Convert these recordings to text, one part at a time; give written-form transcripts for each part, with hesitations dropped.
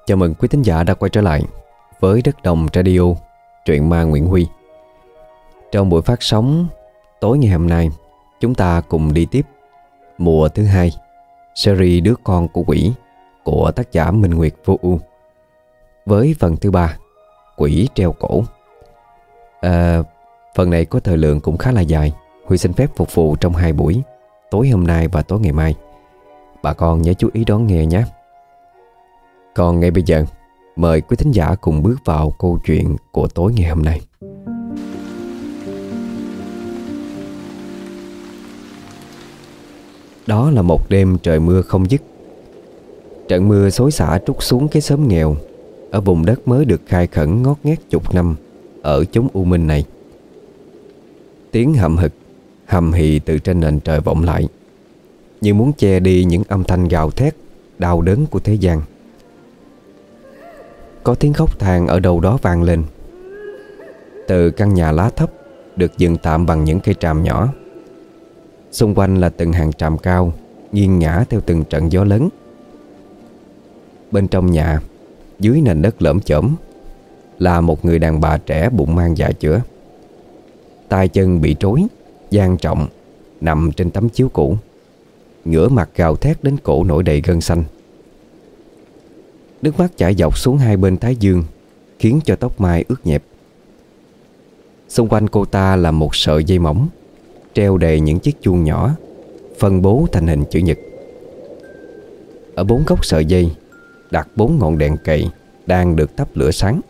Chào mừng quý thính giả đã quay trở lại với Đất Đồng Radio, truyện ma Nguyễn Huy. Trong buổi phát sóng tối ngày hôm nay, chúng ta cùng đi tiếp mùa thứ 2 series Đứa Con Của Quỷ của tác giả Minh Nguyệt Vô Ưu, với phần thứ 3, Quỷ Treo Cổ. Phần này có thời lượng cũng khá là dài. Huy xin phép phục vụ trong 2 buổi, tối hôm nay và tối ngày mai. Bà con nhớ chú ý đón nghe nhé. Còn ngay bây giờ, mời quý thính giả cùng bước vào câu chuyện của tối ngày hôm nay. Đó là một đêm trời mưa không dứt. Trận mưa xối xả trút xuống cái xóm nghèo ở vùng đất mới được khai khẩn ngót nghét chục năm ở chốn u minh này. Tiếng hậm hực, hầm hì từ trên nền trời vọng lại, như muốn che đi những âm thanh gào thét đau đớn của thế gian. Có tiếng khóc than ở đâu đó vang lên. Từ căn nhà lá thấp được dựng tạm bằng những cây tràm nhỏ, xung quanh là từng hàng tràm cao nghiêng ngả theo từng trận gió lớn. Bên trong nhà, dưới nền đất lởm chởm, là một người đàn bà trẻ bụng mang dạ chữa, tay chân bị trói, dang trọng, nằm trên tấm chiếu cũ, ngửa mặt gào thét đến cổ nổi đầy gân xanh. Nước mắt chảy dọc xuống hai bên thái dương, khiến cho tóc mai ướt nhẹp. Xung quanh cô ta là một sợi dây mỏng treo đầy những chiếc chuông nhỏ, phân bố thành hình chữ nhật. Ở 4 góc sợi dây đặt 4 ngọn đèn cầy đang được thắp lửa sáng.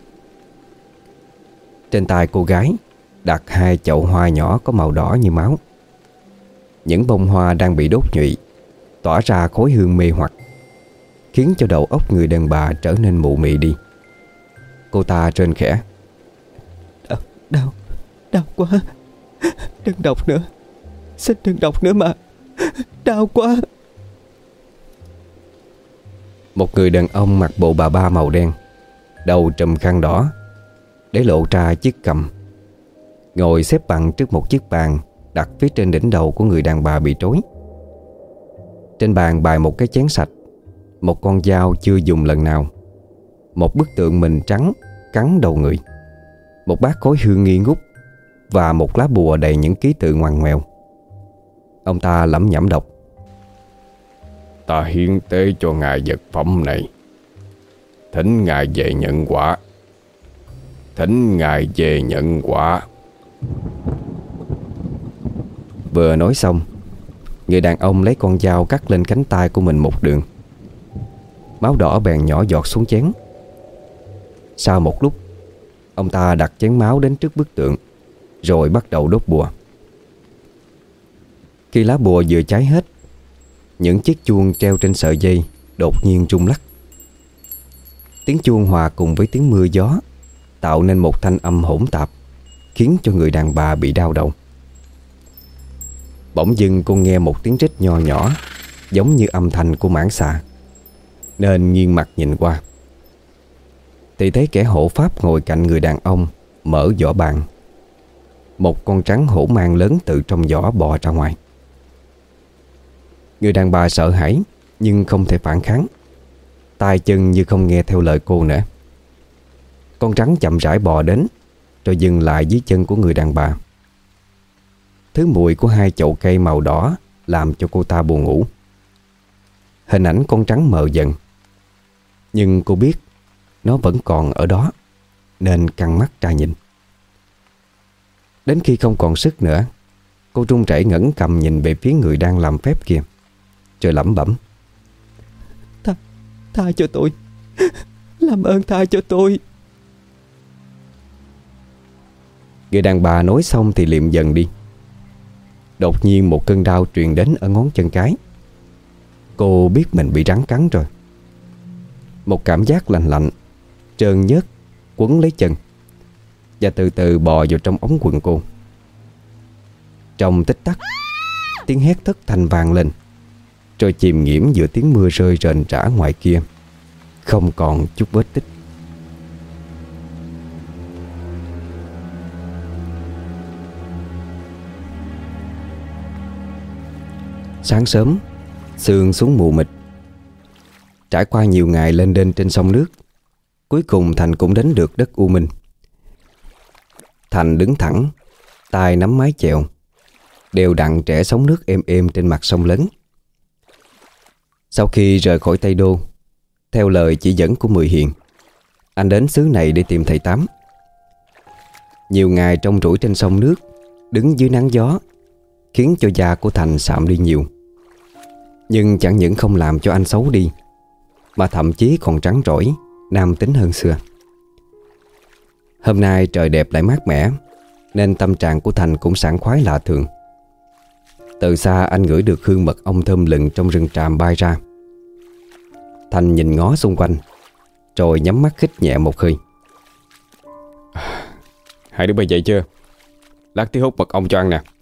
Trên tay cô gái đặt 2 chậu hoa nhỏ có màu đỏ như máu. Những bông hoa đang bị đốt nhụy, tỏa ra khói hương mê hoặc, khiến cho đầu óc người đàn bà trở nên mụ mị đi. Cô ta rên khẽ: Đau quá, đừng đọc nữa, xin đừng đọc nữa mà, đau quá. Một người đàn ông mặc bộ bà ba màu đen, đầu trùm khăn đỏ, để lộ ra chiếc cằm, ngồi xếp bằng trước một chiếc bàn đặt phía trên đỉnh đầu của người đàn bà bị trói. Trên bàn bày một cái chén sạch, một con dao chưa dùng lần nào, một bức tượng mình trắng cắn đầu người, một bát khói hương nghi ngút và một lá bùa đầy những ký tự ngoằn ngoèo. Ông ta lẩm nhẩm đọc: Ta hiến tế cho ngài vật phẩm này, thỉnh ngài về nhận quả, thỉnh ngài về nhận quả. Vừa nói xong, người đàn ông lấy con dao cắt lên cánh tay của mình một đường. Máu đỏ bèn nhỏ giọt xuống chén. Sau một lúc, ông ta đặt chén máu đến trước bức tượng, rồi bắt đầu đốt bùa. Khi lá bùa vừa cháy hết, những chiếc chuông treo trên sợi dây đột nhiên rung lắc. Tiếng chuông hòa cùng với tiếng mưa gió tạo nên một thanh âm hỗn tạp, khiến cho người đàn bà bị đau đầu. Bỗng dưng cô nghe một tiếng rít nho nhỏ, giống như âm thanh của mãng xà, nên nghiêng mặt nhìn qua thì thấy kẻ hộ pháp ngồi cạnh người đàn ông mở giỏ bàn. Một con rắn hổ mang lớn từ trong giỏ bò ra ngoài. Người đàn bà sợ hãi nhưng không thể phản kháng, tay chân như không nghe theo lời cô nữa. Con rắn chậm rãi bò đến, rồi dừng lại dưới chân của người đàn bà. Thứ mùi của 2 chậu cây màu đỏ làm cho cô ta buồn ngủ. Hình ảnh con rắn mờ dần, nhưng cô biết nó vẫn còn ở đó, nên căng mắt ra nhìn. Đến khi không còn sức nữa, cô run rẩy ngẩng cầm nhìn về phía người đang làm phép kia, rồi lẩm bẩm: Tha cho tôi, làm ơn tha cho tôi. Người đàn bà nói xong thì liệm dần đi. Đột nhiên một cơn đau truyền đến ở ngón chân cái. Cô biết mình bị rắn cắn rồi. Một cảm giác lạnh lạnh, trơn nhớt quấn lấy chân và từ từ bò vào trong ống quần cô. Trong tích tắc, tiếng hét thất thanh vang lên, rồi chìm nghiễm giữa tiếng mưa rơi rền rã ngoài kia, không còn chút vết tích. Sáng sớm, sương xuống mù mịt. Trải qua nhiều ngày lên đên trên sông nước, Cuối cùng Thành cũng đến được đất U Minh. Thành đứng thẳng, tay nắm mái chèo, đều đặn trẽ sóng nước êm êm trên mặt sông lớn. Sau khi rời khỏi Tây Đô, theo lời chỉ dẫn của Mười Hiền, anh đến xứ này để tìm thầy Tám. Nhiều ngày trông rủi trên sông nước, đứng dưới nắng gió, khiến cho da của Thành sạm đi nhiều. Nhưng chẳng những không làm cho anh xấu đi, mà thậm chí còn trắng trỗi, nam tính hơn xưa. Hôm nay trời đẹp lại mát mẻ, nên tâm trạng của Thành cũng sảng khoái lạ thường. Từ xa anh ngửi được hương mật ong thơm lừng trong rừng tràm bay ra. Thành nhìn ngó xung quanh, rồi nhắm mắt hít nhẹ một hơi. Hai đứa bay dậy chưa? Lát tí hút mật ong cho ăn nè.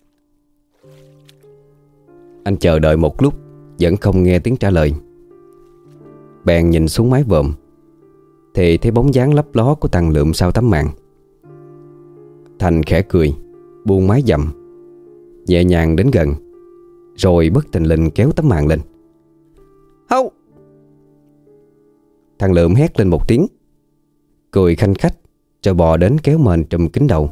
Anh chờ đợi một lúc, vẫn không nghe tiếng trả lời. Bèn nhìn xuống mái vòm, thì thấy bóng dáng lấp ló của thằng Lượm sau tấm màn. Thành khẽ cười, buông mái dầm, nhẹ nhàng đến gần, rồi bất thình lình kéo tấm màn lên. Hâu! Thằng Lượm hét lên một tiếng, cười khanh khách, rồi bò đến kéo mền trùm kín đầu.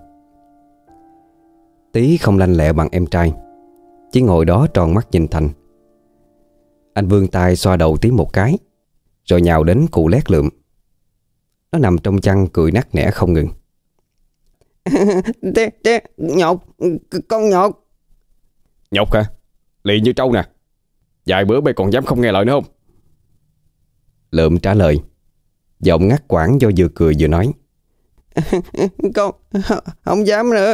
Tí không lanh lẹ bằng em trai, chỉ ngồi đó tròn mắt nhìn Thành. Anh vươn tay xoa đầu Tí một cái, rồi nhào đến cụ lét Lượm. Nó nằm trong chăn cười nắc nẻ không ngừng. Nhột, con nhột. Nhột hả? Lì như trâu nè. Vài bữa bay còn dám không nghe lời nữa không? Lượm trả lời, giọng ngắt quãng do vừa cười vừa nói. Con không dám nữa.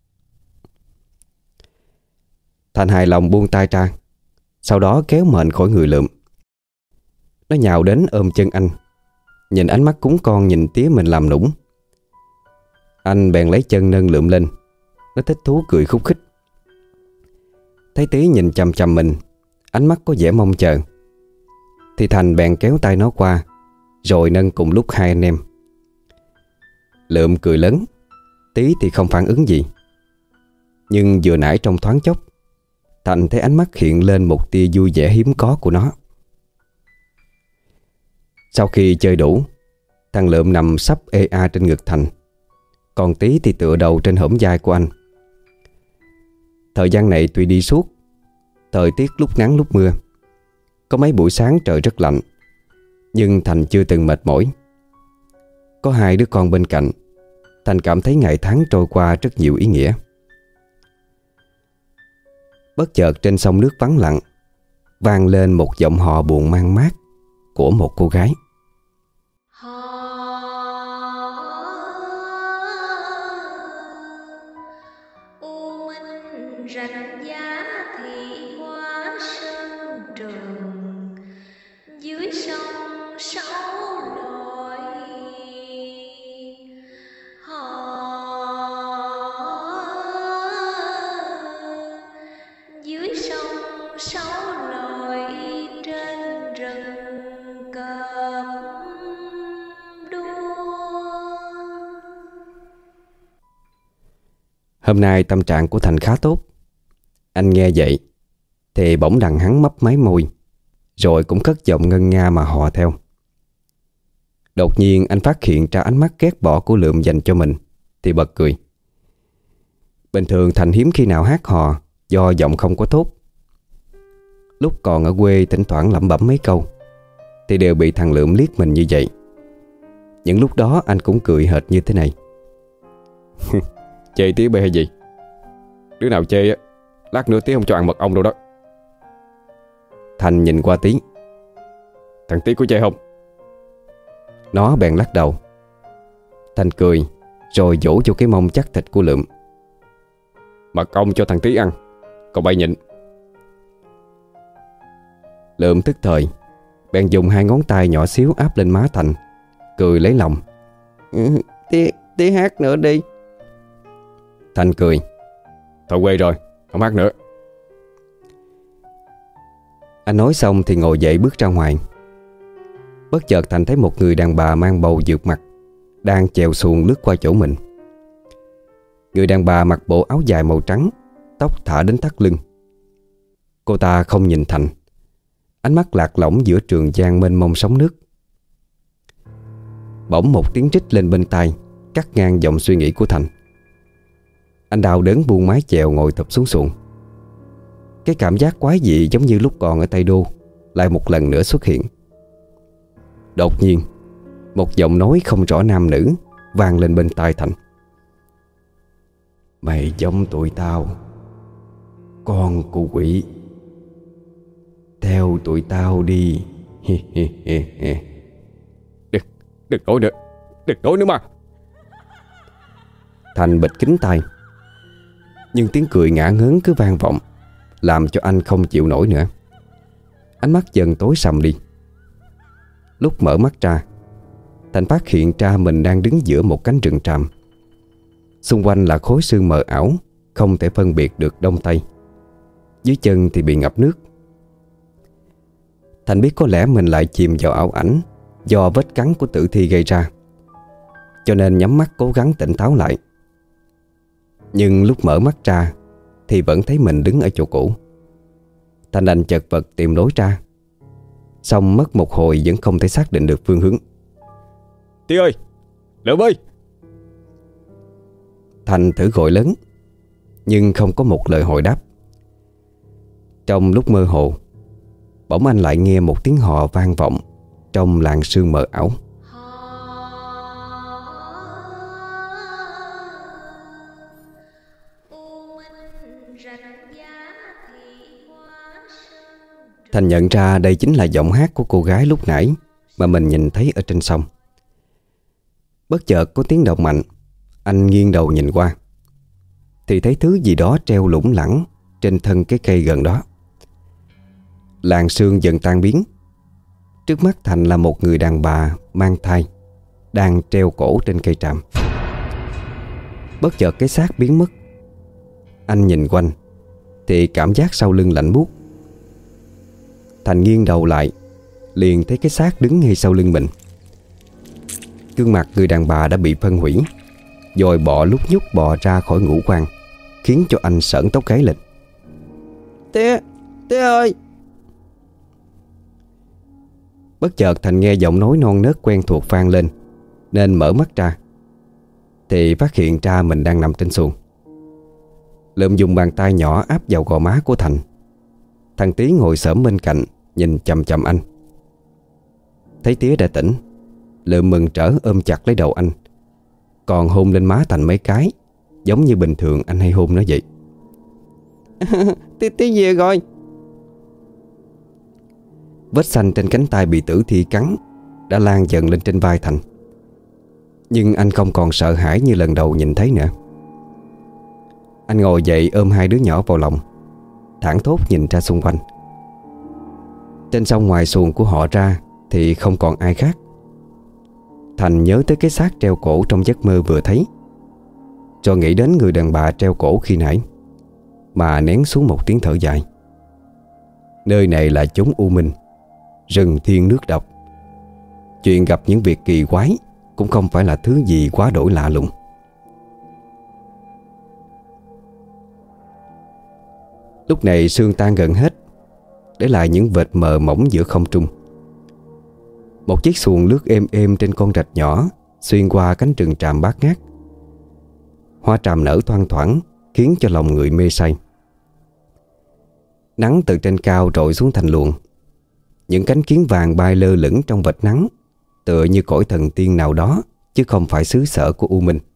Thành hài lòng buông tay ra, sau đó kéo mền khỏi người Lượm. Nó nhào đến ôm chân anh, nhìn ánh mắt cúng con nhìn tía mình làm nũng. Anh bèn lấy chân nâng Lượm lên. Nó thích thú cười khúc khích. Thấy Tí nhìn chằm chằm mình, ánh mắt có vẻ mong chờ, thì Thành bèn kéo tay nó qua, rồi nâng cùng lúc hai anh em. Lượm cười lớn, Tí thì không phản ứng gì. Nhưng vừa nãy trong thoáng chốc, Thành thấy ánh mắt hiện lên một tia vui vẻ hiếm có của nó. Sau khi chơi đủ, thằng Lượm nằm sấp ê a trên ngực Thành, còn Tí thì tựa đầu trên hõm vai của anh. Thời gian này tuy đi suốt, thời tiết lúc nắng lúc mưa, có mấy buổi sáng trời rất lạnh, nhưng Thành chưa từng mệt mỏi. Có hai đứa con bên cạnh, Thành cảm thấy ngày tháng trôi qua rất nhiều ý nghĩa. Bất chợt trên sông nước vắng lặng, vang lên một giọng hò buồn man mác của một cô gái. U Minh rạch giá thị hoa sơn trường, dưới sông sáu lội hò, dưới sông sáu lội trên rừng cơm đua. Hôm nay tâm trạng của Thành khá tốt. Anh nghe vậy thì bỗng đằng hắn mấp máy môi, rồi cũng cất giọng ngân nga mà hò theo. Đột nhiên anh phát hiện ra ánh mắt ghét bỏ của Lượm dành cho mình, thì bật cười. Bình thường Thành hiếm khi nào hát hò do giọng không có tốt. Lúc còn ở quê thỉnh thoảng lẩm bẩm mấy câu thì đều bị thằng Lượm liếc mình như vậy. Những lúc đó anh cũng cười hệt như thế này. Chê Tí bay hay gì? Đứa nào chê á, lát nữa Tí không cho ăn mật ong đâu đó. Thành nhìn qua Tí. Thằng Tí có chê không? Nó bèn lắc đầu. Thành cười, rồi vỗ vô cái mông chắc thịt của Lượm. Mật ong cho thằng Tí ăn, còn bay nhịn. Lượm tức thời, bèn dùng hai ngón tay nhỏ xíu áp lên má Thành, cười lấy lòng. Tí hát nữa đi. Thành cười. Thôi quê rồi, không hát nữa. Anh nói xong thì ngồi dậy bước ra ngoài. Bất chợt Thành thấy một người đàn bà mang bầu vượt mặt đang chèo xuồng lướt qua chỗ mình. Người đàn bà mặc bộ áo dài màu trắng, tóc thả đến thắt lưng. Cô ta không nhìn Thành, ánh mắt lạc lõng giữa trường giang mênh mông sóng nước. bỗng một tiếng rít lên bên tai, cắt ngang dòng suy nghĩ của Thành. Anh đau đớn buông mái chèo ngồi thụp xuống xuồng. Cái cảm giác quái dị giống như lúc còn ở Tây Đô lại một lần nữa xuất hiện. Đột nhiên, một giọng nói không rõ nam nữ vang lên bên tai Thành. Mày giống tụi tao, con của quỷ. Theo tụi tao đi. Đừng nói nữa. Đừng nói nữa mà. Thành bịt kính tai, nhưng tiếng cười ngả ngớn cứ vang vọng, làm cho anh không chịu nổi nữa. Ánh mắt dần tối sầm đi. Lúc mở mắt ra, Thành phát hiện ra mình đang đứng giữa một cánh rừng tràm. Xung quanh là khối sương mờ ảo, không thể phân biệt được đông tây. Dưới chân thì bị ngập nước. Thành biết có lẽ mình lại chìm vào ảo ảnh do vết cắn của tử thi gây ra, cho nên nhắm mắt cố gắng tỉnh táo lại. Nhưng lúc mở mắt ra thì vẫn thấy mình đứng ở chỗ cũ. Thành đành chật vật tìm lối ra, xong mất một hồi vẫn không thể xác định được phương hướng. Tí ơi, Lượm ơi! Thành thử gọi lớn, nhưng không có một lời hồi đáp. Trong lúc mơ hồ, bỗng anh lại nghe một tiếng hò vang vọng trong làn sương mờ ảo. Thành nhận ra đây chính là giọng hát của cô gái lúc nãy mà mình nhìn thấy ở trên sông. Bất chợt có tiếng động mạnh. Anh nghiêng đầu nhìn qua thì thấy thứ gì đó treo lủng lẳng trên thân cái cây gần đó. Làn sương dần tan biến. Trước mắt Thành là một người đàn bà mang thai đang treo cổ trên cây tràm. Bất chợt cái xác biến mất. Anh nhìn quanh thì cảm giác sau lưng lạnh buốt. Thành nghiêng đầu lại, liền thấy cái xác đứng ngay sau lưng mình. Gương mặt người đàn bà đã bị phân hủy, rồi bọ lúc nhúc bò ra khỏi ngũ quan, khiến cho anh sởn tóc gáy lên. Tía ơi! Bất chợt Thành nghe giọng nói non nớt quen thuộc vang lên, nên mở mắt ra thì phát hiện ra mình đang nằm trên xuồng. Lượm dùng bàn tay nhỏ áp vào gò má của Thành. Thằng Tý ngồi xổm bên cạnh, nhìn chằm chằm anh. Thấy Tía đã tỉnh, Lượm mừng rỡ ôm chặt lấy đầu anh, còn hôn lên má Thành mấy cái, giống như bình thường anh hay hôn nó vậy. Tía về rồi. Vết xanh trên cánh tay bị tử thi cắn đã lan dần lên trên vai Thành. Nhưng anh không còn sợ hãi như lần đầu nhìn thấy nữa. Anh ngồi dậy ôm hai đứa nhỏ vào lòng, thảng thốt nhìn ra xung quanh. Trên sông ngoài xuồng của họ ra thì không còn ai khác. Thành nhớ tới cái xác treo cổ trong giấc mơ vừa thấy, cho nghĩ đến người đàn bà treo cổ khi nãy, mà nén xuống một tiếng thở dài. Nơi này là chốn u minh, rừng thiên nước độc. Chuyện gặp những việc kỳ quái cũng không phải là thứ gì quá đổi lạ lùng. Lúc này sương tan gần hết, để lại những vệt mờ mỏng giữa không trung. Một chiếc xuồng lướt êm êm trên con rạch nhỏ xuyên qua cánh rừng tràm bát ngát. Hoa tràm nở thoang thoảng, khiến cho lòng người mê say. Nắng từ trên cao rọi xuống thành luồng. Những cánh kiến vàng bay lơ lửng trong vệt nắng, tựa như cõi thần tiên nào đó, chứ không phải xứ sở của U Minh.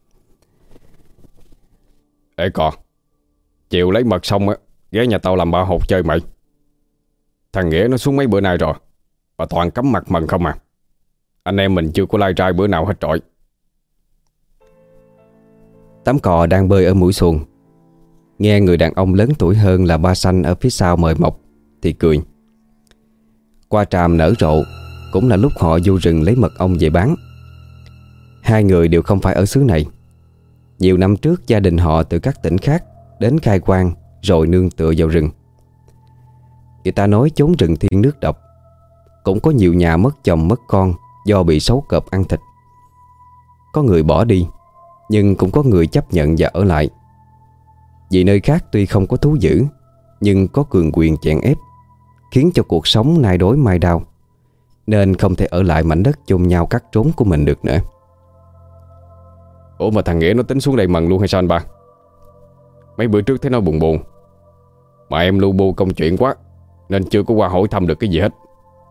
Ê con, chiều lấy mật xong á, ghé nhà tao làm ba hột chơi mày. Thằng Nghĩa nó xuống mấy bữa nay rồi, và toàn cắm mặt mần không à. Anh em mình chưa có lai trai bữa nào hết trọi. Tám cò đang bơi ở mũi xuồng, nghe người đàn ông lớn tuổi hơn là ba Xanh ở phía sau mời mọc thì cười. Qua tràm nở rộ cũng là lúc họ vô rừng lấy mật ong về bán. Hai người đều không phải ở xứ này. Nhiều năm trước gia đình họ từ các tỉnh khác đến khai quang rồi nương tựa vào rừng. Người ta nói chốn rừng thiên nước độc, cũng có nhiều nhà mất chồng mất con do bị sấu cọp ăn thịt. Có người bỏ đi, nhưng cũng có người chấp nhận và ở lại. Vì nơi khác tuy không có thú dữ, nhưng có cường quyền chèn ép, khiến cho cuộc sống nay đói mai đau, nên không thể ở lại mảnh đất chôn nhau cắt trốn của mình được nữa. Ủa mà thằng Nghĩa nó tính xuống đây mần luôn hay sao anh ba? Mấy bữa trước thấy nó buồn buồn, mà em lu bu công chuyện quá nên chưa có qua hỏi thăm được cái gì hết.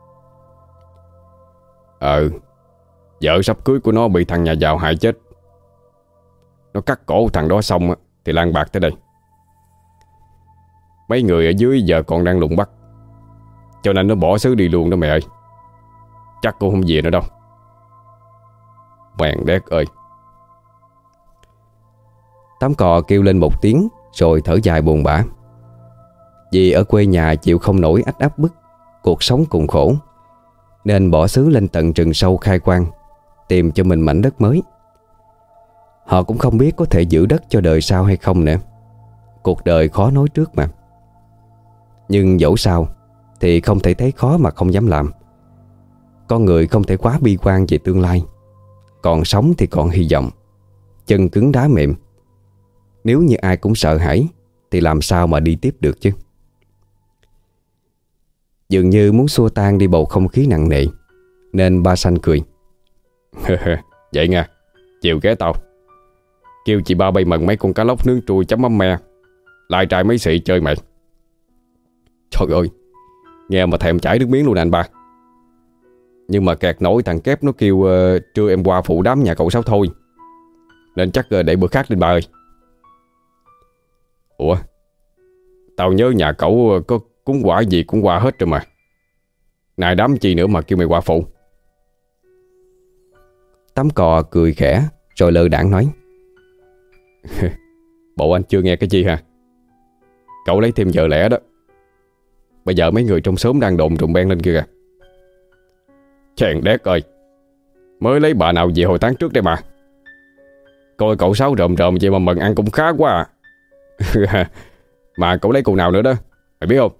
Vợ sắp cưới của nó bị thằng nhà giàu hại chết. Nó cắt cổ thằng đó xong thì lan bạc tới đây. Mấy người ở dưới giờ còn đang lùng bắt, cho nên nó bỏ xứ đi luôn đó mẹ ơi. Chắc cô không về nữa đâu. Mèn đét ơi. Tám cò kêu lên một tiếng rồi thở dài buồn bã. Vì ở quê nhà chịu không nổi ách áp bức, cuộc sống cùng khổ, nên bỏ xứ lên tận rừng sâu khai quang, tìm cho mình mảnh đất mới. Họ cũng không biết có thể giữ đất cho đời sau hay không nữa. Cuộc đời khó nói trước mà. Nhưng dẫu sao thì không thể thấy khó mà không dám làm. Con người không thể quá bi quan về tương lai. Còn sống thì còn hy vọng. Chân cứng đá mềm. Nếu như ai cũng sợ hãi thì làm sao mà đi tiếp được chứ. Dường như muốn xua tan đi bầu không khí nặng nề, nên ba Xanh cười. Vậy nha, chiều ghé tao, kêu chị ba bay mần mấy con cá lóc nướng trui chấm mắm me, lai trai mấy xị chơi mày. Trời ơi, nghe mà thèm chảy nước miếng luôn nè anh ba. Nhưng mà kẹt nổi thằng Kép nó kêu trưa em qua phụ đám nhà cậu Sáu thôi, nên chắc để bữa khác lên ba ơi. Ủa, tao nhớ nhà cậu có cúng quả gì cũng qua hết rồi mà. Này đám chi nữa mà kêu mày qua phụ. Tám cò cười khẽ rồi lơ đãng nói. Bộ anh chưa nghe cái chi hả? Cậu lấy thêm vợ lẽ đó. Bây giờ mấy người trong xóm đang đồn trùng ben lên kia kìa. Chèn đét ơi, mới lấy bà nào về hồi tháng trước đây mà. Coi cậu Sáu rộm rộm vậy mà mần ăn cũng khá quá à. Mà cậu lấy cô nào nữa đó, mày biết không?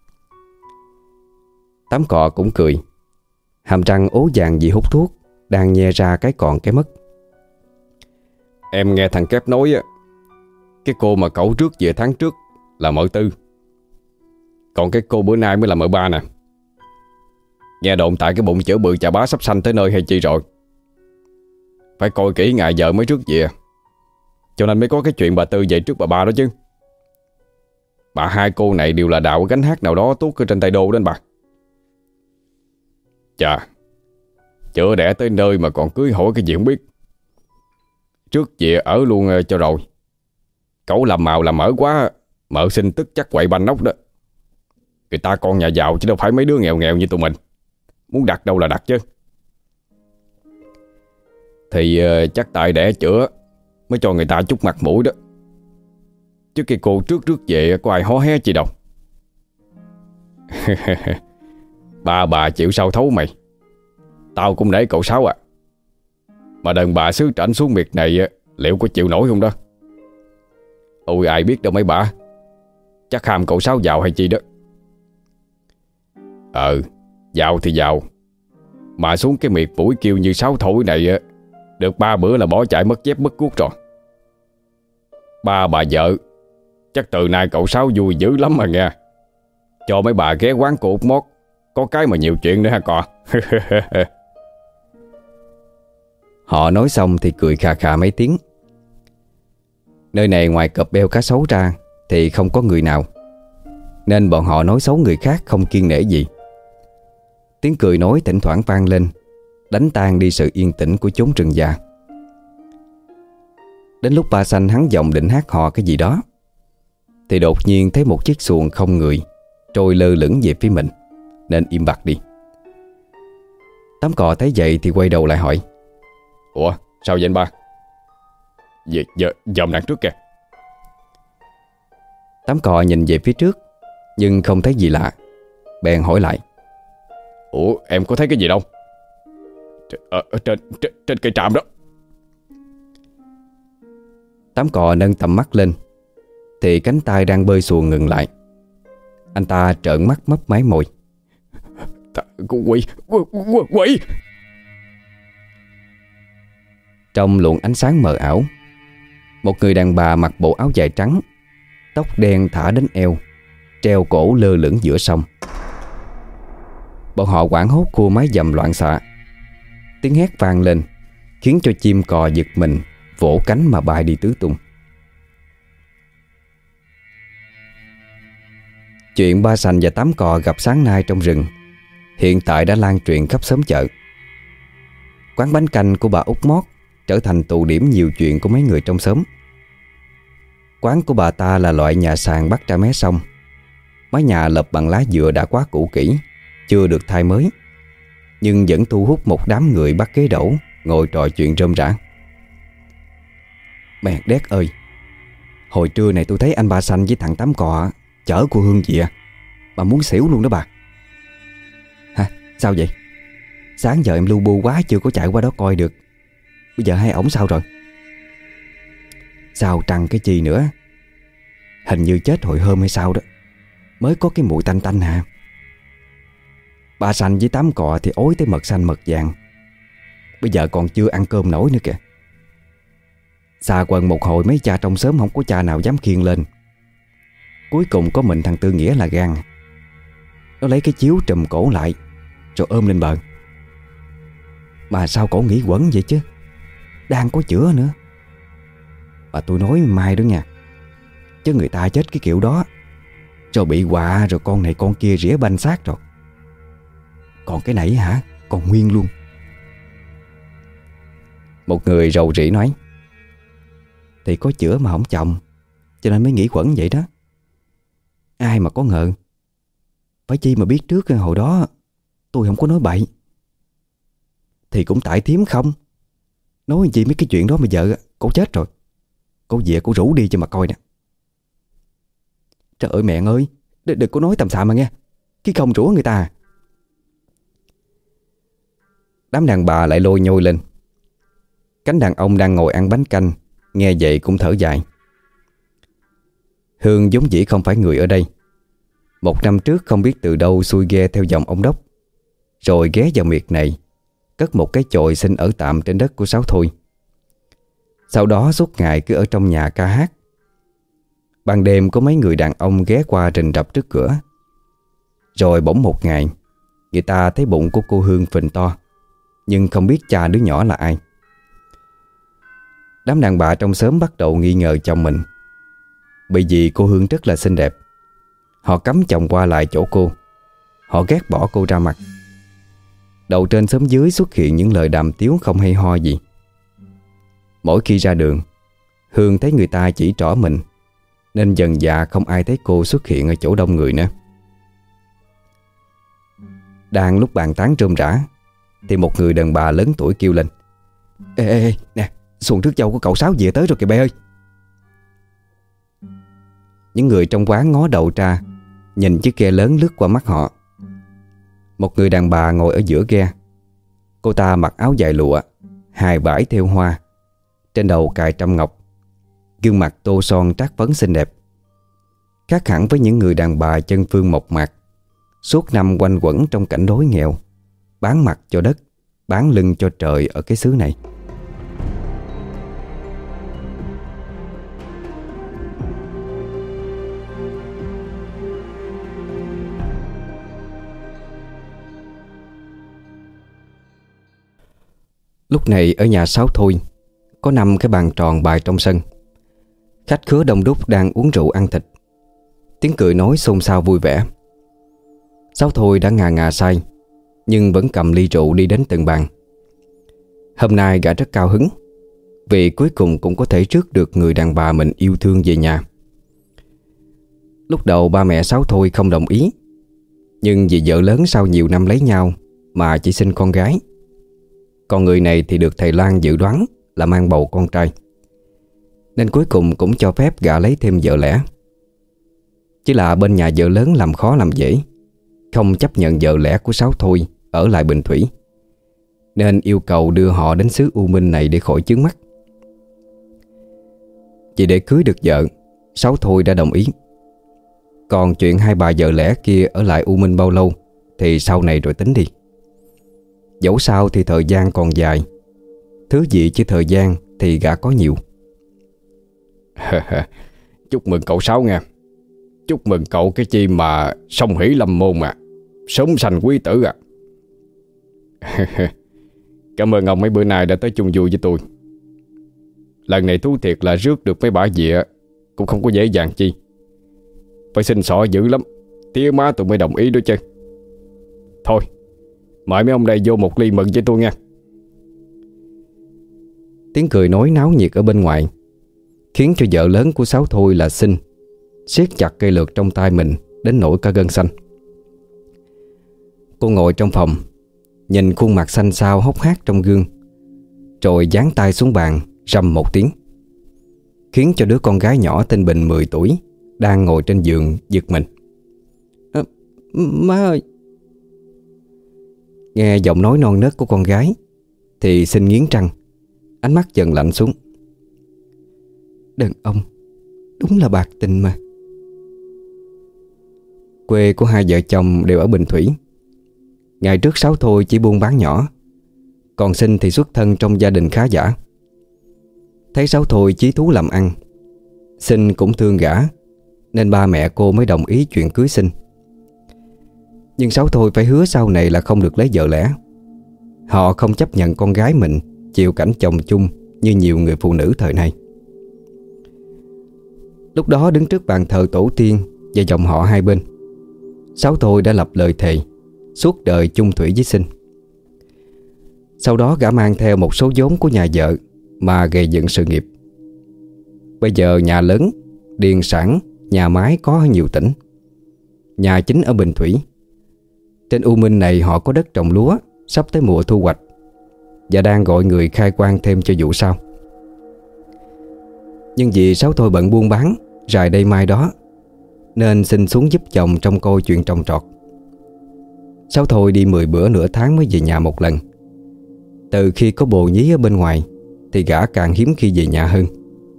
Tám cò cũng cười. Hàm răng ố vàng vì hút thuốc đang nhe ra cái còn cái mất. Em nghe thằng Kép nói á, cái cô mà cậu trước về tháng trước là mợ Tư, còn cái cô bữa nay mới là mợ Ba nè. Nghe đồn tại cái bụng chữa bự chà bá sắp sanh tới nơi hay chi rồi. Phải coi kỹ ngày giờ mới trước về, cho nên mới có cái chuyện bà Tư về trước bà Ba đó chứ. Bà hai cô này đều là đạo gánh hát nào đó tuốt ở trên tay đô đến bà. Chà, chữa đẻ tới nơi mà còn cưới hỏi cái gì không biết. Trước về ở luôn cho rồi. Cậu làm màu làm mỡ quá, mợ sinh tức chắc quậy banh nóc đó. Người ta con nhà giàu chứ đâu phải mấy đứa nghèo nghèo như tụi mình. Muốn đặt đâu là đặt chứ. Thì chắc tại đẻ chữa mới cho người ta chút mặt mũi đó. Chứ cái cô trước về có ai hó hé gì đâu. Ba bà chịu sao thấu mày. Tao cũng nể cậu Sáu à. Mà đàn bà xứ trảnh xuống miệt này liệu có chịu nổi không đó? Ôi ai biết đâu mấy bà. Chắc ham cậu Sáu giàu hay chi đó. Giàu thì giàu, mà xuống cái miệt mũi kêu như Sáu thổi này được 3 bữa là bỏ chạy mất dép mất cuốc rồi. Ba bà vợ chắc từ nay cậu Sáu vui dữ lắm mà nghe. Cho mấy bà ghé quán của Út Mót, có cái mà nhiều chuyện nữa ha cò. Họ nói xong thì cười khà khà mấy tiếng. Nơi này ngoài cọp beo cá sấu ra thì không có người nào, nên bọn họ nói xấu người khác không kiêng nể gì. Tiếng cười nói thỉnh thoảng vang lên, đánh tan đi sự yên tĩnh của chốn rừng già. Đến lúc ba Xanh hắn giọng định hát hò cái gì đó, thì đột nhiên thấy một chiếc xuồng không người trôi lơ lửng về phía mình, nên im bặt đi. Tám cò thấy vậy thì quay đầu lại hỏi. Ủa sao vậy anh ba? Dòm đằng trước kìa. Tám cò nhìn về phía trước nhưng không thấy gì lạ, bèn hỏi lại. Ủa em có thấy cái gì đâu? Trên cây tràm đó. Tám cò nâng tầm mắt lên thì cánh tay đang bơi xuồng ngừng lại. Anh ta trợn mắt mấp máy môi. Quỷ. Trong luồng ánh sáng mờ ảo, một người đàn bà mặc bộ áo dài trắng, tóc đen thả đến eo, treo cổ lơ lửng giữa sông. Bọn họ hoảng hốt cua mái dầm loạn xạ. Tiếng hét vang lên khiến cho chim cò giật mình, vỗ cánh mà bay đi tứ tung. Chuyện Ba Sành và Tám Cò gặp sáng nay trong rừng hiện tại đã lan truyền khắp xóm chợ. Quán bánh canh của bà Út Mót trở thành tụ điểm nhiều chuyện của mấy người trong xóm. Quán của bà ta là loại nhà sàn bắt ra mé sông. Mái nhà lợp bằng lá dừa đã quá cũ kỹ, chưa được thay mới, nhưng vẫn thu hút một đám người bắt ghế đẩu ngồi trò chuyện rôm rả. Mẹ đét ơi, hồi trưa này tôi thấy anh Ba Xanh với thằng Tám Cò chở cô Hương về mà muốn xỉu luôn đó bà. Hả? Sao vậy? Sáng giờ em lu bu quá chưa có chạy qua đó coi được. Bây giờ hai ổng sao rồi? Sao trăng cái chi nữa? Hình như chết hồi hôm hay sao đó, mới có cái mùi tanh tanh hả? Ba Xanh với Tám Cò thì ối tới mật xanh mật vàng, bây giờ còn chưa ăn cơm nổi nữa kìa. Xa quần một hồi mấy cha trong xóm không có cha nào dám khiêng lên. Cuối cùng có mình thằng Tư Nghĩa là gan. Nó lấy cái chiếu trùm cổ lại rồi ôm lên bờ. Mà sao cổ nghĩ quẩn vậy chứ, đang có chữa nữa. Mà tôi nói mai đó nha, chứ người ta chết cái kiểu đó rồi bị quạ, rồi con này con kia rỉa banh xác rồi. Còn cái này hả, còn nguyên luôn. Một người rầu rĩ nói: thì có chữa mà không chồng, cho nên mới nghĩ quẩn vậy đó. Ai mà có ngờ. Phải chi mà biết trước hồi đó tôi không có nói bậy. Thì cũng tại thím không nói gì mấy cái chuyện đó. Bây giờ cô chết rồi, cô về cô rủ đi cho mà coi nè. Trời ơi mẹ ơi, đừng có nói tầm xạ mà nghe, cái không rủa người ta. Đám đàn bà lại lôi nhôi lên. Cánh đàn ông đang ngồi ăn bánh canh nghe vậy cũng thở dài. Hương vốn dĩ không phải người ở đây. Một năm trước không biết từ đâu xuôi ghe theo dòng ông Đốc, rồi ghé vào miệt này, cất một cái chòi xin ở tạm trên đất của Sáu Thôi. Sau đó suốt ngày cứ ở trong nhà ca hát. Ban đêm có mấy người đàn ông ghé qua rình rập trước cửa. Rồi bỗng một ngày, người ta thấy bụng của cô Hương phình to, nhưng không biết cha đứa nhỏ là ai. Đám đàn bà trong xóm bắt đầu nghi ngờ chồng mình, bởi vì cô Hương rất là xinh đẹp. Họ cấm chồng qua lại chỗ cô. Họ ghét bỏ cô ra mặt. Đầu trên xóm dưới xuất hiện những lời đàm tiếu không hay ho gì. Mỗi khi ra đường, Hương thấy người ta chỉ trỏ mình, nên dần dà không ai thấy cô xuất hiện ở chỗ đông người nữa. Đang lúc bàn tán rôm rả thì một người đàn bà lớn tuổi kêu lên: Ê nè, xuồng rước dâu của cậu Sáu về tới rồi kìa bé ơi. Những người trong quán ngó đầu ra, nhìn chiếc ghe lớn lướt qua mắt họ. Một người đàn bà ngồi ở giữa ghe. Cô ta mặc áo dài lụa, hài vải thêu hoa, trên đầu cài trâm ngọc, gương mặt tô son trát phấn xinh đẹp. Khác hẳn với những người đàn bà chân phương mộc mạc, suốt năm quanh quẩn trong cảnh đói nghèo, bán mặt cho đất, bán lưng cho trời ở cái xứ này. Lúc này ở nhà Sáu Thôi có 5 cái bàn tròn bày trong sân. Khách khứa đông đúc đang uống rượu ăn thịt. Tiếng cười nói xôn xao vui vẻ. Sáu Thôi đã ngà ngà say, nhưng vẫn cầm ly rượu đi đến từng bàn. Hôm nay gã rất cao hứng, vì cuối cùng cũng có thể rước được người đàn bà mình yêu thương về nhà. Lúc đầu ba mẹ Sáu Thôi không đồng ý, nhưng vì vợ lớn sau nhiều năm lấy nhau mà chỉ sinh con gái, còn người này thì được thầy Lan dự đoán là mang bầu con trai, nên cuối cùng cũng cho phép gã lấy thêm vợ lẽ. Chỉ là bên nhà vợ lớn làm khó làm dễ, không chấp nhận vợ lẽ của Sáu Thôi ở lại Bình Thủy, nên yêu cầu đưa họ đến xứ U Minh này để khỏi chướng mắt. Chỉ để cưới được vợ, Sáu Thôi đã đồng ý. Còn chuyện hai bà vợ lẽ kia ở lại U Minh bao lâu thì sau này rồi tính đi. Dẫu sao thì thời gian còn dài, thứ gì chứ thời gian thì gã có nhiều. Chúc mừng cậu Sáu nha. Chúc mừng cậu cái chi mà song hỷ lâm môn à, sớm sanh quý tử à. Cảm ơn ông mấy bữa nay đã tới chung vui với tôi. Lần này thú thiệt là rước được mấy bả dịa cũng không có dễ dàng chi. Phải xin xỏ dữ lắm, tía má tôi mới đồng ý đó chứ. Thôi, mời mấy ông đây vô một ly mừng với tôi nha. Tiếng cười nói náo nhiệt ở bên ngoài khiến cho vợ lớn của Sáu Thôi là Sinh siết chặt cây lược trong tay mình đến nỗi cả gân xanh. Cô ngồi trong phòng, nhìn khuôn mặt xanh xao hốc hác trong gương, rồi giáng tay xuống bàn rầm một tiếng, khiến cho đứa con gái nhỏ tên Bình 10 tuổi đang ngồi trên giường giật mình. Má ơi! Nghe giọng nói non nớt của con gái thì Sinh nghiến răng, ánh mắt dần lạnh xuống. Đàn ông đúng là bạc tình mà. Quê của hai vợ chồng đều ở Bình Thủy. Ngày trước Sáu Thôi chỉ buôn bán nhỏ, còn Sinh thì xuất thân trong gia đình khá giả. Thấy Sáu Thôi chí thú làm ăn, Sinh cũng thương gã, nên ba mẹ cô mới đồng ý chuyện cưới Sinh. Nhưng Sáu Thôi phải hứa sau này là không được lấy vợ lẽ. Họ không chấp nhận con gái mình chịu cảnh chồng chung như nhiều người phụ nữ thời nay. Lúc đó đứng trước bàn thờ tổ tiên và dòng họ hai bên, Sáu Thôi đã lập lời thề suốt đời chung thủy với Sinh. Sau đó gã mang theo một số vốn của nhà vợ mà gây dựng sự nghiệp. Bây giờ nhà lớn, điền sản, nhà máy có ở nhiều tỉnh. Nhà chính ở Bình Thủy. Trên U Minh này họ có đất trồng lúa sắp tới mùa thu hoạch và đang gọi người khai quang thêm cho vụ sau. Nhưng vì Sáu Thôi bận buôn bán rày đây mai đó, nên Sinh xuống giúp chồng trông coi chuyện trồng trọt. Sáu Thôi đi 10 bữa nửa tháng mới về nhà một lần. Từ khi có bồ nhí ở bên ngoài thì gã càng hiếm khi về nhà hơn.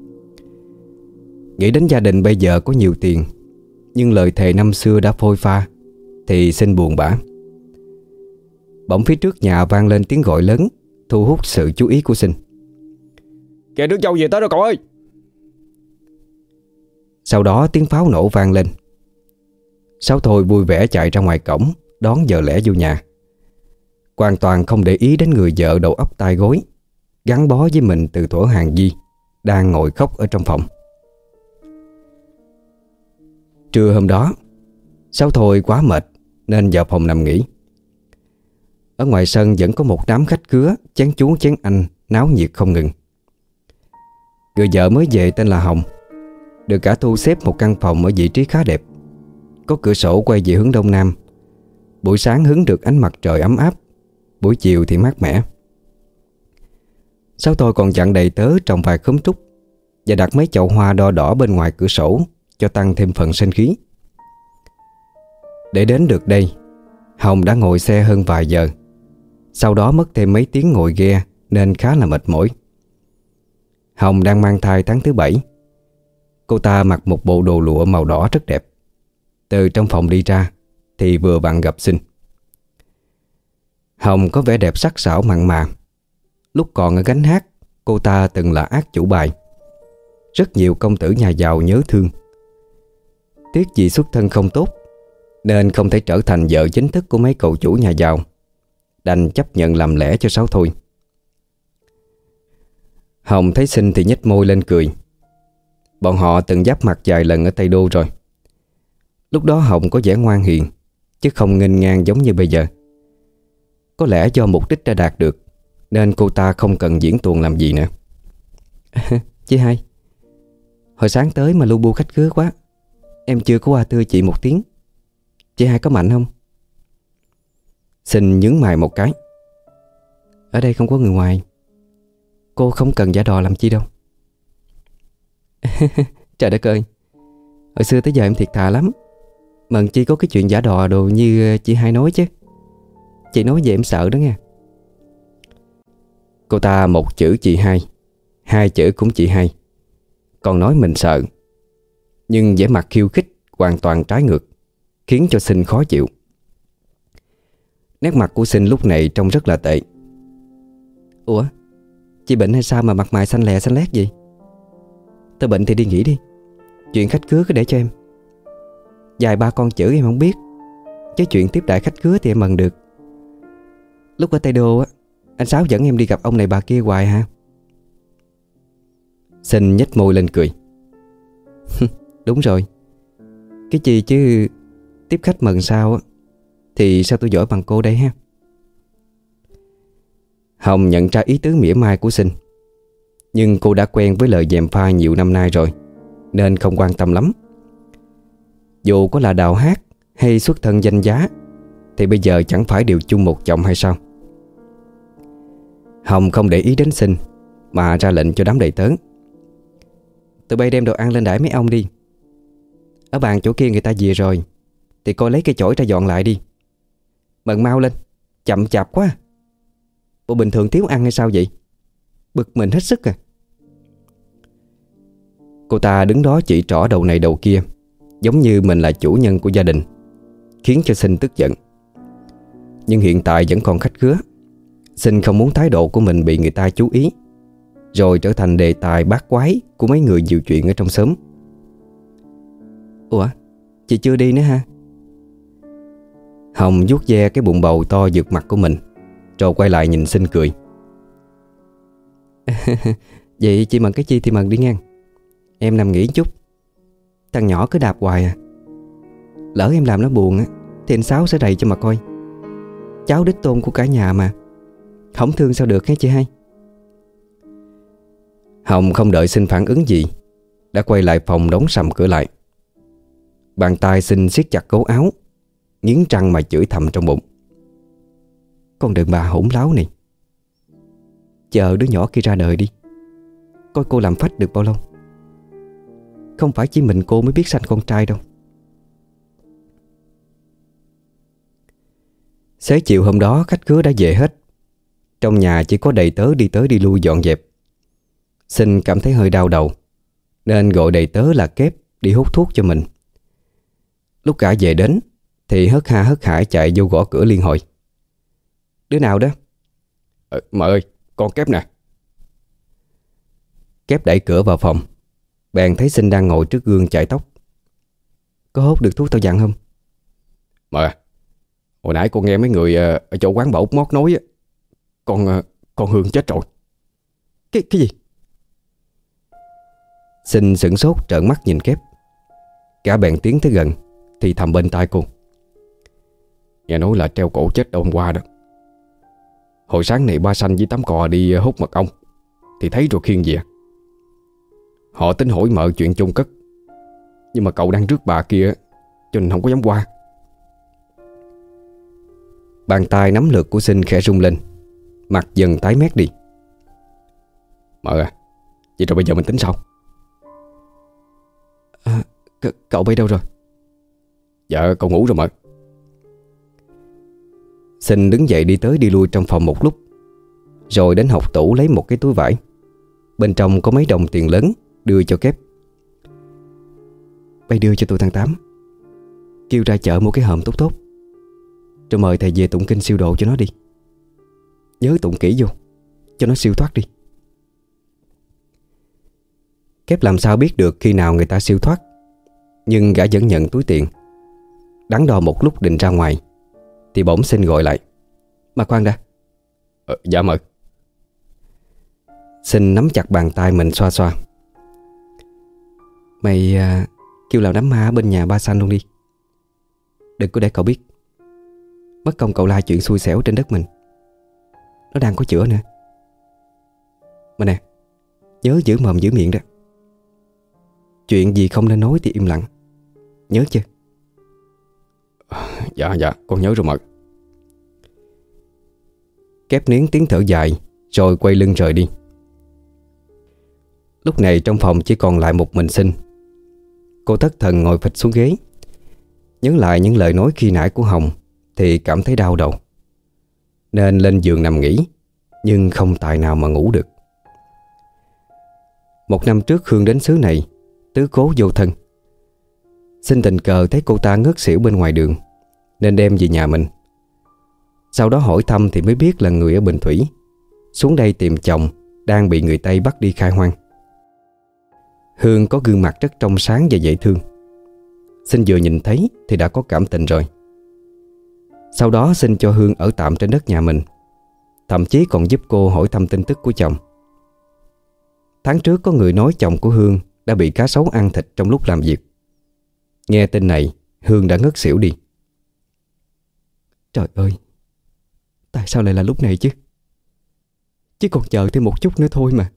Nghĩ đến gia đình bây giờ có nhiều tiền, nhưng lời thề năm xưa đã phôi pha, thì Sinh buồn bã. Bỗng phía trước nhà vang lên tiếng gọi lớn, thu hút sự chú ý của Sinh. Kìa, đứa dâu về tới rồi cậu ơi! Sau đó tiếng pháo nổ vang lên. Sáu Thôi vui vẻ chạy ra ngoài cổng đón vợ lẽ vô nhà, hoàn toàn không để ý đến người vợ đầu óc tai gối gắn bó với mình từ thuở hàng di đang ngồi khóc ở trong phòng. Trưa hôm đó, Sáu Thôi quá mệt nên vào phòng nằm nghỉ. Ở ngoài sân vẫn có một đám khách khứa chén chú chén anh náo nhiệt không ngừng. Người vợ mới về tên là Hồng được cả thu xếp một căn phòng ở vị trí khá đẹp, có cửa sổ quay về hướng đông nam. Buổi sáng hứng được ánh mặt trời ấm áp, buổi chiều thì mát mẻ. Sáu Thôi còn dặn đầy tớ trồng vài khóm trúc và đặt mấy chậu hoa đo đỏ bên ngoài cửa sổ cho tăng thêm phần sinh khí. Để đến được đây, Hồng đã ngồi xe hơn vài giờ. Sau đó mất thêm mấy tiếng ngồi ghe nên khá là mệt mỏi. Hồng đang mang thai tháng thứ 7. Cô ta mặc một bộ đồ lụa màu đỏ rất đẹp. Từ trong phòng đi ra thì vừa vặn gặp Sinh. Hồng có vẻ đẹp sắc sảo mặn mà. Lúc còn ở gánh hát, cô ta từng là ác chủ bài. Rất nhiều công tử nhà giàu nhớ thương. Tiếc vì xuất thân không tốt nên không thể trở thành vợ chính thức của mấy cậu chủ nhà giàu, đành chấp nhận làm lẽ cho Sáu Thôi. Hồng thấy Sinh thì nhếch môi lên cười. Bọn họ từng giáp mặt vài lần ở Tây Đô rồi. Lúc đó Hồng có vẻ ngoan hiền, chứ không nghênh ngang giống như bây giờ. Có lẽ do mục đích đã đạt được nên cô ta không cần diễn tuồng làm gì nữa. Chị hai, hồi sáng tới mà lu bu khách khứa quá, em chưa có qua thưa chị một tiếng. Chị hai có mạnh không? Sinh nhướng mày một cái. Ở đây không có người ngoài, cô không cần giả đò làm chi đâu. Trời đất ơi, hồi xưa tới giờ em thiệt thà lắm, mần chi có cái chuyện giả đò đồ như chị hai nói chứ. Chị nói vậy em sợ đó nghe. Cô ta một chữ chị hai chữ cũng chị hai, còn nói mình sợ. Nhưng vẻ mặt khiêu khích hoàn toàn trái ngược, khiến cho Sinh khó chịu. Nét mặt của Sinh lúc này trông rất là tệ. Ủa, chị bệnh hay sao mà mặt mày xanh lè xanh lét vậy? Tôi bệnh thì đi nghỉ đi, chuyện khách khứa cứ để cho em. Vài ba con chữ em không biết, chứ chuyện tiếp đãi khách khứa thì em mần được. Lúc ở Tây Đô á, anh Sáu dẫn em đi gặp ông này bà kia hoài hả? Sinh nhếch môi lên cười. Đúng rồi. Cái gì chứ tiếp khách mần sao á, thì sao tôi giỏi bằng cô đây ha? Hồng nhận ra ý tứ mỉa mai của Sinh, nhưng cô đã quen với lời gièm pha nhiều năm nay rồi, nên không quan tâm lắm. Dù có là đào hát hay xuất thân danh giá, thì bây giờ chẳng phải đều chung một chồng hay sao? Hồng không để ý đến Sinh, mà ra lệnh cho đám đầy tớ. Tụi bay đem đồ ăn lên đãi mấy ông đi. Ở bàn chỗ kia người ta về rồi, thì coi lấy cây chổi ra dọn lại đi. Mần mau lên, chậm chạp quá. Bộ bình thường thiếu ăn hay sao vậy? Bực mình hết sức à. Cô ta đứng đó chỉ trỏ đầu này đầu kia, giống như mình là chủ nhân của gia đình, khiến cho Sinh tức giận. Nhưng hiện tại vẫn còn khách khứa. Sinh không muốn thái độ của mình bị người ta chú ý, rồi trở thành đề tài bát quái của mấy người nhiều chuyện ở trong xóm. Ủa, chị chưa đi nữa ha? Hồng vuốt ve cái bụng bầu to vượt mặt của mình, rồi quay lại nhìn Sinh cười. Vậy chị mần cái chi thì mần đi ngang. Em nằm nghỉ chút. Thằng nhỏ cứ đạp hoài à. Lỡ em làm nó buồn á, thì anh Sáu sẽ rầy cho mà coi. Cháu đích tôn của cả nhà mà, không thương sao được hả chị hai? Hồng không đợi Sinh phản ứng gì, đã quay lại phòng đóng sầm cửa lại. Bàn tay Sinh siết chặt gấu áo, nghiến răng mà chửi thầm trong bụng. Con đàn bà hỗn láo này, chờ đứa nhỏ kia ra đời đi, coi cô làm phách được bao lâu. Không phải chỉ mình cô mới biết sanh con trai đâu. Xế chiều hôm đó khách khứa đã về hết. Trong nhà chỉ có đầy tớ đi tới đi lui dọn dẹp. Sinh cảm thấy hơi đau đầu, nên gọi đầy tớ là Kép đi hút thuốc cho mình. Lúc cả về đến thì hớt ha hớt hải chạy vô gõ cửa liên hồi. Đứa nào đó? Mợ ơi, con Kép nè. Kép đẩy cửa vào phòng, bèn thấy Sinh đang ngồi trước gương chải tóc. Có hút được thuốc tao dặn không? Mợ à, hồi nãy con nghe mấy người ở chỗ quán bà Út Mót nói á, con Hương chết rồi. Cái gì? Sinh sửng sốt trợn mắt nhìn Kép. Cả bèn tiến tới gần thì thầm bên tai cô. Nghe nói là treo cổ chết hôm qua đó. Hồi sáng này ba Sanh với Tám Cò đi hút mật ong thì thấy rồi khiêng về. Họ tính hỏi mợ chuyện chôn cất, nhưng mà cậu đang rước bà kia, cho nên không có dám qua. Bàn tay nắm lược của Sinh khẽ rung lên, mặt dần tái mét đi. Mợ à, vậy rồi bây giờ mình tính sao? Cậu bay đâu rồi? Dạ cậu ngủ rồi mợ. Sinh đứng dậy đi tới đi lui trong phòng một lúc, rồi đến hộc tủ lấy một cái túi vải. Bên trong có mấy đồng tiền lớn, đưa cho Kép. Bay đưa cho tụi thằng Tám, kêu ra chợ mua cái hòm tốt tốt, rồi mời thầy về tụng kinh siêu độ cho nó đi. Nhớ tụng kỹ vô, cho nó siêu thoát đi. Kép làm sao biết được khi nào người ta siêu thoát, nhưng gã vẫn nhận túi tiền. Đắn đo một lúc định ra ngoài, thì bỗng Sinh gọi lại. Mà khoan đã. Dạ mợ. Sinh nắm chặt bàn tay mình xoa xoa. Mày kêu lão đám ma ở bên nhà ba Sanh luôn đi. Đừng có để cậu biết, mất công cậu la chuyện xui xẻo trên đất mình. Nó đang có chữa nữa. Mà nè, nhớ giữ mồm giữ miệng đó. Chuyện gì không nên nói thì im lặng, nhớ chưa? Dạ con nhớ rồi mợ. Kép niến tiếng thở dài, rồi quay lưng rời đi. Lúc này trong phòng chỉ còn lại một mình Sinh. Cô thất thần ngồi phịch xuống ghế, nhớ lại những lời nói khi nãy của Hồng thì cảm thấy đau đầu, nên lên giường nằm nghỉ, nhưng không tài nào mà ngủ được. Một năm trước Hương đến xứ này, tứ cố vô thân. Sinh tình cờ thấy cô ta ngất xỉu bên ngoài đường, nên đem về nhà mình. Sau đó hỏi thăm thì mới biết là người ở Bình Thủy, xuống đây tìm chồng đang bị người Tây bắt đi khai hoang. Hương có gương mặt rất trong sáng và dễ thương. Sinh vừa nhìn thấy thì đã có cảm tình rồi. Sau đó Sinh cho Hương ở tạm trên đất nhà mình, Thậm chí còn giúp cô hỏi thăm tin tức của chồng. Tháng trước có người nói chồng của Hương đã bị cá sấu ăn thịt trong lúc làm việc. Nghe tin này, Hương đã ngất xỉu đi. Trời ơi, tại sao lại là lúc này chứ? Chỉ còn chờ thêm một chút nữa thôi mà.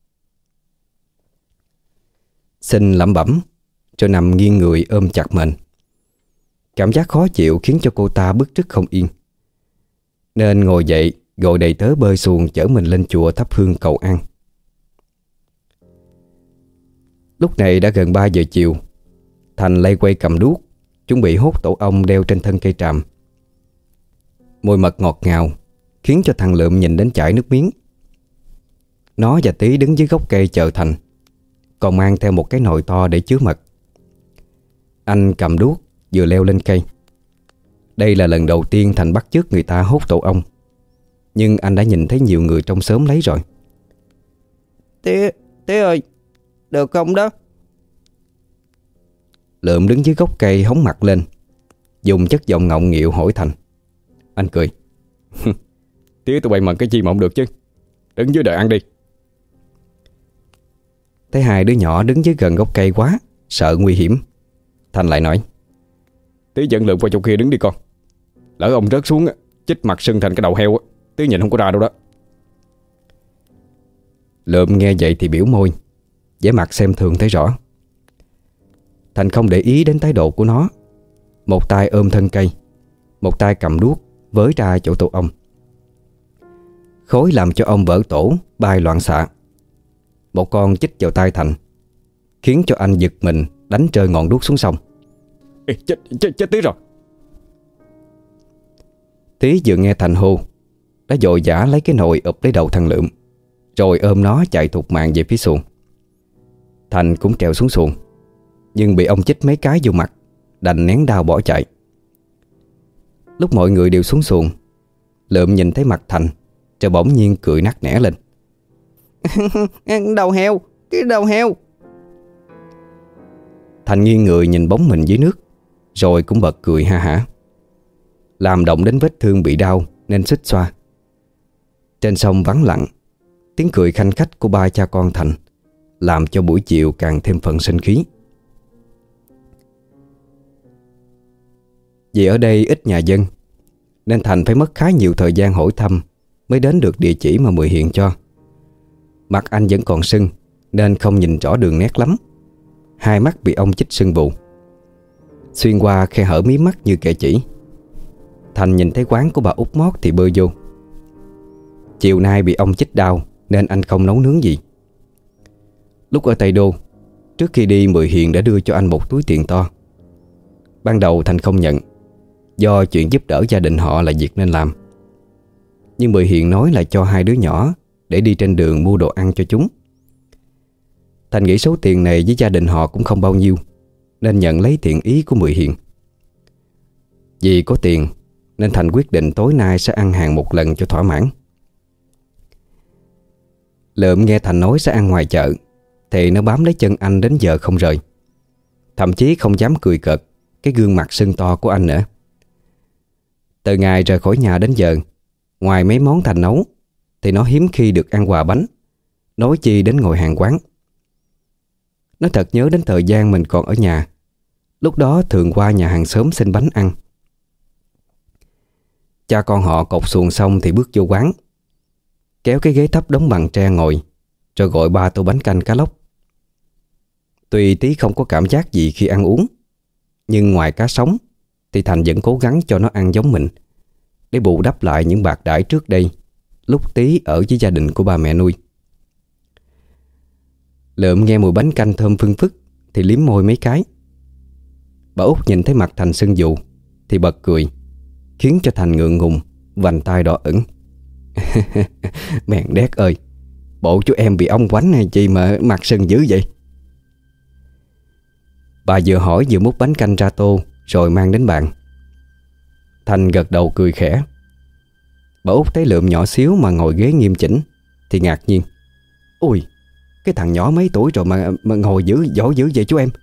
Sinh lẩm bẩm rồi nằm nghiêng người ôm chặt mền. Cảm giác khó chịu khiến cho cô ta bứt rứt không yên, nên ngồi dậy gọi đầy tớ bơi xuồng chở mình lên chùa thắp hương cầu an. Lúc này đã gần 3 giờ chiều. Thành lay quay cầm đuốc chuẩn bị hốt tổ ong đeo trên thân cây tràm. Mùi mật ngọt ngào khiến cho thằng Lượm nhìn đến chảy nước miếng. Nó và Tí đứng dưới gốc cây chờ Thành, còn mang theo một cái nồi to để chứa mật. Anh cầm đuốc vừa leo lên cây. Đây là lần đầu tiên Thành bắt chước người ta hốt tổ ong, nhưng anh đã nhìn thấy nhiều người trong xóm lấy rồi. Tí ơi, được không đó? Lượm đứng dưới gốc cây hóng mặt lên, dùng chất giọng ngọng nghịu hỏi Thành. Anh cười. Tía tụi bay mần cái chi mà không được chứ. Đứng dưới đợi ăn đi. Thấy hai đứa nhỏ đứng dưới gần gốc cây quá, sợ nguy hiểm, Thành lại nói. Tía dẫn Lượm qua chỗ kia đứng đi con. Lỡ ông rớt xuống chích mặt sưng thành cái đầu heo, Tía nhìn không có ra đâu đó. Lượm nghe vậy thì biểu môi, vẻ mặt xem thường thấy rõ. Thành không để ý đến thái độ của nó, một tay ôm thân cây, một tay cầm đuốc với ra chỗ tổ ong. Khối làm cho ong vỡ tổ bay loạn xạ. Một con chích vào tay Thành, khiến cho anh giật mình đánh rơi ngọn đuốc xuống sông. Ê, chết Tía rồi. Tí vừa nghe Thành hô đã vội vã lấy cái nồi ụp lấy đầu thằng Lượm, rồi ôm nó chạy thục mạng về phía xuồng. Thành cũng trèo xuống xuồng, nhưng bị ông chích mấy cái vô mặt, đành nén đau bỏ chạy. Lúc mọi người đều xuống xuồng, Lượm nhìn thấy mặt Thành rồi bỗng nhiên cười nắc nẻ lên. Đầu heo, cái đầu heo. Thành nghiêng người nhìn bóng mình dưới nước, rồi cũng bật cười ha hả, làm động đến vết thương bị đau nên xích xoa. Trên sông vắng lặng, tiếng cười khanh khách của ba cha con Thành làm cho buổi chiều càng thêm phần sinh khí. Vì ở đây ít nhà dân, nên Thành phải mất khá nhiều thời gian hỏi thăm mới đến được địa chỉ mà Mười hiện cho. Mặt anh vẫn còn sưng nên không nhìn rõ đường nét lắm, hai mắt bị ong chích sưng vù. Xuyên qua khe hở mí mắt như kẻ chỉ, Thành nhìn thấy quán của bà Út Mót thì bơi vô. Chiều nay bị ong chích đau nên anh không nấu nướng gì. Lúc ở Tây Đô, trước khi đi Mười Hiền đã đưa cho anh một túi tiền to. Ban đầu Thành không nhận, do chuyện giúp đỡ gia đình họ là việc nên làm. Nhưng Mười Hiền nói là cho hai đứa nhỏ để đi trên đường mua đồ ăn cho chúng. Thành nghĩ số tiền này với gia đình họ cũng không bao nhiêu, nên nhận lấy thiện ý của Mười Hiền. Vì có tiền nên Thành quyết định tối nay sẽ ăn hàng một lần cho thỏa mãn. Lượm nghe Thành nói sẽ ăn ngoài chợ thì nó bám lấy chân anh đến giờ không rời, thậm chí không dám cười cợt cái gương mặt sưng to của anh nữa. Từ ngày rời khỏi nhà đến giờ, ngoài mấy món Thành nấu thì nó hiếm khi được ăn quà bánh, nói chi đến ngồi hàng quán. Nó thật nhớ đến thời gian mình còn ở nhà, lúc đó thường qua nhà hàng xóm xin bánh ăn. Cha con họ cột xuồng xong thì bước vô quán, kéo cái ghế thấp đóng bằng tre ngồi, rồi gọi 3 tô bánh canh cá lóc. Tuy Tí không có cảm giác gì khi ăn uống, nhưng ngoài cá sống thì Thành vẫn cố gắng cho nó ăn giống mình, để bù đắp lại những bạc đãi trước đây lúc Tí ở với gia đình của ba mẹ nuôi. Lượm nghe mùi bánh canh thơm phưng phức thì liếm môi mấy cái. Bà Út nhìn thấy mặt Thành sưng vù thì bật cười, khiến cho Thành ngượng ngùng, vành tai đỏ ửng. Mèn đét ơi, bộ chú em bị ong quánh hay chi mà mặt sưng dữ vậy? Bà vừa hỏi vừa múc bánh canh ra tô rồi mang đến bàn. Thành gật đầu cười khẽ. Bà Út thấy Lượm nhỏ xíu mà ngồi ghế nghiêm chỉnh thì ngạc nhiên. Ôi, cái thằng nhỏ mấy tuổi rồi mà ngồi giỏi dữ vậy chú em?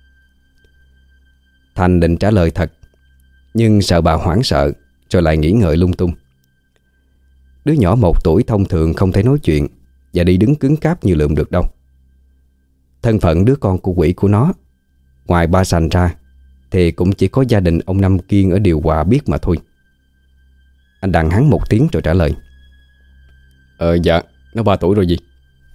Thành định trả lời thật, nhưng sợ bà hoảng sợ rồi lại nghĩ ngợi lung tung. Đứa nhỏ 1 tuổi thông thường không thể nói chuyện và đi đứng cứng cáp như Lượm được đâu. Thân phận đứa con của quỷ của nó, ngoài ba Sành ra, thì cũng chỉ có gia đình ông Năm Kiên ở Điều Hòa biết mà thôi. Anh đằng hắn 1 tiếng rồi trả lời. Dạ, nó 3 tuổi rồi gì.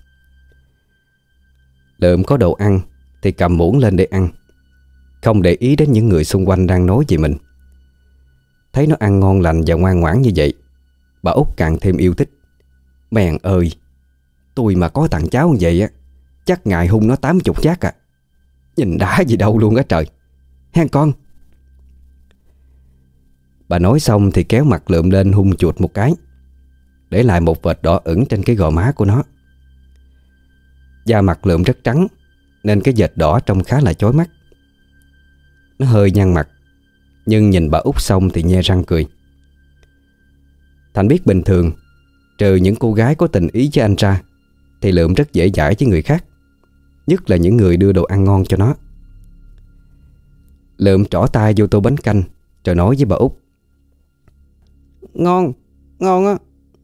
Lượm có đồ ăn thì cầm muỗng lên để ăn, không để ý đến những người xung quanh đang nói về mình. Thấy nó ăn ngon lành và ngoan ngoãn như vậy, bà Út càng thêm yêu thích. Mèn ơi, tôi mà có thằng cháu như vậy á, chắc ngài hung nó 80 nhát à. Nhìn đã gì đâu luôn á trời. Hen con. Bà nói xong thì kéo mặt Lượm lên hung chuột một cái, để lại một vệt đỏ ửng trên cái gò má của nó. Da mặt Lượm rất trắng, nên cái vệt đỏ trông khá là chói mắt. Nó hơi nhăn mặt, nhưng nhìn bà Út xong thì nhe răng cười. Thành biết bình thường, trừ những cô gái có tình ý với anh ra, thì Lượm rất dễ dãi với người khác, nhất là những người đưa đồ ăn ngon cho nó. Lượm trỏ tay vô tô bánh canh rồi nói với bà Út. Ngon, ngon á.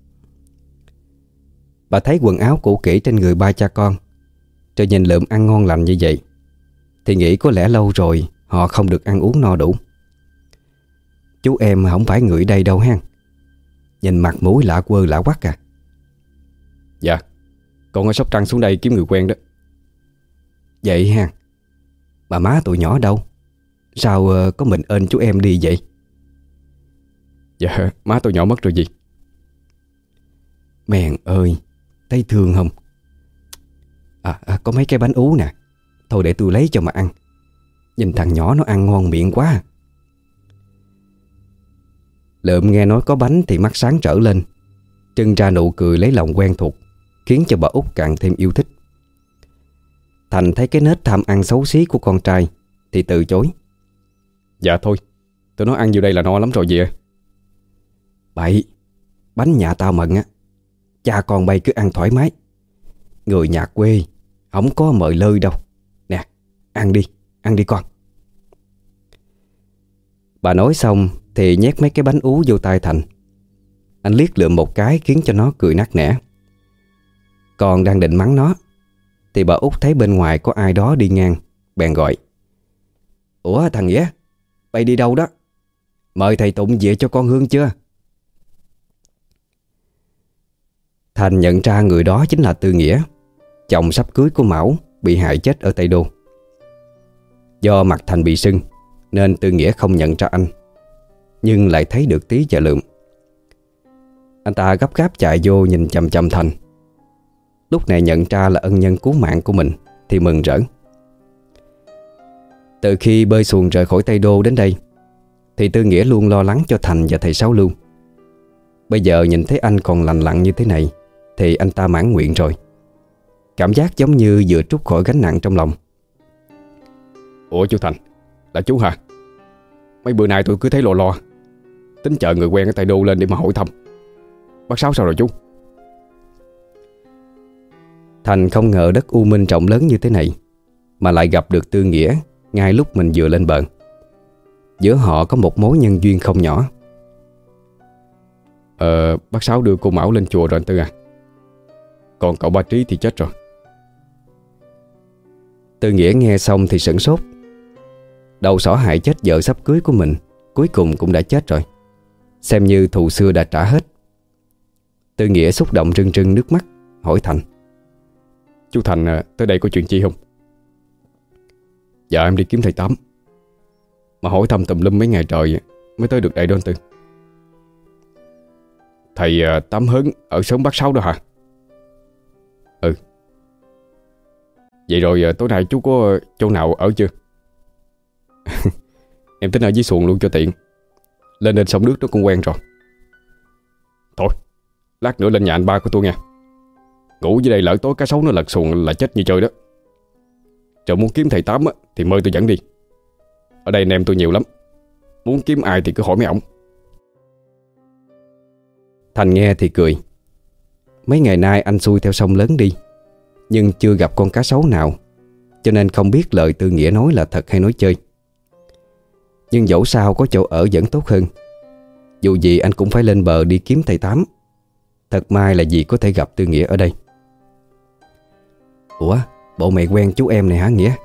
Bà thấy quần áo cũ kỹ trên người ba cha con, rồi nhìn Lượm ăn ngon lành như vậy, thì nghĩ có lẽ lâu rồi họ không được ăn uống no đủ. Chú em không phải người đây đâu ha. Nhìn mặt mũi lạ quơ lạ quắc à. Dạ, con ở Sóc Trăng xuống đây kiếm người quen đó. Vậy ha. Bà má tụi nhỏ đâu? Sao có mình ơn chú em đi vậy? Dạ, má tôi nhỏ mất rồi gì. Mèn ơi, thấy thương không? Có mấy cái bánh ú nè, thôi để tôi lấy cho mà ăn. Nhìn thằng nhỏ nó ăn ngon miệng quá. Lượm nghe nói có bánh thì mắt sáng trở lên, trưng ra nụ cười lấy lòng quen thuộc, khiến cho bà Út càng thêm yêu thích. Thành thấy cái nết tham ăn xấu xí của con trai thì từ chối. Dạ thôi, tôi nói ăn vô đây là no lắm rồi gì. Bậy, bánh nhà tao mận á, cha con bay cứ ăn thoải mái. Người nhà quê không có mời lơi đâu. Nè, ăn đi con. Bà nói xong thì nhét mấy cái bánh ú vô tay Thành. Anh liếc Lượm một cái khiến cho nó cười nắc nẻ. Còn đang định mắng nó thì bà Út thấy bên ngoài có ai đó đi ngang, bèn gọi. Ủa thằng Nghĩa, bay đi đâu đó? Mời thầy Tụng về cho con hương chưa? Thành nhận ra người đó chính là Tư Nghĩa, chồng sắp cưới của Mão bị hại chết ở Tây Đô. Do mặt Thành bị sưng nên Tư Nghĩa không nhận ra anh, nhưng lại thấy được Tí và Lượm. Anh ta gấp gáp chạy vô nhìn chằm chằm Thành. Lúc này nhận ra là ân nhân cứu mạng của mình thì mừng rỡ. Từ khi bơi xuồng rời khỏi Tây Đô đến đây thì Tư Nghĩa luôn lo lắng cho Thành và thầy Sáu Lưu. Bây giờ nhìn thấy anh còn lành lặn như thế này thì anh ta mãn nguyện rồi. Cảm giác giống như vừa trút khỏi gánh nặng trong lòng. Ủa chú Thành, là chú hả? Mấy bữa nay tôi cứ thấy lo lo, tính chờ người quen ở Tây Đô lên để mà hỏi thăm. Bác Sáu sao rồi chú? Thành không ngờ đất U Minh rộng lớn như thế này mà lại gặp được Tư Nghĩa ngay lúc mình vừa lên bờ. Giữa họ có một mối nhân duyên không nhỏ. Bác Sáu đưa cô Mão lên chùa rồi anh Tư à. Còn cậu Ba Trí thì chết rồi. Tư Nghĩa nghe xong thì sửng sốt. Đầu sỏ hại chết vợ sắp cưới của mình cuối cùng cũng đã chết rồi, xem như thù xưa đã trả hết. Tư Nghĩa xúc động rưng rưng nước mắt, hỏi Thành. Chú Thành tới đây có chuyện chi không? Dạ em đi kiếm thầy Tám, mà hỏi thăm tùm lum mấy ngày trời mới tới được đây đó anh Tư. Thầy Tám Hớn ở xóm Bác Sáu đó hả? Ừ. Vậy rồi tối nay chú có chỗ nào ở chưa? Em tính ở dưới xuồng luôn cho tiện. Lên trên sông nước nó cũng quen rồi. Thôi, lát nữa lên nhà anh ba của tôi nha. Ngủ dưới đây lỡ tối cá sấu nó lật xuồng là chết như chơi đó. Rồi muốn kiếm thầy Tám thì mời tôi dẫn đi. Ở đây anh em tôi nhiều lắm, muốn kiếm ai thì cứ hỏi mấy ổng. Thành nghe thì cười. Mấy ngày nay anh xuôi theo sông lớn đi, nhưng chưa gặp con cá sấu nào, cho nên không biết lời Tư Nghĩa nói là thật hay nói chơi. Nhưng dẫu sao có chỗ ở vẫn tốt hơn. Dù gì anh cũng phải lên bờ đi kiếm thầy Tám. Thật may là dì có thể gặp Tư Nghĩa ở đây. Ủa, bộ mày quen chú em này hả Nghĩa?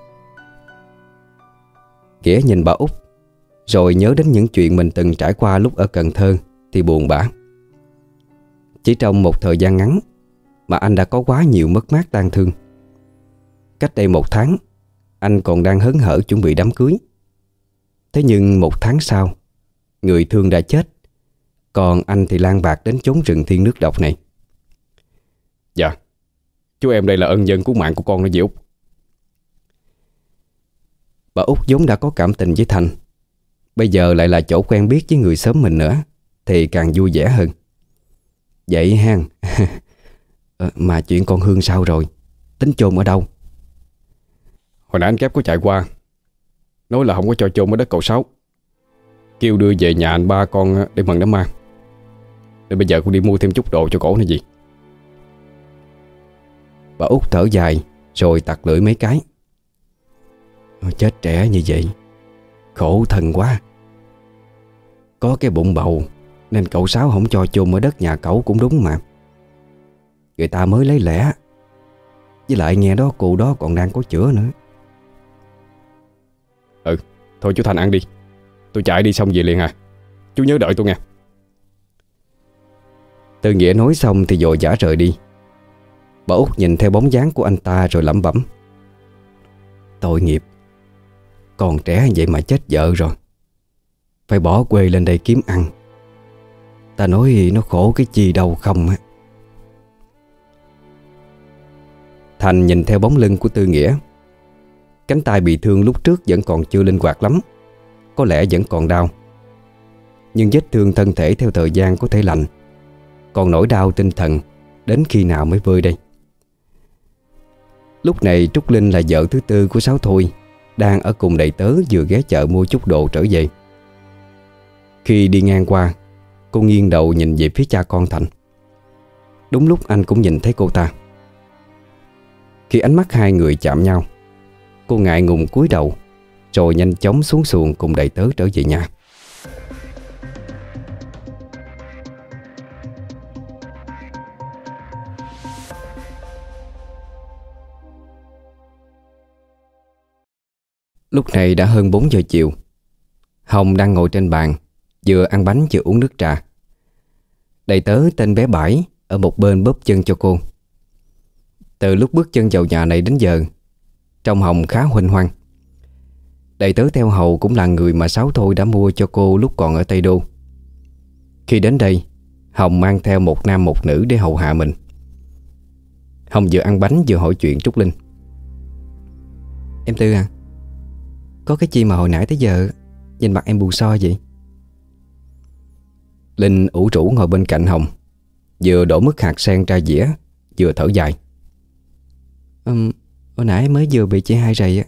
Nghĩa nhìn bà Út, rồi nhớ đến những chuyện mình từng trải qua lúc ở Cần Thơ thì buồn bã. Chỉ trong một thời gian ngắn mà anh đã có quá nhiều mất mát tang thương. Cách đây 1 tháng, anh còn đang hớn hở chuẩn bị đám cưới. Thế nhưng 1 tháng sau, người thương đã chết, còn anh thì lang bạc đến chốn rừng thiên nước độc này. Dạ, chú em đây là ân nhân cứu mạng của con đó dì Út. Bà Út vốn đã có cảm tình với Thành, bây giờ lại là chỗ quen biết với người xóm mình nữa, thì càng vui vẻ hơn. Vậy hang mà chuyện con Hương sao rồi? Tính chôn ở đâu? Hồi nãy anh Kép có chạy qua, nói là không có cho chôn ở đất Cầu Sáu, kêu đưa về nhà anh ba con để mừng đám ma. Nên bây giờ con đi mua thêm chút đồ cho cổ này gì. Bà Út thở dài rồi tặc lưỡi mấy cái. Chết trẻ như vậy, khổ thân quá. Có cái bụng bầu nên cậu Sáu không cho chôn ở đất nhà cậu cũng đúng mà. Người ta mới lấy lẽ. Với lại nghe đó cụ đó còn đang có chữa nữa. Thôi chú Thành ăn đi, tôi chạy đi xong về liền à. Chú nhớ đợi tôi nha. Tư Nghĩa nói xong thì vội vã rời đi. Bà Út nhìn theo bóng dáng của anh ta rồi lẩm bẩm. Tội nghiệp, còn trẻ vậy mà chết vợ rồi, phải bỏ quê lên đây kiếm ăn. Ta nói nó khổ cái chi đâu không á. Thành nhìn theo bóng lưng của Tư Nghĩa. Cánh tay bị thương lúc trước vẫn còn chưa linh hoạt lắm, có lẽ vẫn còn đau. Nhưng vết thương thân thể theo thời gian có thể lành, còn nỗi đau tinh thần đến khi nào mới vơi đây? Lúc này Trúc Linh là vợ thứ tư của Sáu Thôi, đang ở cùng đầy tớ vừa ghé chợ mua chút đồ trở về. Khi đi ngang qua, cô nghiêng đầu nhìn về phía cha con Thành. Đúng lúc anh cũng nhìn thấy cô ta. Khi ánh mắt hai người chạm nhau, cô ngại ngùng cúi đầu, rồi nhanh chóng xuống xuồng cùng đầy tớ trở về nhà. Lúc này đã hơn 4 giờ chiều. Hồng đang ngồi trên bàn, vừa ăn bánh vừa uống nước trà. Đầy tớ tên bé Bãi ở một bên bóp chân cho cô. Từ lúc bước chân vào nhà này đến giờ, trông Hồng khá huênh hoang. Đầy tớ theo hầu cũng là người mà Sáu Thôi đã mua cho cô lúc còn ở Tây Đô. Khi đến đây, Hồng mang theo một nam một nữ để hầu hạ mình. Hồng vừa ăn bánh vừa hỏi chuyện Trúc Linh. Em Tư à, có cái chi mà hồi nãy tới giờ nhìn mặt em buồn so vậy? Linh ủ rũ ngồi bên cạnh Hồng, vừa đổ mứt hạt sen ra dĩa, vừa thở dài. Hồi nãy mới vừa bị chị hai rầy á.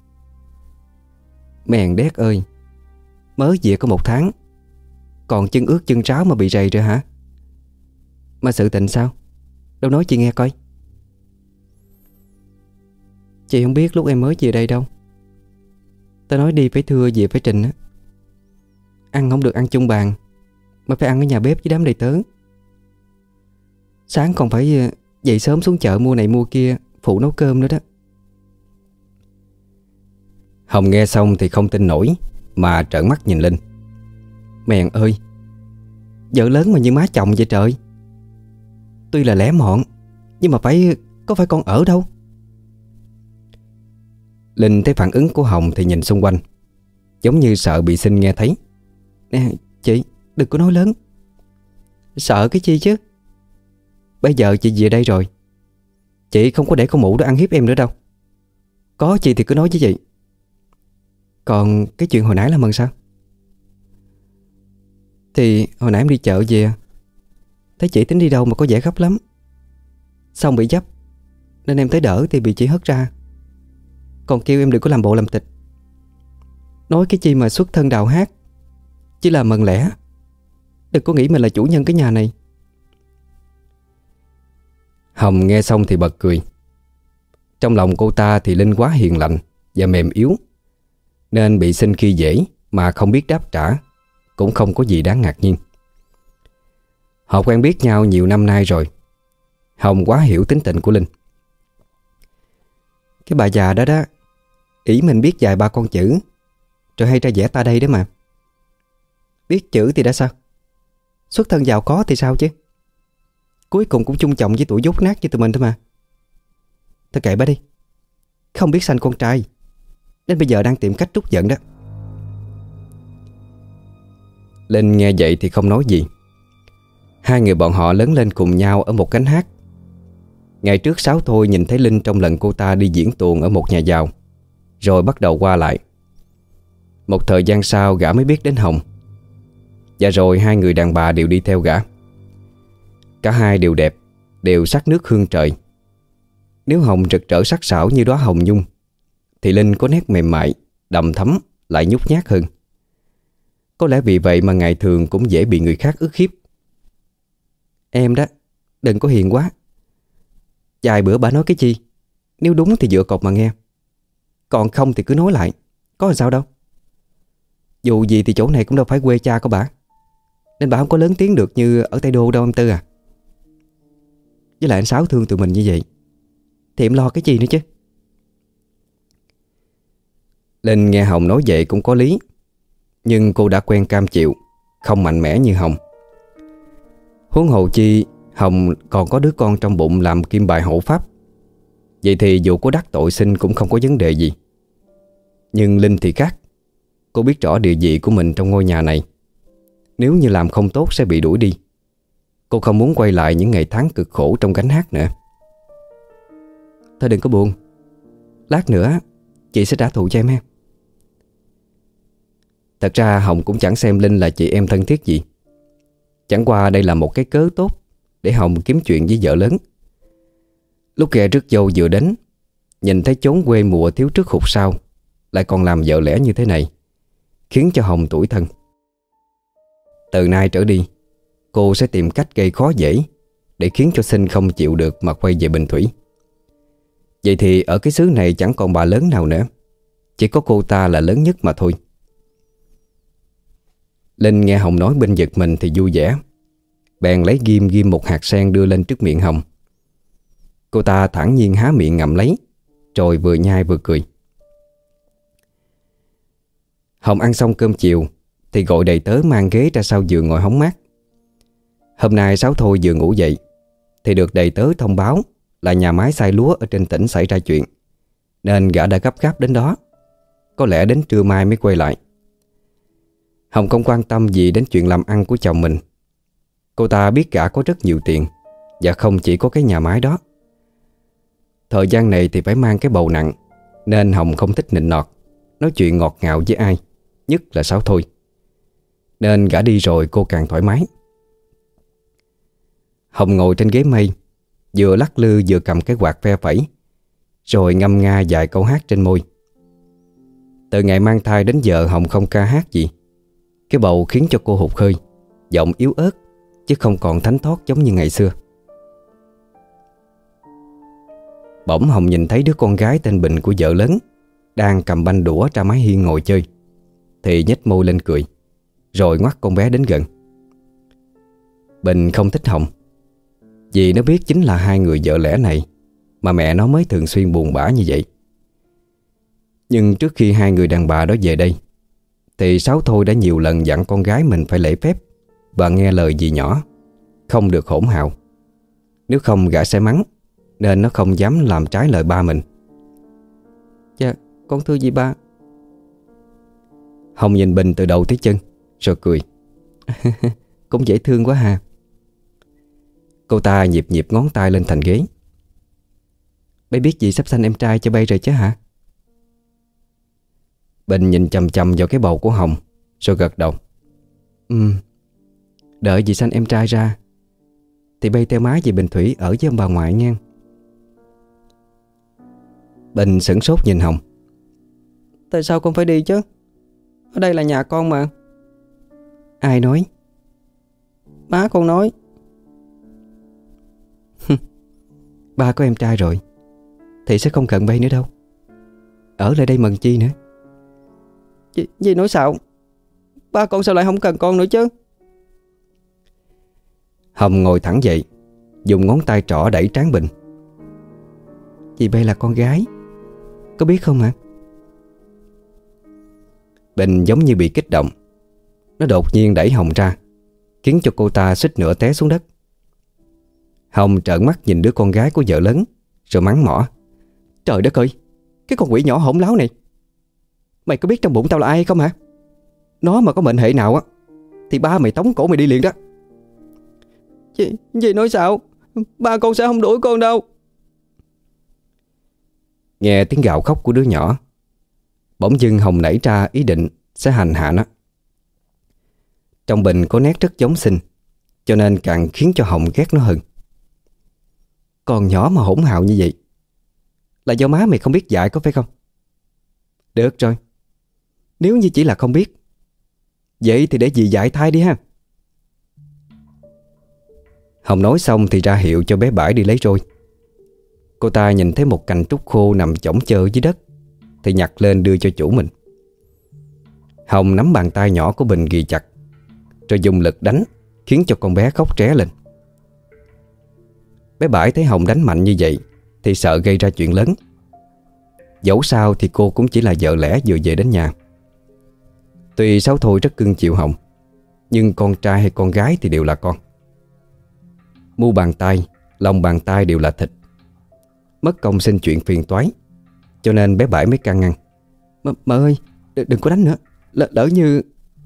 Mèn đét ơi, mới về có 1 tháng, còn chân ướt chân ráo mà bị rầy rồi hả? Mà sự tình sao? Đâu nói chị nghe coi. Chị không biết lúc em mới về đây đâu. Ta nói đi phải thưa về phải trình á. Ăn không được ăn chung bàn, mà phải ăn ở nhà bếp với đám đầy tớ. Sáng còn phải dậy sớm xuống chợ mua này mua kia, phụ nấu cơm nữa đó. Hồng nghe xong thì không tin nổi, mà trợn mắt nhìn Linh. Mèn ơi, vợ lớn mà như má chồng vậy trời. Tuy là lẻ mọn, nhưng mà có phải con ở đâu. Linh thấy phản ứng của Hồng thì nhìn xung quanh, giống như sợ bị Sinh nghe thấy. Nè chị, đừng có nói lớn. Sợ cái chi chứ? Bây giờ chị về đây rồi, chị không có để con mụ đó ăn hiếp em nữa đâu. Có chị thì cứ nói với chị. Còn cái chuyện hồi nãy là mừng sao? Thì hồi nãy em đi chợ về, thấy chị tính đi đâu mà có vẻ gấp lắm, xong bị dấp, nên em tới đỡ thì bị chị hất ra. Còn kêu em đừng có làm bộ làm tịch. Nói cái chi mà xuất thân đào hát, chỉ là mần lẽ. Đừng có nghĩ mình là chủ nhân cái nhà này. Hồng nghe xong thì bật cười. Trong lòng cô ta thì Linh quá hiền lành và mềm yếu, nên bị Sinh khi dễ mà không biết đáp trả cũng không có gì đáng ngạc nhiên. Họ quen biết nhau nhiều năm nay rồi. Hồng quá hiểu tính tình của Linh. Cái bà già đó đó, ỷ mình biết vài ba con chữ, rồi hay ra vẽ ta đây đó mà. Biết chữ thì đã sao? Xuất thân giàu có thì sao chứ? Cuối cùng cũng chung chồng với tuổi dốt nát như tụi mình thôi mà. Thôi kệ bà đi. Không biết sanh con trai, nên bây giờ đang tìm cách trút giận đó. Linh nghe vậy thì không nói gì. Hai người bọn họ lớn lên cùng nhau ở một cánh hát. Ngày trước Sáu Thôi nhìn thấy Linh trong lần cô ta đi diễn tuồng ở một nhà giàu, rồi bắt đầu qua lại. Một thời gian sau gã mới biết đến Hồng. Và rồi hai người đàn bà đều đi theo gã. Cả hai đều đẹp, đều sắc nước hương trời. Nếu Hồng rực rỡ sắc sảo như đóa hồng nhung, thì Linh có nét mềm mại, đầm thắm, lại nhút nhát hơn. Có lẽ vì vậy mà ngày thường cũng dễ bị người khác ức hiếp. Em đó, đừng có hiền quá. Vài bữa bà nói cái gì, nếu đúng thì dựa cột mà nghe, còn không thì cứ nói lại, có làm sao đâu. Dù gì thì chỗ này cũng đâu phải quê cha của bà, nên bà không có lớn tiếng được như ở Tây Đô đâu em Tư à. Với lại anh Sáu thương tụi mình như vậy thì em lo cái gì nữa chứ. Linh nghe Hồng nói vậy cũng có lý, nhưng cô đã quen cam chịu, không mạnh mẽ như Hồng. Huống hồ chi Hồng còn có đứa con trong bụng làm kim bài hộ pháp. Vậy thì dù có đắc tội sinh cũng không có vấn đề gì. Nhưng Linh thì khác. Cô biết rõ địa vị của mình trong ngôi nhà này. Nếu như làm không tốt sẽ bị đuổi đi. Cô không muốn quay lại những ngày tháng cực khổ trong gánh hát nữa. Thôi đừng có buồn, lát nữa chị sẽ trả thù cho em ha. Thật ra Hồng cũng chẳng xem Linh là chị em thân thiết gì. Chẳng qua đây là một cái cớ tốt để Hồng kiếm chuyện với vợ lớn. Lúc ghe rước dâu vừa đến, nhìn thấy chốn quê mùa thiếu trước hụt sau, lại còn làm vợ lẽ như thế này, khiến cho Hồng tủi thân. Từ nay trở đi, cô sẽ tìm cách gây khó dễ để khiến cho Sinh không chịu được mà quay về Bình Thủy. Vậy thì ở cái xứ này chẳng còn bà lớn nào nữa, chỉ có cô ta là lớn nhất mà thôi. Linh nghe Hồng nói bên giật mình thì vui vẻ, bèn lấy ghim một hạt sen đưa lên trước miệng Hồng. Cô ta thản nhiên há miệng ngậm lấy, rồi vừa nhai vừa cười. Hồng ăn xong cơm chiều thì gọi đầy tớ mang ghế ra sau giường ngồi hóng mát. Hôm nay Sáu Thôi vừa ngủ dậy thì được đầy tớ thông báo là nhà máy xay lúa ở trên tỉnh xảy ra chuyện, nên gã đã gấp gáp đến đó. Có lẽ đến trưa mai mới quay lại. Hồng không quan tâm gì đến chuyện làm ăn của chồng mình. Cô ta biết gã có rất nhiều tiền, và không chỉ có cái nhà máy đó. Thời gian này thì phải mang cái bầu nặng, nên Hồng không thích nịnh nọt, nói chuyện ngọt ngào với ai, nhất là Sáu Thôi. Nên gã đi rồi cô càng thoải mái. Hồng ngồi trên ghế mây, vừa lắc lư vừa cầm cái quạt phe phẩy, rồi ngâm nga vài câu hát trên môi. Từ ngày mang thai đến giờ Hồng không ca hát gì. Cái bầu khiến cho cô hụt hơi, giọng yếu ớt, chứ không còn thánh thót giống như ngày xưa. Bỗng Hồng nhìn thấy đứa con gái tên Bình của vợ lớn đang cầm banh đũa ra mái hiên ngồi chơi, thì nhếch môi lên cười, rồi ngoắt con bé đến gần. Bình không thích Hồng, vì nó biết chính là hai người vợ lẽ này mà mẹ nó mới thường xuyên buồn bã như vậy. Nhưng trước khi hai người đàn bà đó về đây thì Sáu Thôi đã nhiều lần dặn con gái mình phải lễ phép và nghe lời dì nhỏ, không được hỗn hào. Nếu không gã sẽ mắng, nên nó không dám làm trái lời ba mình. Dạ, con thưa dì ba. Hồng nhìn Bình từ đầu tới chân, rồi cười. Cũng dễ thương quá hà. Cô ta nhịp nhịp ngón tay lên thành ghế. Bây biết dì sắp sanh em trai cho bay rồi chứ hả? Bình nhìn chằm chằm vào cái bầu của Hồng, rồi gật đầu. Đợi dì sanh em trai ra thì bay theo má về Bình Thủy ở với ông bà ngoại nha. Bình sửng sốt nhìn Hồng. Tại sao con phải đi chứ? Ở đây là nhà con mà. Ai nói? Má con nói. Ba có em trai rồi thì sẽ không cần bay nữa đâu. Ở lại đây mần chi nữa. Dì nói sao? Ba con sao lại không cần con nữa chứ? Hồng ngồi thẳng dậy, dùng ngón tay trỏ đẩy trán Bình. Chị B là con gái, có biết không hả? Bình giống như bị kích động. Nó đột nhiên đẩy Hồng ra, khiến cho cô ta suýt nữa té xuống đất. Hồng trợn mắt nhìn đứa con gái của vợ lớn, rồi mắng mỏ. Trời đất ơi, cái con quỷ nhỏ hỗn láo này, mày có biết trong bụng tao là ai hay không hả? Nó mà có mệnh hệ nào á thì ba mày tống cổ mày đi liền đó. Chị nói sao? Ba con sẽ không đuổi con đâu. Nghe tiếng gào khóc của đứa nhỏ, bỗng dưng Hồng nảy ra ý định sẽ hành hạ nó. Trong Bình có nét rất giống Sinh, cho nên càng khiến cho Hồng ghét nó hơn. Còn nhỏ mà hỗn hào như vậy là do má mày không biết dạy có phải không? Được rồi, nếu như chỉ là không biết, vậy thì để dì dạy thay đi ha. Hồng nói xong thì ra hiệu cho bé Bãi đi lấy roi. Cô ta nhìn thấy một cành trúc khô nằm chõng chơ dưới đất thì nhặt lên đưa cho chủ mình. Hồng nắm bàn tay nhỏ của Bình ghì chặt, rồi dùng lực đánh, khiến cho con bé khóc ré lên. Bé Bãi thấy Hồng đánh mạnh như vậy thì sợ gây ra chuyện lớn. Dẫu sao thì cô cũng chỉ là vợ lẽ vừa về đến nhà. Tuy Sáu Thôi rất cưng chiều Hồng, nhưng con trai hay con gái thì đều là con. Mu bàn tay, lòng bàn tay đều là thịt. Mất công sinh chuyện phiền toái, cho nên bé Bãi mới can ngăn. Mợ ơi, đừng có đánh nữa, lỡ như...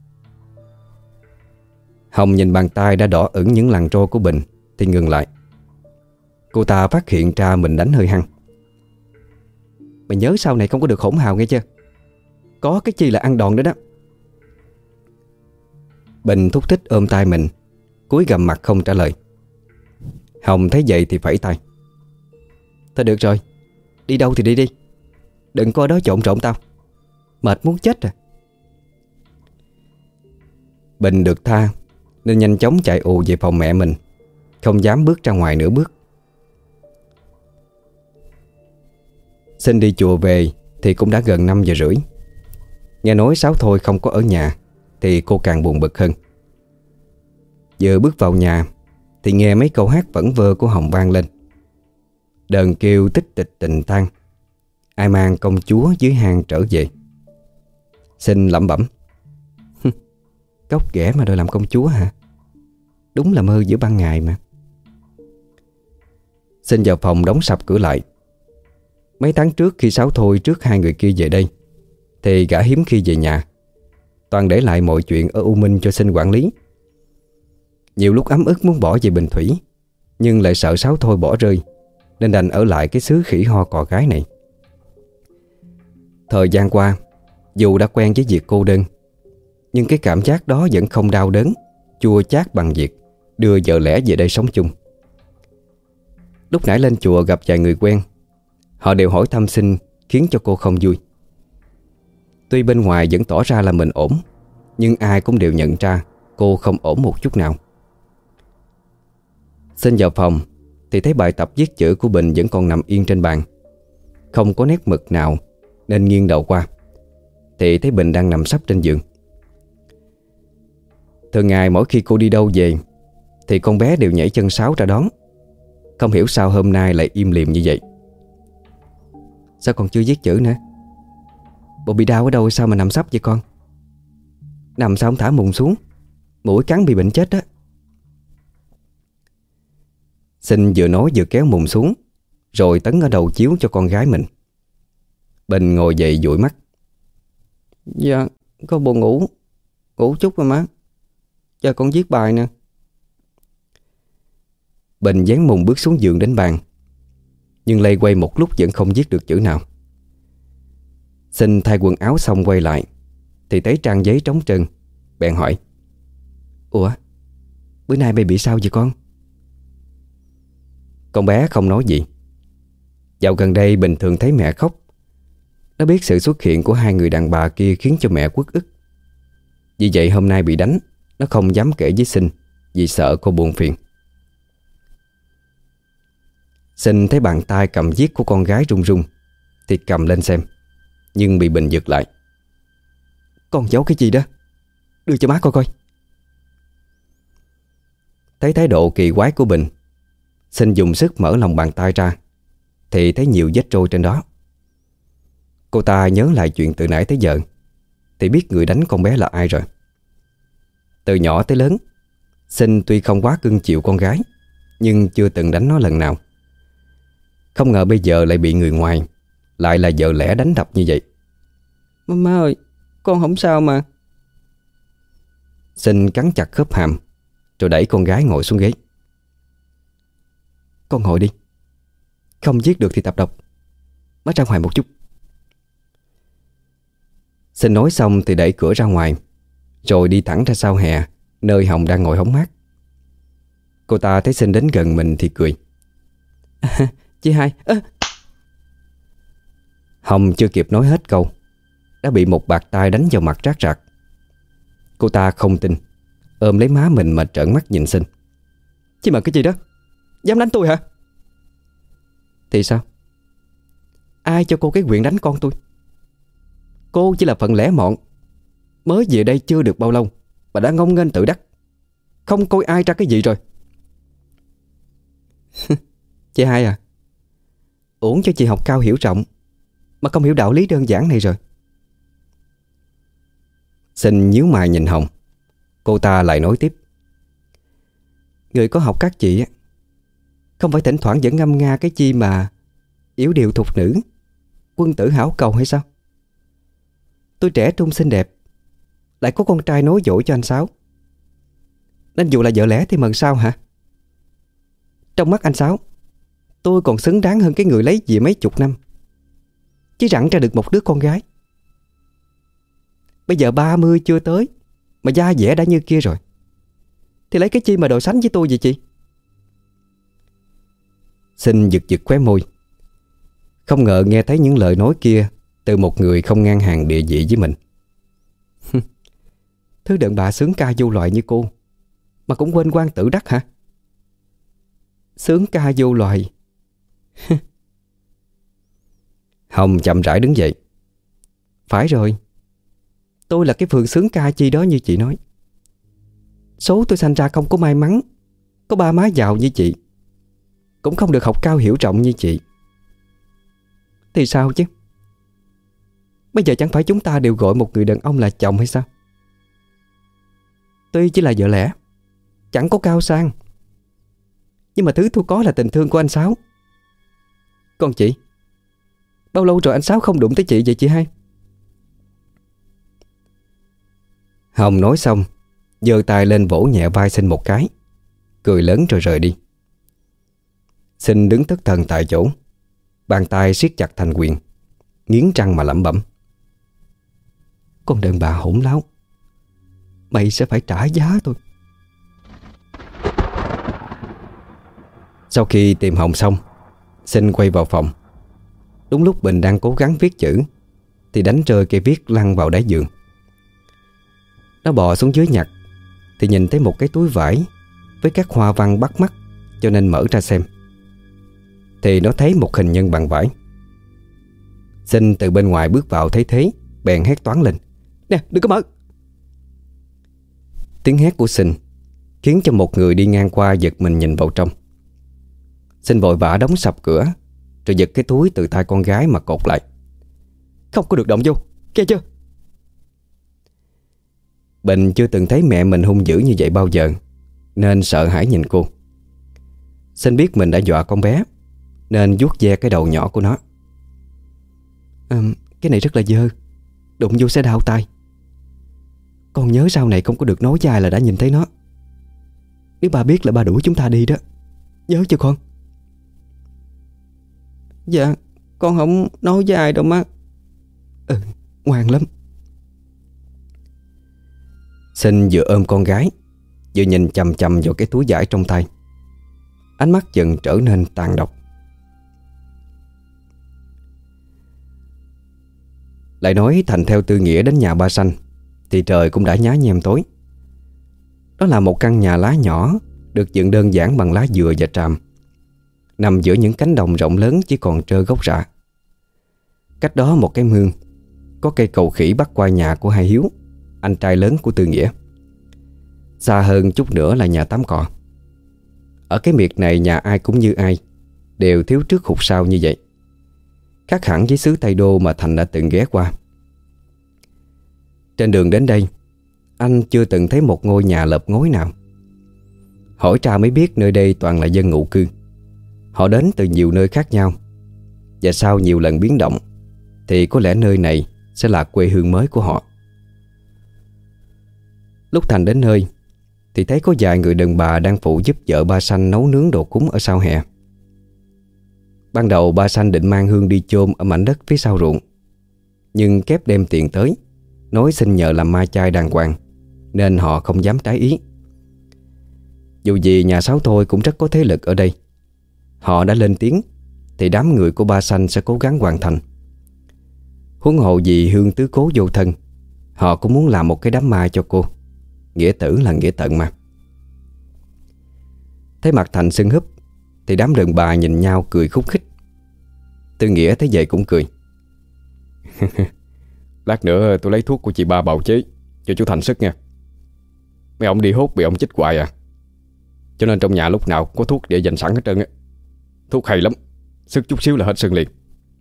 Hồng nhìn bàn tay đã đỏ ửng những làn roi của Bình thì ngừng lại. Cô ta phát hiện ra mình đánh hơi hăng. Mày nhớ sau này không có được hỗn hào nghe chưa? Có cái chi là ăn đòn nữa đó. Bình thúc thích ôm tay mình, cúi gằm mặt không trả lời. Hồng thấy vậy thì phẩy tay. Thôi được rồi, đi đâu thì đi đi, đừng có ở đó trộn tao, mệt muốn chết rồi. Bình được tha nên nhanh chóng chạy ù về phòng mẹ mình, không dám bước ra ngoài nửa bước. Sinh đi chùa về thì cũng đã gần 5 giờ rưỡi. Nghe nói Sáu Thôi không có ở nhà thì cô càng buồn bực hơn. Vừa bước vào nhà thì nghe mấy câu hát vẩn vơ của Hồng vang lên. Đờn kêu tích tịch tình tang, ai mang công chúa dưới hang trở về. Sinh lẩm bẩm. Cóc ghẻ mà đòi làm công chúa hả? Đúng là mơ giữa ban ngày mà. Sinh vào phòng đóng sập cửa lại. Mấy tháng trước khi Sáu Thôi trước hai người kia về đây thì gã hiếm khi về nhà, toàn để lại mọi chuyện ở U Minh cho Sinh quản lý. Nhiều lúc ấm ức muốn bỏ về Bình Thủy, nhưng lại sợ Sáu Thôi bỏ rơi, nên đành ở lại cái xứ khỉ ho cò gái này. Thời gian qua, dù đã quen với việc cô đơn, nhưng cái cảm giác đó vẫn không đau đớn, chua chát bằng việc đưa vợ lẽ về đây sống chung. Lúc nãy lên chùa gặp vài người quen, họ đều hỏi thăm Sinh, khiến cho cô không vui. Tuy bên ngoài vẫn tỏ ra là mình ổn, nhưng ai cũng đều nhận ra cô không ổn một chút nào. Sinh vào phòng thì thấy bài tập viết chữ của Bình vẫn còn nằm yên trên bàn, không có nét mực nào, nên nghiêng đầu qua thì thấy Bình đang nằm sấp trên giường. Thường ngày mỗi khi cô đi đâu về thì con bé đều nhảy chân sáo ra đón. Không hiểu sao hôm nay lại im lìm như vậy. Sao còn chưa viết chữ nữa? Bộ bị đau ở đâu sao mà nằm sấp vậy con? Nằm sao không thả mùng xuống, mũi cắn bị bệnh chết đó. Sinh vừa nói vừa kéo mùng xuống, rồi tấn ở đầu chiếu cho con gái mình. Bình ngồi dậy dụi mắt. Dạ, con buồn ngủ. Ngủ chút rồi má. Chờ con viết bài nè. Bình dán mùng bước xuống giường đến bàn, nhưng lây quay một lúc vẫn không viết được chữ nào. Sinh thay quần áo xong quay lại thì thấy trang giấy trống trơn, bèn hỏi. Ủa, bữa nay mày bị sao vậy con? Con bé không nói gì. Dạo gần đây Bình thường thấy mẹ khóc. Nó biết sự xuất hiện của hai người đàn bà kia khiến cho mẹ uất ức. Vì vậy hôm nay bị đánh, nó không dám kể với Sinh vì sợ cô buồn phiền. Sinh thấy bàn tay cầm viết của con gái run run thì cầm lên xem, nhưng bị Bình giật lại. Con giấu cái gì đó? Đưa cho má coi coi. Thấy thái độ kỳ quái của Bình, Sinh dùng sức mở lòng bàn tay ra thì thấy nhiều vết trôi trên đó. Cô ta nhớ lại chuyện từ nãy tới giờ thì biết người đánh con bé là ai rồi. Từ nhỏ tới lớn, Sinh tuy không quá cưng chiều con gái nhưng chưa từng đánh nó lần nào. Không ngờ bây giờ lại bị người ngoài, lại là vợ lẽ đánh đập như vậy. Má ơi, con không sao mà. Sinh cắn chặt khớp hàm rồi đẩy con gái ngồi xuống ghế. Con ngồi đi. Không giết được thì tập độc. Má ra ngoài một chút. Sinh nói xong thì đẩy cửa ra ngoài, rồi đi thẳng ra sau hè, nơi Hồng đang ngồi hóng mát. Cô ta thấy Sinh đến gần mình thì cười. Chị Hai. Hồng chưa kịp nói hết câu đã bị một bạt tay đánh vào mặt rát rạc. Cô ta không tin, ôm lấy má mình mà trợn mắt nhìn Sinh. Chị mà cái gì đó? Dám đánh tôi hả? Thì sao? Ai cho cô cái quyền đánh con tôi? Cô chỉ là phận lẻ mọn, mới về đây chưa được bao lâu mà đã ngông nghênh tự đắc, không coi ai ra cái gì rồi. Chị Hai à, uổng cho chị học cao hiểu rộng mà không hiểu đạo lý đơn giản này rồi. Sinh nhíu mày nhìn Hồng. Cô ta lại nói tiếp. Người có học các chị á, không phải thỉnh thoảng vẫn ngâm nga cái chi mà yểu điệu thục nữ, quân tử hảo cầu hay sao? Tôi trẻ trung xinh đẹp, lại có con trai nối dõi cho anh Sáu, nên dù là vợ lẽ thì mần sao hả? Trong mắt anh Sáu, tôi còn xứng đáng hơn cái người lấy về mấy chục năm, chứ rặn ra được một đứa con gái. Bây giờ 30 chưa tới mà da dẻ đã như kia rồi, thì lấy cái chi mà đồ sánh với tôi vậy chị? Sinh giật giật khóe môi. Không ngờ nghe thấy những lời nói kia từ một người không ngang hàng địa vị với mình. Thứ đàn bà sướng ca vô loại như cô mà cũng quên quan tử đắc hả? Sướng ca vô loại. Hồng chậm rãi đứng dậy. Phải rồi, tôi là cái phường sướng ca chi đó như chị nói. Số tôi sanh ra không có may mắn có ba má giàu như chị, cũng không được học cao hiểu rộng như chị. Thì sao chứ? Bây giờ chẳng phải chúng ta đều gọi một người đàn ông là chồng hay sao? Tuy chỉ là vợ lẽ, chẳng có cao sang, nhưng mà thứ tôi có là tình thương của anh Sáu. Còn chị, bao lâu rồi anh Sáu không đụng tới chị vậy chị Hai? Hồng nói xong, giơ tay lên vỗ nhẹ vai Sinh một cái, cười lớn rồi rời đi. Sinh đứng thất thần tại chỗ, bàn tay siết chặt thành quyền, nghiến răng mà lẩm bẩm. Con đàn bà hỗn láo, mày sẽ phải trả giá thôi. Sau khi tìm Hồng xong, Sinh quay vào phòng. Đúng lúc Bình đang cố gắng viết chữ thì đánh rơi cây viết lăn vào đáy giường. Nó bò xuống dưới nhặt thì nhìn thấy một cái túi vải với các hoa văn bắt mắt, cho nên mở ra xem. Thì nó thấy một hình nhân bằng vải. Sinh từ bên ngoài bước vào thấy thế, bèn hét toáng lên. Nè, đừng có mở! Tiếng hét của Sinh khiến cho một người đi ngang qua giật mình nhìn vào trong. Sinh vội vã đóng sập cửa, rồi giật cái túi từ tay con gái mà cột lại. Không có được động vô, nghe chưa? Bình chưa từng thấy mẹ mình hung dữ như vậy bao giờ, nên sợ hãi nhìn cô. Sinh biết mình đã dọa con bé, nên vuốt ve cái đầu nhỏ của nó. Cái này rất là dơ, đụng vô sẽ đau tay. Con nhớ sau này không có được nói với ai là đã nhìn thấy nó. Nếu ba biết là ba đuổi chúng ta đi đó, nhớ chưa con? Dạ, con không nói với ai đâu má. Ngoan lắm. Sinh vừa ôm con gái, vừa nhìn chằm chằm vào cái túi vải trong tay. Ánh mắt dần trở nên tàn độc. Lại nói Thành theo Tư Nghĩa đến nhà ba Sanh thì trời cũng đã nhá nhem tối. Đó là một căn nhà lá nhỏ, được dựng đơn giản bằng lá dừa và tràm, nằm giữa những cánh đồng rộng lớn chỉ còn trơ gốc rạ. Cách đó một cái mương, có cây cầu khỉ bắc qua nhà của hai Hiếu, anh trai lớn của Tư Nghĩa. Xa hơn chút nữa là nhà Tám Cọ. Ở cái miệt này nhà ai cũng như ai, đều thiếu trước hụt sau như vậy. Khác hẳn với xứ Tây Đô mà Thành đã từng ghé qua. Trên đường đến đây, anh chưa từng thấy một ngôi nhà lợp ngói nào. Hỏi ra mới biết nơi đây toàn là dân ngụ cư. Họ đến từ nhiều nơi khác nhau, và sau nhiều lần biến động thì có lẽ nơi này sẽ là quê hương mới của họ. Lúc Thành đến nơi thì thấy có vài người đàn bà đang phụ giúp vợ ba Sanh nấu nướng đồ cúng ở sau hè. Ban đầu ba Sanh định mang hương đi chôn ở mảnh đất phía sau ruộng, nhưng kép đem tiền tới, nói xin nhờ làm ma chay đàng hoàng, nên họ không dám trái ý. Dù gì nhà Sáu Thôi cũng rất có thế lực ở đây. Họ đã lên tiếng thì đám người của ba Sanh sẽ cố gắng hoàn thành. Huống hồ gì hương tứ cố vô thân, họ cũng muốn làm một cái đám ma cho cô. Nghĩa tử là nghĩa tận mà. Thấy mặt Thành sưng húp thì đám đàn bà nhìn nhau cười khúc khích. Tư Nghĩa thấy vậy cũng cười. Lát nữa tôi lấy thuốc của chị ba bào chế cho chú Thành sức nha. Mấy ông đi hốt bị ông chích hoài à, cho nên trong nhà lúc nào cũng có thuốc để dành sẵn hết trơn á. Thuốc hay lắm, sức chút xíu là hết sưng liền.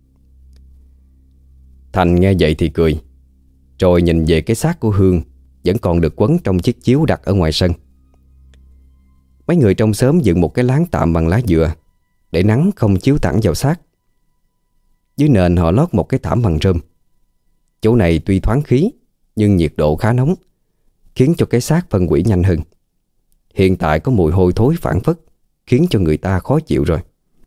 Thành nghe vậy thì cười, rồi nhìn về cái xác của Hương vẫn còn được quấn trong chiếc chiếu đặt ở ngoài sân. Mấy người trong xóm dựng một cái láng tạm bằng lá dừa để nắng không chiếu thẳng vào xác. Dưới nền họ lót một cái thảm bằng rơm. Chỗ này tuy thoáng khí nhưng nhiệt độ khá nóng, khiến cho cái xác phân hủy nhanh hơn. Hiện tại có mùi hôi thối phảng phất, khiến cho người ta khó chịu rồi.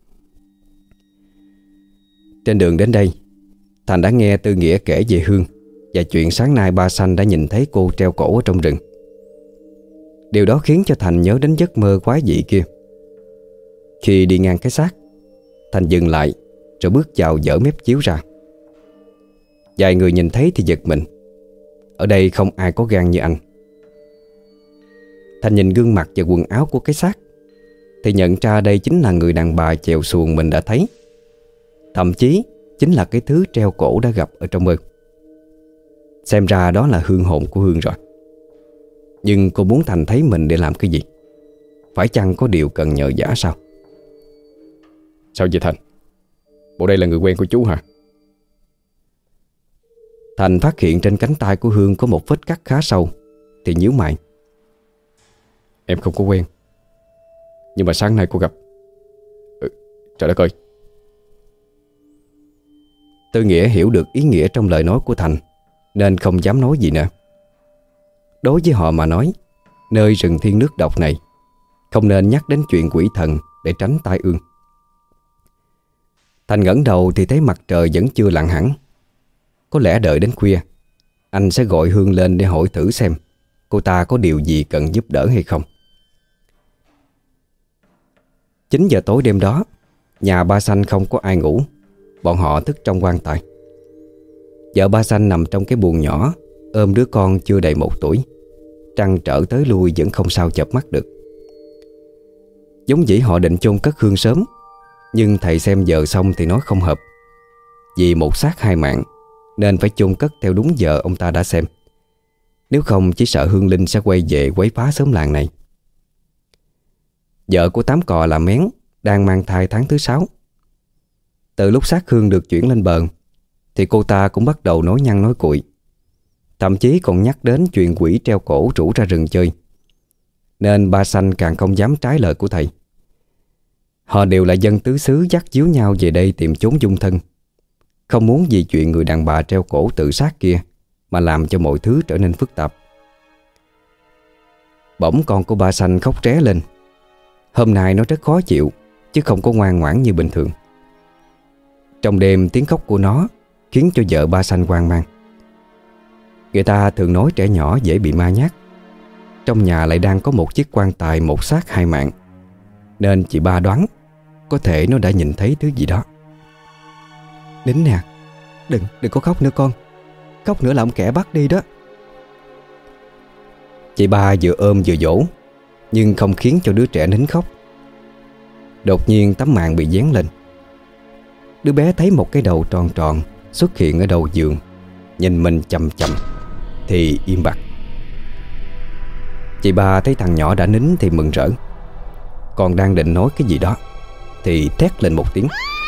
Trên đường đến đây, Thành đã nghe Tư Nghĩa kể về Hương và chuyện sáng nay ba Sanh đã nhìn thấy cô treo cổ ở trong rừng. Điều đó khiến cho Thành nhớ đến giấc mơ quái dị kia. Khi đi ngang cái xác, Thành dừng lại rồi bước vào dở mép chiếu ra. Vài người nhìn thấy thì giật mình. Ở đây không ai có gan như anh. Thành nhìn gương mặt và quần áo của cái xác thì nhận ra đây chính là người đàn bà chèo xuồng mình đã thấy. Thậm chí chính là cái thứ treo cổ đã gặp ở trong mơ. Xem ra đó là hương hồn của Hương rồi. Nhưng cô muốn Thành thấy mình để làm cái gì? Phải chăng có điều cần nhờ vả sao? Sao vậy Thành? Bộ đây là người quen của chú hả? Thành phát hiện trên cánh tay của Hương có một vết cắt khá sâu thì nhíu mày. Em không có quen, nhưng mà sáng nay cô gặp. Trời đất ơi. Tư Nghĩa hiểu được ý nghĩa trong lời nói của Thành nên không dám nói gì nữa. Đối với họ mà nói, nơi rừng thiên nước độc này không nên nhắc đến chuyện quỷ thần để tránh tai ương. Thành ngẩng đầu thì thấy mặt trời vẫn chưa lặn hẳn. Có lẽ đợi đến khuya, anh sẽ gọi Hương lên để hỏi thử xem cô ta có điều gì cần giúp đỡ hay không. 9 giờ tối đêm đó, nhà ba Sanh không có ai ngủ. Bọn họ thức trong quan tài. Vợ ba Sanh nằm trong cái buồng nhỏ, ôm đứa con chưa đầy 1 tuổi. Trăn trở tới lui vẫn không sao chợp mắt được. Giống dĩ họ định chôn cất Hương sớm, nhưng thầy xem giờ xong thì nói không hợp. Vì một xác 2 mạng nên phải chôn cất theo đúng giờ ông ta đã xem. Nếu không chỉ sợ hương linh sẽ quay về quấy phá xóm làng này. Vợ của Tám Cò là Mén đang mang thai tháng thứ 6. Từ lúc xác Hương được chuyển lên bờ thì cô ta cũng bắt đầu nói nhăn nói cuội. Thậm chí còn nhắc đến chuyện quỷ treo cổ rủ ra rừng chơi. Nên ba Sanh càng không dám trái lời của thầy. Họ đều là dân tứ xứ dắt díu nhau về đây tìm chốn dung thân, không muốn vì chuyện người đàn bà treo cổ tự sát kia mà làm cho mọi thứ trở nên phức tạp. Bỗng con của ba Sanh khóc ré lên. Hôm nay nó rất khó chịu, chứ không có ngoan ngoãn như bình thường. Trong đêm tiếng khóc của nó khiến cho vợ ba Sanh hoang mang. Người ta thường nói trẻ nhỏ dễ bị ma nhát. Trong nhà lại đang có một chiếc quan tài 1 xác 2 mạng, nên chị ba đoán có thể nó đã nhìn thấy thứ gì đó. Nín nè, đừng có khóc nữa con. Khóc nữa là ông kẻ bắt đi đó. Chị ba vừa ôm vừa dỗ, nhưng không khiến cho đứa trẻ nín khóc. Đột nhiên tấm màn bị vén lên. Đứa bé thấy một cái đầu tròn tròn xuất hiện ở đầu giường, nhìn mình chằm chằm thì im bặt. Chị ba thấy thằng nhỏ đã nín thì mừng rỡ. còn đang định nói cái gì đó thì thét lên một tiếng.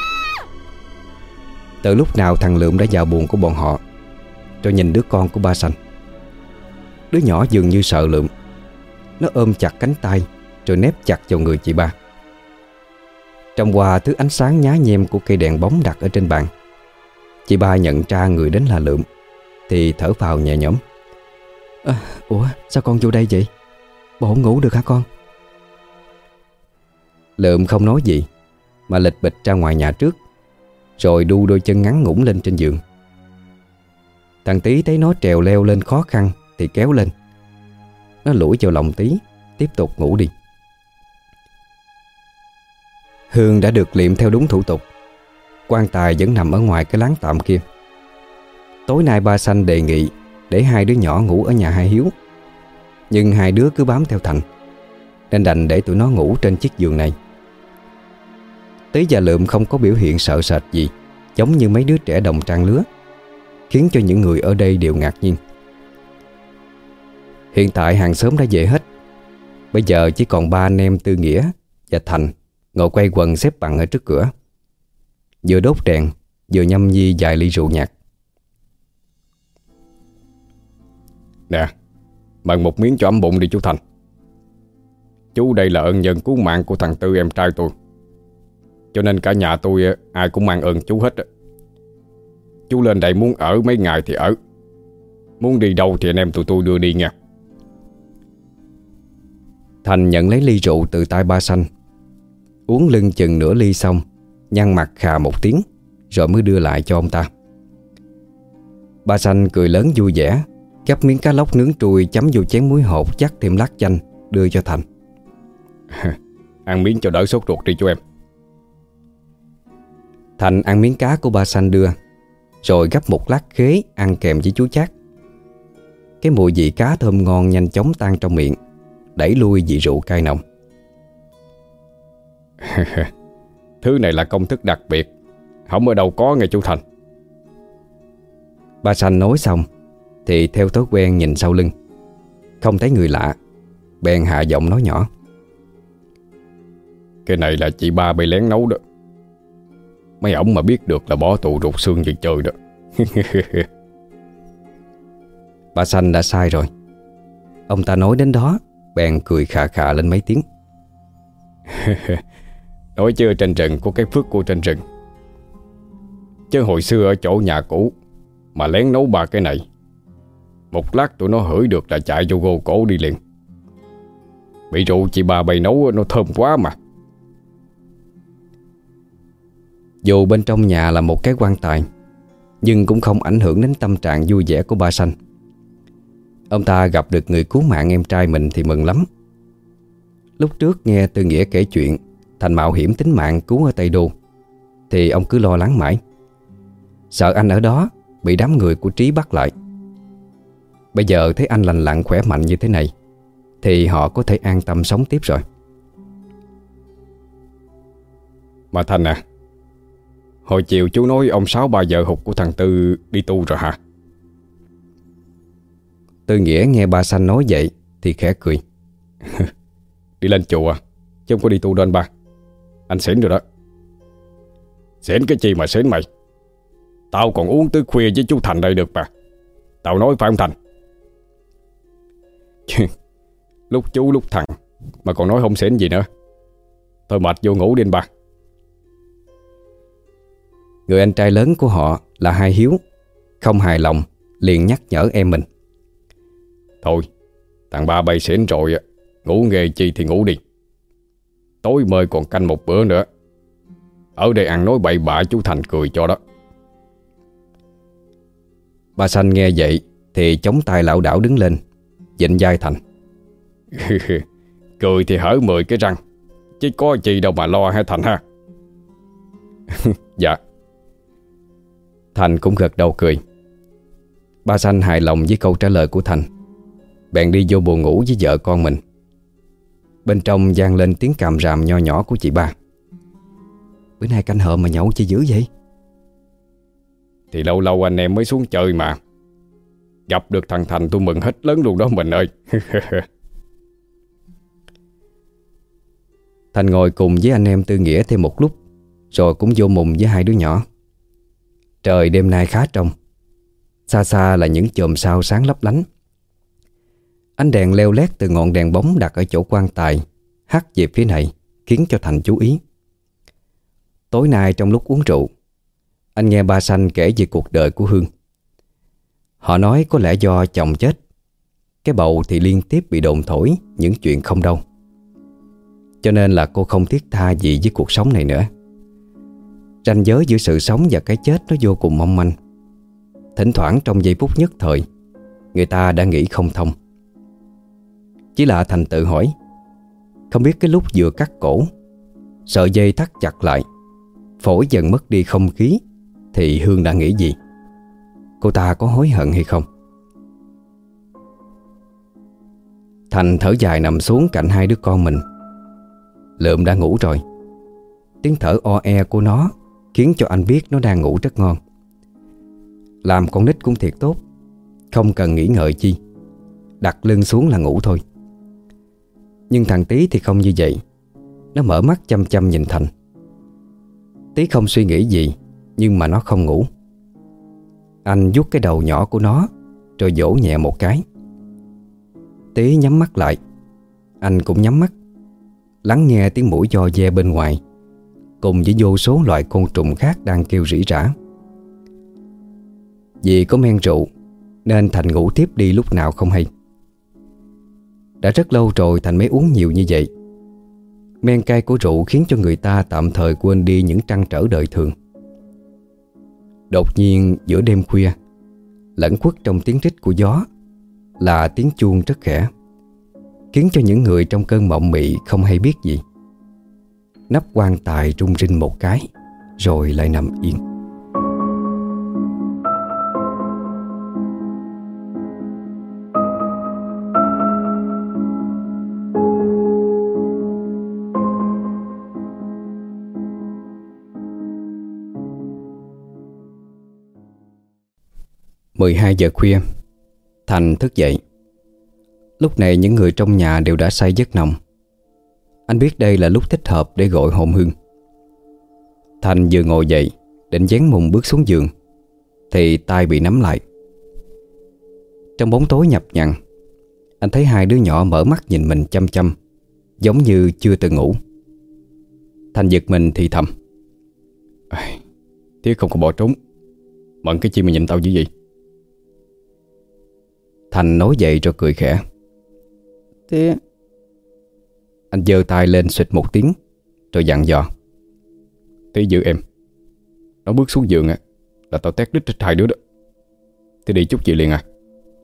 Từ lúc nào thằng Lượm đã vào buồng của bọn họ, rồi nhìn đứa con của ba Sanh. Đứa nhỏ dường như sợ Lượm. Nó ôm chặt cánh tay rồi nép chặt vào người chị ba. Trong qua thứ ánh sáng nhá nhem của cây đèn bóng đặt ở trên bàn, chị ba nhận ra người đến là Lượm thì thở phào nhẹ nhõm. Ủa sao con vô đây vậy? Bộ không ngủ được hả con? Lượm không nói gì mà lịch bịch ra ngoài nhà trước, rồi đu đôi chân ngắn ngủn lên trên giường. Thằng Tí thấy nó trèo leo lên khó khăn thì kéo lên. Nó lủi vào lòng Tí, tiếp tục ngủ đi. Hương đã được liệm theo đúng thủ tục. Quan tài vẫn nằm ở ngoài cái láng tạm kia. Tối nay ba Sanh đề nghị để hai đứa nhỏ ngủ ở nhà hai Hiếu, nhưng hai đứa cứ bám theo Thành, nên đành để tụi nó ngủ trên chiếc giường này. Tí và Lượm không có biểu hiện sợ sệt gì, giống như mấy đứa trẻ đồng trang lứa, khiến cho những người ở đây đều ngạc nhiên. Hiện tại hàng xóm đã về hết. Bây giờ chỉ còn ba anh em Tư Nghĩa và Thành ngồi quay quần xếp bằng ở trước cửa, vừa đốt đèn vừa nhâm nhi vài ly rượu nhạt. Nè, mần một miếng cho ấm bụng đi chú Thành. Chú đây là ân nhân cứu mạng của thằng Tư em trai tôi, cho nên cả nhà tôi ai cũng mang ơn chú hết. Chú lên đây muốn ở mấy ngày thì ở, muốn đi đâu thì anh em tụi tôi đưa đi nha. Thành nhận lấy ly rượu từ tay ba Sanh, uống lưng chừng nửa ly xong, nhăn mặt khà một tiếng, rồi mới đưa lại cho ông ta. Ba Sanh cười lớn vui vẻ, gắp miếng cá lóc nướng trui chấm vô chén muối hột chắc thêm lát chanh đưa cho Thành. Ăn miếng cho đỡ sốt ruột đi chú em. Thành ăn miếng cá của ba Sanh đưa, rồi gắp một lát khế ăn kèm với chuối chát. Cái mùi vị cá thơm ngon nhanh chóng tan trong miệng, đẩy lui vị rượu cay nồng. Thứ này là công thức đặc biệt, không ở đâu có nghe chú Thành. Ba Sanh nói xong thì theo thói quen nhìn sau lưng, không thấy người lạ, bèn hạ giọng nói nhỏ. Cái này là chị ba bị lén nấu đó. Mấy ổng mà biết được là bỏ tù rụt xương về trời đó. Ba Sanh đã sai rồi. Ông ta nói đến đó bèn cười khà khà lên mấy tiếng. Nói chứ trên rừng có cái phước của trên rừng. Chứ hồi xưa ở chỗ nhà cũ mà lén nấu ba cái này, một lát tụi nó hửi được là chạy vô gô cổ đi liền. Bị rượu chị ba bày nấu nó thơm quá mà. Dù bên trong nhà là một cái quan tài, nhưng cũng không ảnh hưởng đến tâm trạng vui vẻ của ba Sanh. Ông ta gặp được người cứu mạng em trai mình thì mừng lắm. Lúc trước nghe Tư Nghĩa kể chuyện Thành mạo hiểm tính mạng cứu ở Tây Đô, thì ông cứ lo lắng mãi, sợ anh ở đó bị đám người của Trí bắt lại. Bây giờ thấy anh lành lặn khỏe mạnh như thế này thì họ có thể an tâm sống tiếp rồi. Mà Thành à, hồi chiều chú nói ông Sáu bà vợ hụt của thằng Tư đi tu rồi hả? Tư Nghĩa nghe ba Sanh nói vậy thì khẽ cười. Đi lên chùa chứ không có đi tu đâu anh ba. Anh xỉn rồi đó. Xỉn cái chi mà xỉn mày. Tao còn uống tới khuya với chú Thành đây được mà. Tao nói phải không Thành? Lúc chú lúc thằng mà còn nói không xỉn gì nữa. Thôi mệt vô ngủ đi anh ba. Người anh trai lớn của họ là Hai Hiếu không hài lòng, liền nhắc nhở em mình. Thôi, thằng ba bay xỉn rồi, ngủ nghề chi thì ngủ đi. Tối mời còn canh một bữa nữa. Ở đây ăn nói bậy bạ chú Thành cười cho đó. Ba Sanh nghe vậy thì chống tay lảo đảo đứng lên, vịn vai Thành. Cười thì hở 10 cái răng, chứ có gì đâu mà lo hả Thành ha. Dạ. Thành cũng gật đầu cười. Ba Sanh hài lòng với câu trả lời của Thành, bèn đi vô buồng ngủ với vợ con mình. Bên trong vang lên tiếng càm ràm nho nhỏ của chị ba. Bữa nay canh hợm mà nhậu chi dữ vậy? Thì lâu lâu anh em mới xuống chơi mà. Gặp được thằng Thành tôi mừng hết lớn luôn đó mình ơi. Thành ngồi cùng với anh em Tư Nghĩa thêm một lúc, rồi cũng vô mùng với hai đứa nhỏ. Trời đêm nay khá trong. Xa xa là những chòm sao sáng lấp lánh. Ánh đèn leo lét từ ngọn đèn bóng đặt ở chỗ quan tài hắt về phía này, khiến cho Thành chú ý. Tối nay trong lúc uống rượu, anh nghe ba Sanh kể về cuộc đời của Hương. Họ nói có lẽ do chồng chết, cái bầu thì liên tiếp bị đồn thổi những chuyện không đâu, cho nên là cô không thiết tha gì với cuộc sống này nữa. Ranh giới giữa sự sống và cái chết nó vô cùng mong manh. Thỉnh thoảng trong giây phút nhất thời, người ta đã nghĩ không thông. Chỉ là Thành tự hỏi, không biết cái lúc vừa cắt cổ, sợi dây thắt chặt lại, phổi dần mất đi không khí, thì Hương đã nghĩ gì? Cô ta có hối hận hay không? Thành thở dài nằm xuống cạnh hai đứa con mình. Lượm đã ngủ rồi. Tiếng thở o e của nó khiến cho anh biết nó đang ngủ rất ngon. Làm con nít cũng thiệt tốt, không cần nghĩ ngợi chi, đặt lưng xuống là ngủ thôi. Nhưng thằng Tí thì không như vậy. Nó mở mắt chăm chăm nhìn Thành. Tí không suy nghĩ gì, nhưng mà nó không ngủ. Anh vuốt cái đầu nhỏ của nó, rồi vỗ nhẹ một cái. Tí nhắm mắt lại. Anh cũng nhắm mắt, lắng nghe tiếng mũi giò ve bên ngoài, cùng với vô số loại côn trùng khác đang kêu rỉ rả. Vì có men rượu nên Thành ngủ tiếp đi lúc nào không hay. Đã rất lâu rồi Thành mới uống nhiều như vậy. Men cay của rượu khiến cho người ta tạm thời quên đi những trăn trở đời thường. Đột nhiên giữa đêm khuya, lẫn khuất trong tiếng rít của gió là tiếng chuông rất khẽ, khiến cho những người trong cơn mộng mị không hay biết gì. Nắp quan tài rung rinh một cái, rồi lại nằm yên. Mười 12 giờ khuya, Thành thức dậy. Lúc này những người trong nhà đều đã say giấc nồng. Anh biết đây là lúc thích hợp để gọi hồn Hương. Thành vừa ngồi dậy định dán mùng bước xuống giường, thì tay bị nắm lại. Trong bóng tối nhập nhằn, anh thấy hai đứa nhỏ mở mắt nhìn mình chăm chăm, giống như chưa từng ngủ. Thành giật mình thì thầm: Tiếc không có bỏ trốn, bận cái chi mà nhìn tao dữ vậy? Thành nói dậy rồi cười khẽ. Thế Anh giơ tay lên xịt một tiếng, rồi dặn dò: Tí giữ em. Nó bước xuống giường là tao tét đít hai đứa đó. Thế đi chút gì liền à?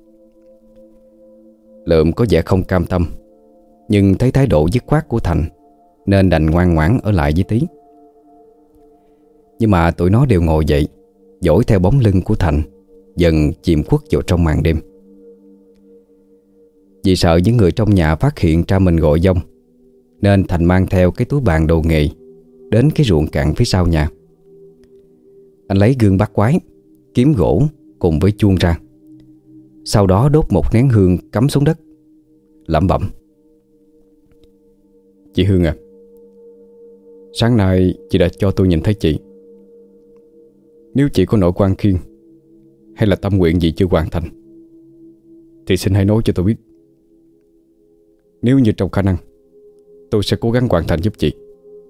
Lượm có vẻ không cam tâm, nhưng thấy thái độ dứt khoát của Thành nên đành ngoan ngoãn ở lại với Tí. Nhưng mà tụi nó đều ngồi dậy, dõi theo bóng lưng của Thành dần chìm khuất vào trong màn đêm. Vì sợ những người trong nhà phát hiện ra mình gọi dông, nên Thành mang theo cái túi bàn đồ nghề đến cái ruộng cạn phía sau nhà. Anh lấy gương bát quái, kiếm gỗ cùng với chuông ra. Sau đó đốt một nén hương cắm xuống đất, lẩm bẩm: Chị Hương à, sáng nay chị đã cho tôi nhìn thấy chị. Nếu chị có nỗi quan khiên hay là tâm nguyện gì chưa hoàn thành thì xin hãy nói cho tôi biết. Nếu như trong khả năng, tôi sẽ cố gắng hoàn thành giúp chị.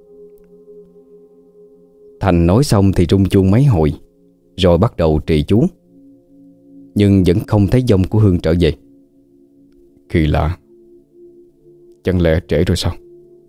Thành nói xong thì rung chuông mấy hồi, rồi bắt đầu trì chú. Nhưng vẫn không thấy dông của Hương trở về. Kỳ lạ, chẳng lẽ trễ rồi sao?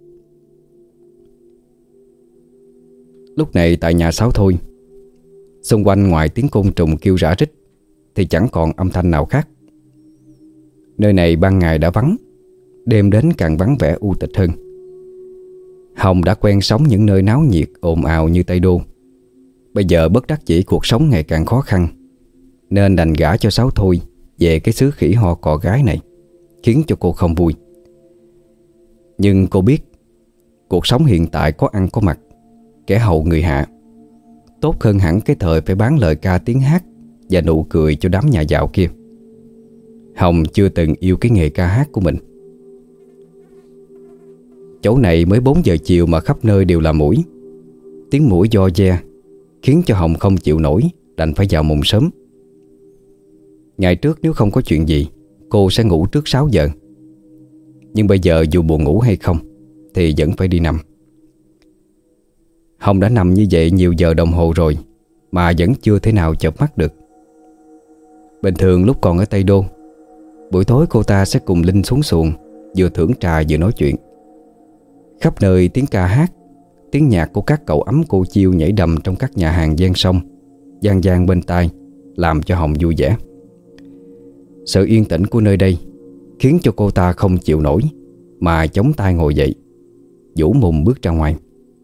Lúc này tại nhà Sáu Thôi, xung quanh ngoài tiếng côn trùng kêu rã rít thì chẳng còn âm thanh nào khác. Nơi này ban ngày đã vắng, đêm đến càng vắng vẻ u tịch hơn. Hồng đã quen sống những nơi náo nhiệt ồn ào như Tây Đô. Bây giờ bất đắc dĩ cuộc sống ngày càng khó khăn, nên đành gả cho Sáu Thôi về cái xứ khỉ ho cò gái này, khiến cho cô không vui. Nhưng cô biết cuộc sống hiện tại có ăn có mặc, kẻ hầu người hạ, tốt hơn hẳn cái thời phải bán lời ca tiếng hát và nụ cười cho đám nhà giàu kia. Hồng chưa từng yêu cái nghề ca hát của mình. Chỗ này mới 4 giờ chiều mà khắp nơi đều là muỗi. Tiếng muỗi do ve khiến cho Hồng không chịu nổi, đành phải vào mùng sớm. Ngày trước nếu không có chuyện gì, cô sẽ ngủ trước 6 giờ. Nhưng bây giờ dù buồn ngủ hay không thì vẫn phải đi nằm. Hồng đã nằm như vậy nhiều giờ đồng hồ rồi mà vẫn chưa thể nào chợp mắt được. Bình thường lúc còn ở Tây Đô, buổi tối cô ta sẽ cùng Linh xuống xuồng, vừa thưởng trà vừa nói chuyện. Khắp nơi tiếng ca hát, tiếng nhạc của các cậu ấm cô chiêu nhảy đầm trong các nhà hàng ven sông vang vang bên tai, làm cho Hồng vui vẻ. Sự yên tĩnh của nơi đây khiến cho cô ta không chịu nổi mà chống tay ngồi dậy, vũ mùng bước ra ngoài.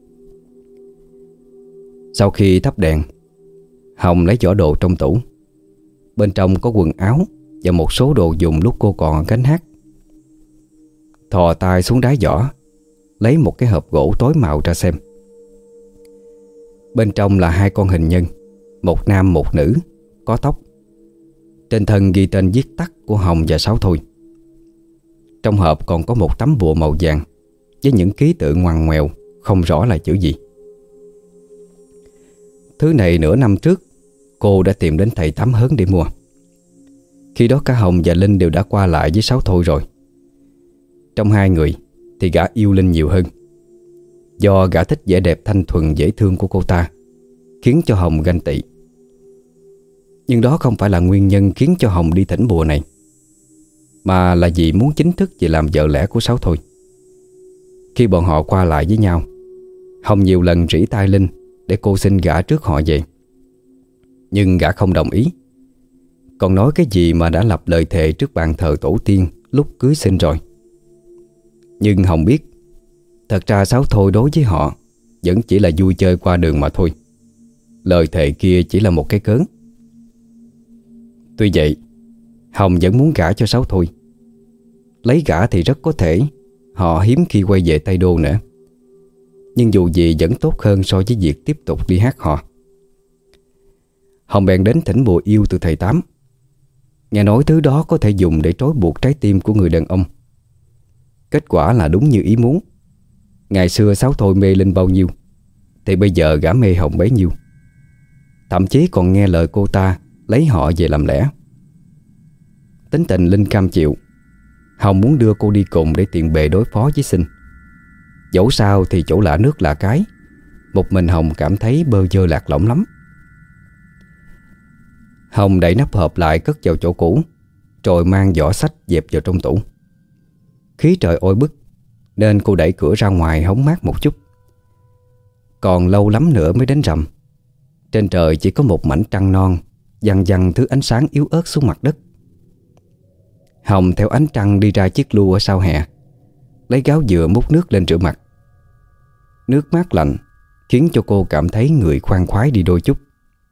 Sau khi thắp đèn, Hồng lấy giỏ đồ trong tủ. Bên trong có quần áo và một số đồ dùng lúc cô còn gánh hát. Thò tay xuống đáy giỏ, lấy một cái hộp gỗ tối màu ra xem. Bên trong là 2 con hình nhân, một nam một nữ, có tóc. Trên thân ghi tên viết tắt của Hồng và Sáu Thôi. Trong hộp còn có một tấm bùa màu vàng với những ký tự ngoằn ngoèo, không rõ là chữ gì. Thứ này nửa năm trước cô đã tìm đến thầy Tám Hớn để mua. Khi đó cả Hồng và Linh đều đã qua lại với Sáu Thôi rồi. Trong 2 người thì gã yêu Linh nhiều hơn. Do gã thích vẻ đẹp thanh thuần dễ thương của cô ta, khiến cho Hồng ganh tị. Nhưng đó không phải là nguyên nhân khiến cho Hồng đi thỉnh bùa này, mà là vì muốn chính thức về làm vợ lẽ của Sáu Thôi. Khi bọn họ qua lại với nhau, Hồng nhiều lần rỉ tai Linh để cô xin gả trước họ về. Nhưng gã không đồng ý, còn nói cái gì mà đã lập lời thề trước bàn thờ tổ tiên lúc cưới xin rồi. Nhưng Hồng biết, thật ra Sáu Thôi đối với họ vẫn chỉ là vui chơi qua đường mà thôi. Lời thề kia chỉ là một cái cớ. Tuy vậy, Hồng vẫn muốn gả cho Sáu Thôi. Lấy gả thì rất có thể họ hiếm khi quay về Tây Đô nữa. Nhưng dù gì vẫn tốt hơn so với việc tiếp tục đi hát hò. Hồng bèn đến thỉnh bùa yêu từ thầy Tám. Nghe nói thứ đó có thể dùng để trói buộc trái tim của người đàn ông. Kết quả là đúng như ý muốn. Ngày xưa Sáu Thôi mê Linh bao nhiêu thì bây giờ gã mê Hồng bấy nhiêu. Thậm chí còn nghe lời cô ta lấy họ về làm lẽ. Tính tình Linh cam chịu. Hồng muốn đưa cô đi cùng để tiện bề đối phó với Sinh. Dẫu sao thì chỗ lạ nước lạ cái, một mình Hồng cảm thấy bơ vơ lạc lõng lắm. Hồng đẩy nắp hộp lại cất vào chỗ cũ, rồi mang giỏ sách dẹp vào trong tủ. Khí trời oi bức nên cô đẩy cửa ra ngoài hóng mát một chút. Còn lâu lắm nữa mới đến rằm. Trên trời chỉ có một mảnh trăng non văng văng thứ ánh sáng yếu ớt xuống mặt đất. Hồng theo ánh trăng đi ra chiếc lu ở sau hè, lấy gáo dừa múc nước lên rửa mặt. Nước mát lạnh khiến cho cô cảm thấy người khoan khoái đi đôi chút.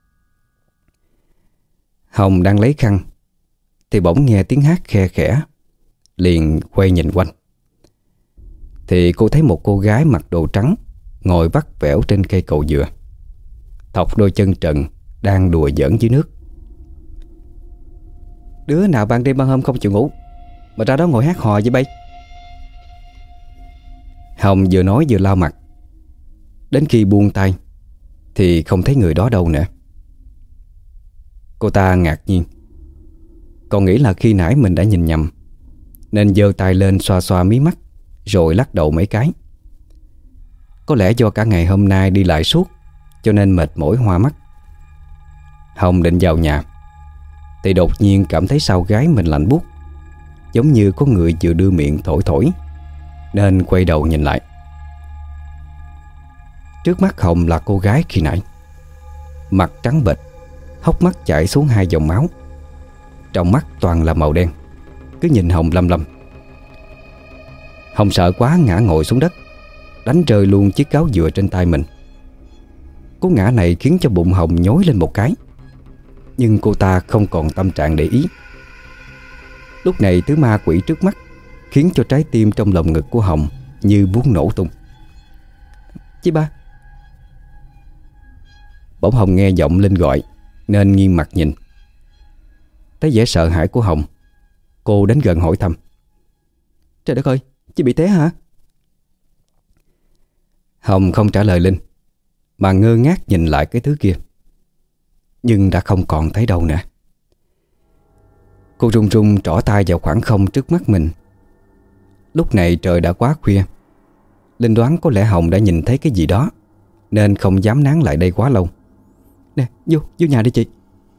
Hồng đang lấy khăn thì bỗng nghe tiếng hát khe khẽ, liền quay nhìn quanh. Thì cô thấy một cô gái mặc đồ trắng ngồi vắt vẻo trên cây cầu dừa, thọc đôi chân trần đang đùa giỡn dưới nước. Đứa nào ban đêm ban hôm không chịu ngủ mà ra đó ngồi hát hò vậy bay? Hồng vừa nói vừa lau mặt. Đến khi buông tay thì không thấy người đó đâu nữa. Cô ta ngạc nhiên, còn nghĩ là khi nãy mình đã nhìn nhầm, nên giơ tay lên xoa xoa mí mắt, rồi lắc đầu mấy cái. Có lẽ do cả ngày hôm nay đi lại suốt, cho nên mệt mỏi hoa mắt. Hồng định vào nhà thì đột nhiên cảm thấy sau gáy mình lạnh buốt, giống như có người vừa đưa miệng thổi thổi, nên quay đầu nhìn lại. Trước mắt Hồng là cô gái khi nãy, mặt trắng bệch, hốc mắt chảy xuống 2 dòng máu, trong mắt toàn là màu đen, cứ nhìn Hồng lăm lăm. Hồng sợ quá ngã ngồi xuống đất, đánh rơi luôn chiếc gáo dừa trên tay mình. Cú ngã này khiến cho bụng Hồng nhói lên một cái, nhưng cô ta không còn tâm trạng để ý. Lúc này thứ ma quỷ trước mắt khiến cho trái tim trong lồng ngực của Hồng như muốn nổ tung. Chị ba. Bỗng Hồng nghe giọng Linh gọi nên nghiêng mặt nhìn. Thấy vẻ sợ hãi của Hồng, cô đến gần hỏi thăm. Trời đất ơi, chị bị té hả? Hồng không trả lời Linh, mà ngơ ngác nhìn lại cái thứ kia. Nhưng đã không còn thấy đâu nữa. Cô run run trỏ tay vào khoảng không trước mắt mình. Lúc này trời đã quá khuya. Linh đoán có lẽ Hồng đã nhìn thấy cái gì đó, nên không dám nán lại đây quá lâu. Nè, vô nhà đi chị.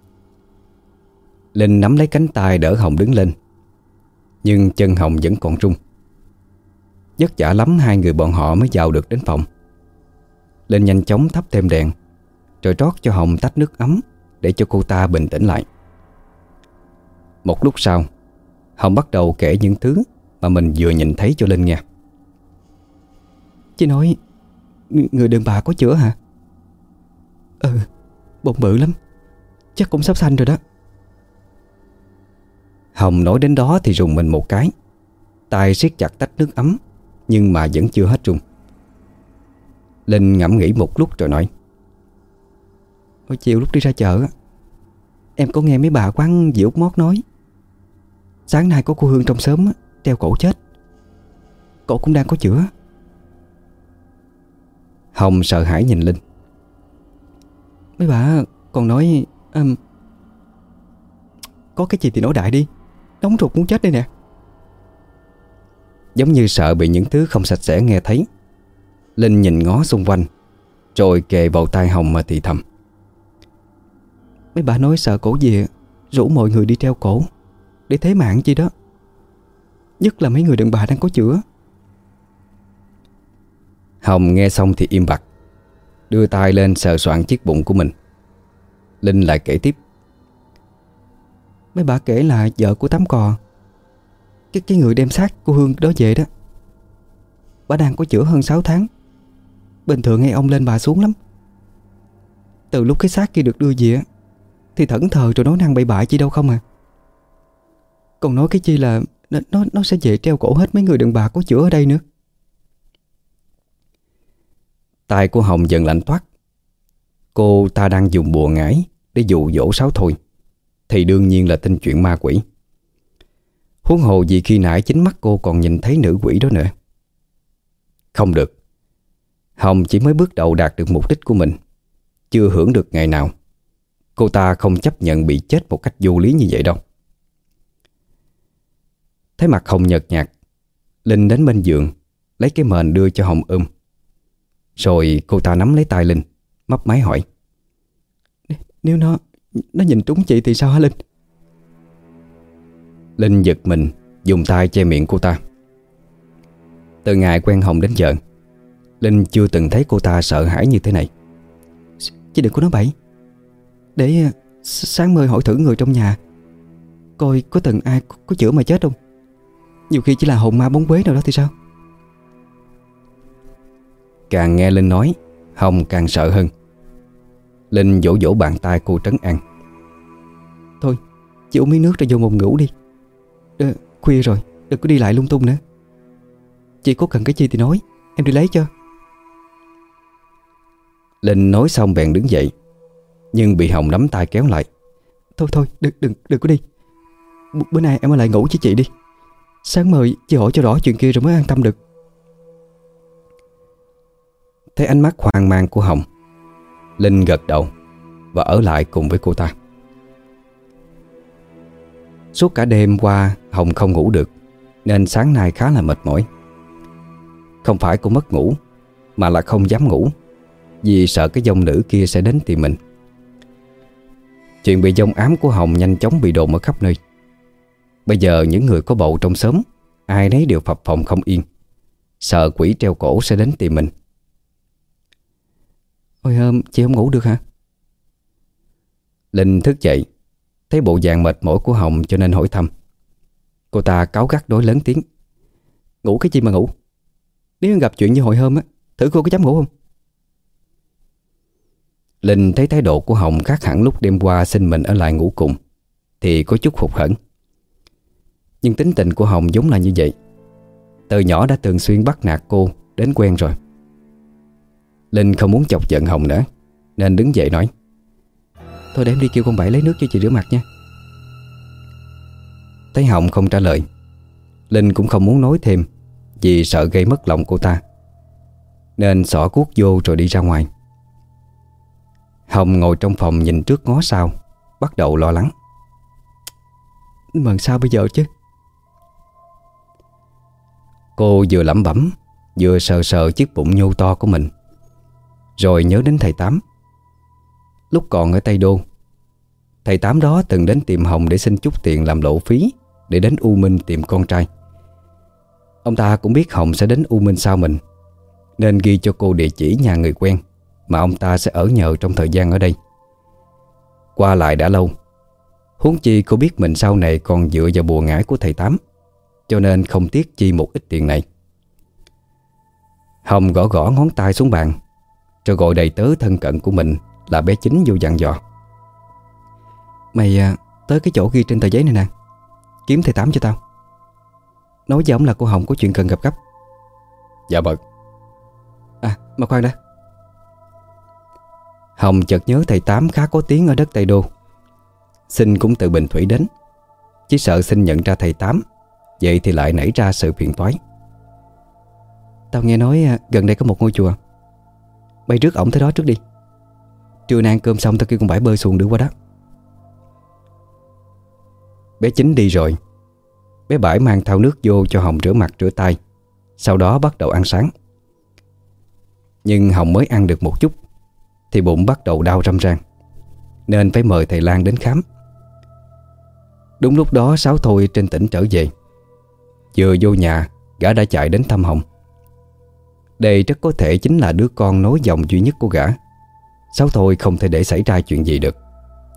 Linh nắm lấy cánh tay đỡ Hồng đứng lên. Nhưng chân Hồng vẫn còn run. Vất vả lắm hai người bọn họ mới vào được đến phòng. Linh nhanh chóng thắp thêm đèn, rồi rót cho Hồng tách nước ấm để cho cô ta bình tĩnh lại. Một lúc sau, Hồng bắt đầu kể những thứ mà mình vừa nhìn thấy cho Linh nghe. Chị nói người đàn bà có chữa hả? Bụng bự lắm, chắc cũng sắp sanh rồi đó. Hồng nói đến đó thì rùng mình một cái. Tay siết chặt tách nước ấm, nhưng mà vẫn chưa hết run. Linh ngẫm nghĩ một lúc rồi nói: Hồi chiều lúc đi ra chợ, em có nghe mấy bà quán dì Út Mót nói sáng nay có cô Hương trong xóm treo cổ chết. Cổ cũng đang có chữa. Hồng sợ hãi nhìn Linh. Mấy bà còn nói có cái gì thì nói đại đi, nóng ruột muốn chết đây nè. Giống như sợ bị những thứ không sạch sẽ nghe thấy, Linh nhìn ngó xung quanh, rồi kề vào tai Hồng mà thì thầm: Mấy bà nói sợ cổ về rủ mọi người đi treo cổ để thế mạng chi đó. Nhất là mấy người đàn bà đang có chữa. Hồng nghe xong thì im bặt, đưa tay lên sờ soạng chiếc bụng của mình. Linh lại kể tiếp: Mấy bà kể là vợ của Tám Cò, cái người đem xác cô Hương đó về đó, bà đang có chữa hơn 6 tháng. Bình thường nghe ông lên bà xuống lắm. Từ lúc cái xác kia được đưa về thì thẫn thờ rồi nói năng bậy bạ chi đâu không à. Còn nói cái chi là nó sẽ về treo cổ hết mấy người đàn bà có chữa ở đây nữa. Tai của Hồng dần lạnh toát. Cô ta đang dùng bùa ngải để dụ dỗ Sáu thôi, thì đương nhiên là tin chuyện ma quỷ. Huống hồ gì khi nãy chính mắt cô còn nhìn thấy nữ quỷ đó nữa. Không được. Hồng chỉ mới bước đầu đạt được mục đích của mình, chưa hưởng được ngày nào. Cô ta không chấp nhận bị chết một cách vô lý như vậy đâu. Thấy mặt Hồng nhợt nhạt, Linh đến bên giường lấy cái mền đưa cho Hồng ôm. Rồi cô ta nắm lấy tay Linh, mấp máy hỏi: Nếu nó nhìn trúng chị thì sao hả Linh? Linh giật mình, dùng tay che miệng cô ta. Từ ngày quen Hồng đến giờ, Linh chưa từng thấy cô ta sợ hãi như thế này. Chị đừng có nói bậy. Để sáng mai hỏi thử người trong nhà, coi có từng ai có chữa mà chết không. Nhiều khi chỉ là hồn ma bóng quế nào đó thì sao. Càng nghe Linh nói, Hồng càng sợ hơn. Linh vỗ vỗ bàn tay cô trấn an: Thôi, chị uống miếng nước rồi vô phòng ngủ đi. Khuya rồi, đừng có đi lại lung tung nữa. Chị có cần cái gì thì nói, em đi lấy cho. Linh nói xong bèn đứng dậy, nhưng bị Hồng nắm tay kéo lại: Thôi, đừng có đi. Bữa nay em ở lại ngủ với chị đi. Sáng mời chị hỏi cho rõ chuyện kia rồi mới an tâm được. Thấy ánh mắt hoang mang của Hồng, Linh gật đầu và ở lại cùng với cô ta. Suốt cả đêm qua Hồng không ngủ được, nên sáng nay khá là mệt mỏi. Không phải cô mất ngủ, mà là không dám ngủ, vì sợ cái dông nữ kia sẽ đến tìm mình. Chuyện bị dông ám của Hồng nhanh chóng bị đồn ở khắp nơi. Bây giờ những người có bầu trong xóm, ai nấy đều phập phồng không yên, sợ quỷ treo cổ sẽ đến tìm mình. Hồi hôm chị không ngủ được hả? Linh thức dậy, thấy bộ dạng mệt mỏi của Hồng cho nên hỏi thăm. Cô ta cáu gắt đối lớn tiếng: Ngủ cái chi mà ngủ? Nếu gặp chuyện như hồi hôm á, thử cô có dám ngủ không? Linh thấy thái độ của Hồng khác hẳn lúc đêm qua xin mình ở lại ngủ cùng, thì có chút hụt hẫng. Nhưng tính tình của Hồng giống là như vậy. Từ nhỏ đã thường xuyên bắt nạt cô đến quen rồi. Linh không muốn chọc giận Hồng nữa, nên đứng dậy nói: Thôi để em đi kêu con Bảy lấy nước cho chị rửa mặt nha. Thấy Hồng không trả lời, Linh cũng không muốn nói thêm, vì sợ gây mất lòng cô ta. nên xỏ cuốc vô rồi đi ra ngoài. Hồng ngồi trong phòng nhìn trước ngó sau, bắt đầu lo lắng. Mà sao bây giờ chứ? Cô vừa lẩm bẩm, vừa sờ sờ chiếc bụng nhô to của mình, rồi nhớ đến thầy Tám. Lúc còn ở Tây Đô, thầy Tám đó từng đến tìm Hồng để xin chút tiền làm lộ phí để đến U Minh tìm con trai. Ông ta cũng biết Hồng sẽ đến U Minh sau mình, nên ghi cho cô địa chỉ nhà người quen mà ông ta sẽ ở nhờ trong thời gian ở đây. Qua lại đã lâu, huống chi cô biết mình sau này còn dựa vào bùa ngải của thầy Tám, cho nên không tiếc chi một ít tiền này. Hồng gõ gõ ngón tay xuống bàn, rồi gọi đầy tớ thân cận của mình là bé Chính vô dặn dò. Mày tới cái chỗ ghi trên tờ giấy này nè, kiếm thầy Tám cho tao. Nói với ông là cô Hồng có chuyện cần gặp gấp. Dạ vâng. À mà khoan đã. Hồng chợt nhớ thầy Tám khá có tiếng ở đất Tây Đô. Sinh cũng từ Bình Thủy đến, chỉ sợ Sinh nhận ra thầy Tám, vậy thì lại nảy ra sự phiền toái. Tao nghe nói gần đây có một ngôi chùa, bay rước ổng tới đó trước đi. Trưa nay ăn cơm xong tao kêu con Bãi bơi xuồng đưa qua đó. Bé Chính đi rồi, bé Bãi mang thau nước vô cho Hồng rửa mặt rửa tay, sau đó bắt đầu ăn sáng. Nhưng Hồng mới ăn được một chút thì bụng bắt đầu đau râm ran, nên phải mời thầy Lan đến khám. Đúng lúc đó Sáu Thôi trên tỉnh trở về. Vừa vô nhà, gã đã chạy đến thăm Hồng. Đây rất có thể chính là đứa con nối dòng duy nhất của gã. Sáu Thôi không thể để xảy ra chuyện gì được.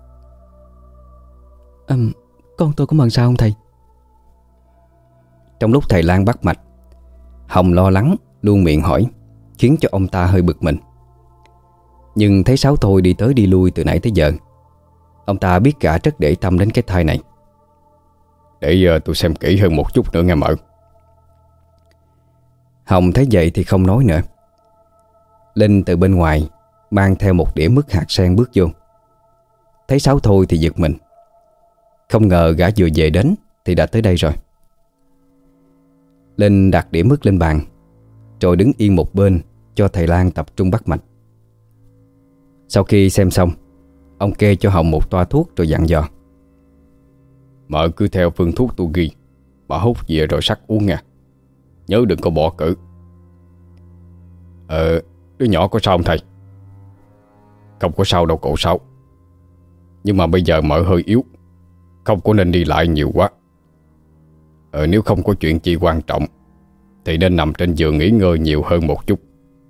Con tôi có mần sao không thầy? Trong lúc thầy Lan bắt mạch, Hồng lo lắng luôn miệng hỏi, khiến cho ông ta hơi bực mình. Nhưng thấy Sáu Thôi đi tới đi lui từ nãy tới giờ, ông ta biết gã rất để tâm đến cái thai này. Để tôi xem kỹ hơn một chút nữa nghe mợ. Hồng thấy vậy thì không nói nữa. Linh từ bên ngoài mang theo một đĩa mứt hạt sen bước vô. Thấy Sáu Thôi thì giật mình. Không ngờ gã vừa về đến thì đã tới đây rồi. Linh đặt đĩa mứt lên bàn, rồi đứng yên một bên cho thầy Lan tập trung bắt mạch. Sau khi xem xong, ông kê cho Hồng một toa thuốc rồi dặn dò. Mợ cứ theo phương thuốc tôi ghi mà hút về rồi sắc uống nha. Nhớ đừng có bỏ cử. Đứa nhỏ có sao không thầy? Không có sao đâu cậu Sáu. Nhưng mà bây giờ mợ hơi yếu, không có nên đi lại nhiều quá. Nếu không có chuyện chi quan trọng thì nên nằm trên giường nghỉ ngơi nhiều hơn một chút.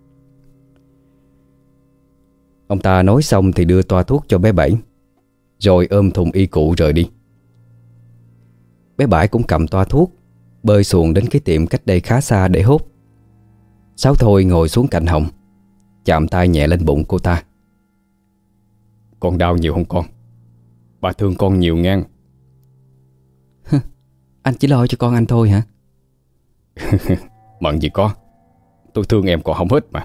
Ông ta nói xong thì đưa toa thuốc cho bé Bảy, rồi ôm thùng y cụ rời đi. Bé Bảy cũng cầm toa thuốc, bơi xuồng đến cái tiệm cách đây khá xa để hốt. Sáu Thôi ngồi xuống cạnh Hồng, chạm tay nhẹ lên bụng cô ta. Con đau nhiều không con? Bà thương con nhiều ngang. Anh chỉ lo cho con anh thôi hả? Mận gì có, tôi thương em còn không hết mà.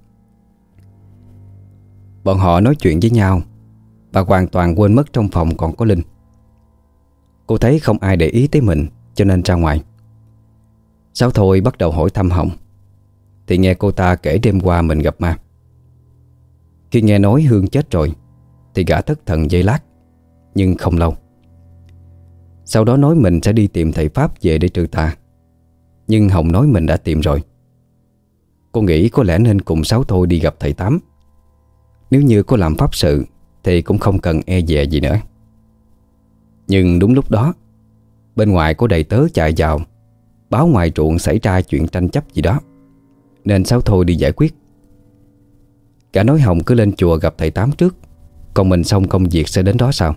Bọn họ nói chuyện với nhau và hoàn toàn quên mất trong phòng còn có Linh. Cô thấy không ai để ý tới mình cho nên ra ngoài. Sáu Thôi bắt đầu hỏi thăm Hồng thì nghe cô ta kể đêm qua mình gặp ma. Khi nghe nói Hương chết rồi thì gã thất thần giây lát, nhưng không lâu. Sau đó nói mình sẽ đi tìm thầy Pháp về để trừ tà, nhưng Hồng nói mình đã tìm rồi. Cô nghĩ có lẽ nên cùng Sáu Thôi đi gặp thầy Tám. Nếu như có làm pháp sự thì cũng không cần e dè gì nữa. Nhưng đúng lúc đó, bên ngoài có đầy tớ chạy vào báo ngoài ruộng xảy ra chuyện tranh chấp gì đó, nên Sáu Thôi đi giải quyết. Cả nói Hồng cứ lên chùa gặp thầy Tám trước, còn mình xong công việc sẽ đến đó sau.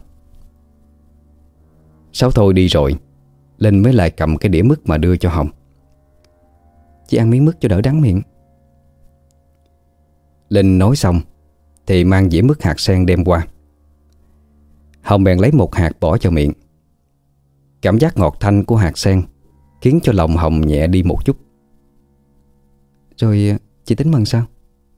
Sáu Thôi đi rồi, Linh mới lại cầm cái đĩa mứt mà đưa cho Hồng. Chị ăn miếng mứt cho đỡ đắng miệng. Linh nói xong thì mang dĩa mứt hạt sen đem qua. Hồng bèn lấy một hạt bỏ vào miệng. Cảm giác ngọt thanh của hạt sen khiến cho lòng Hồng nhẹ đi một chút. Rồi chị tính mần sao?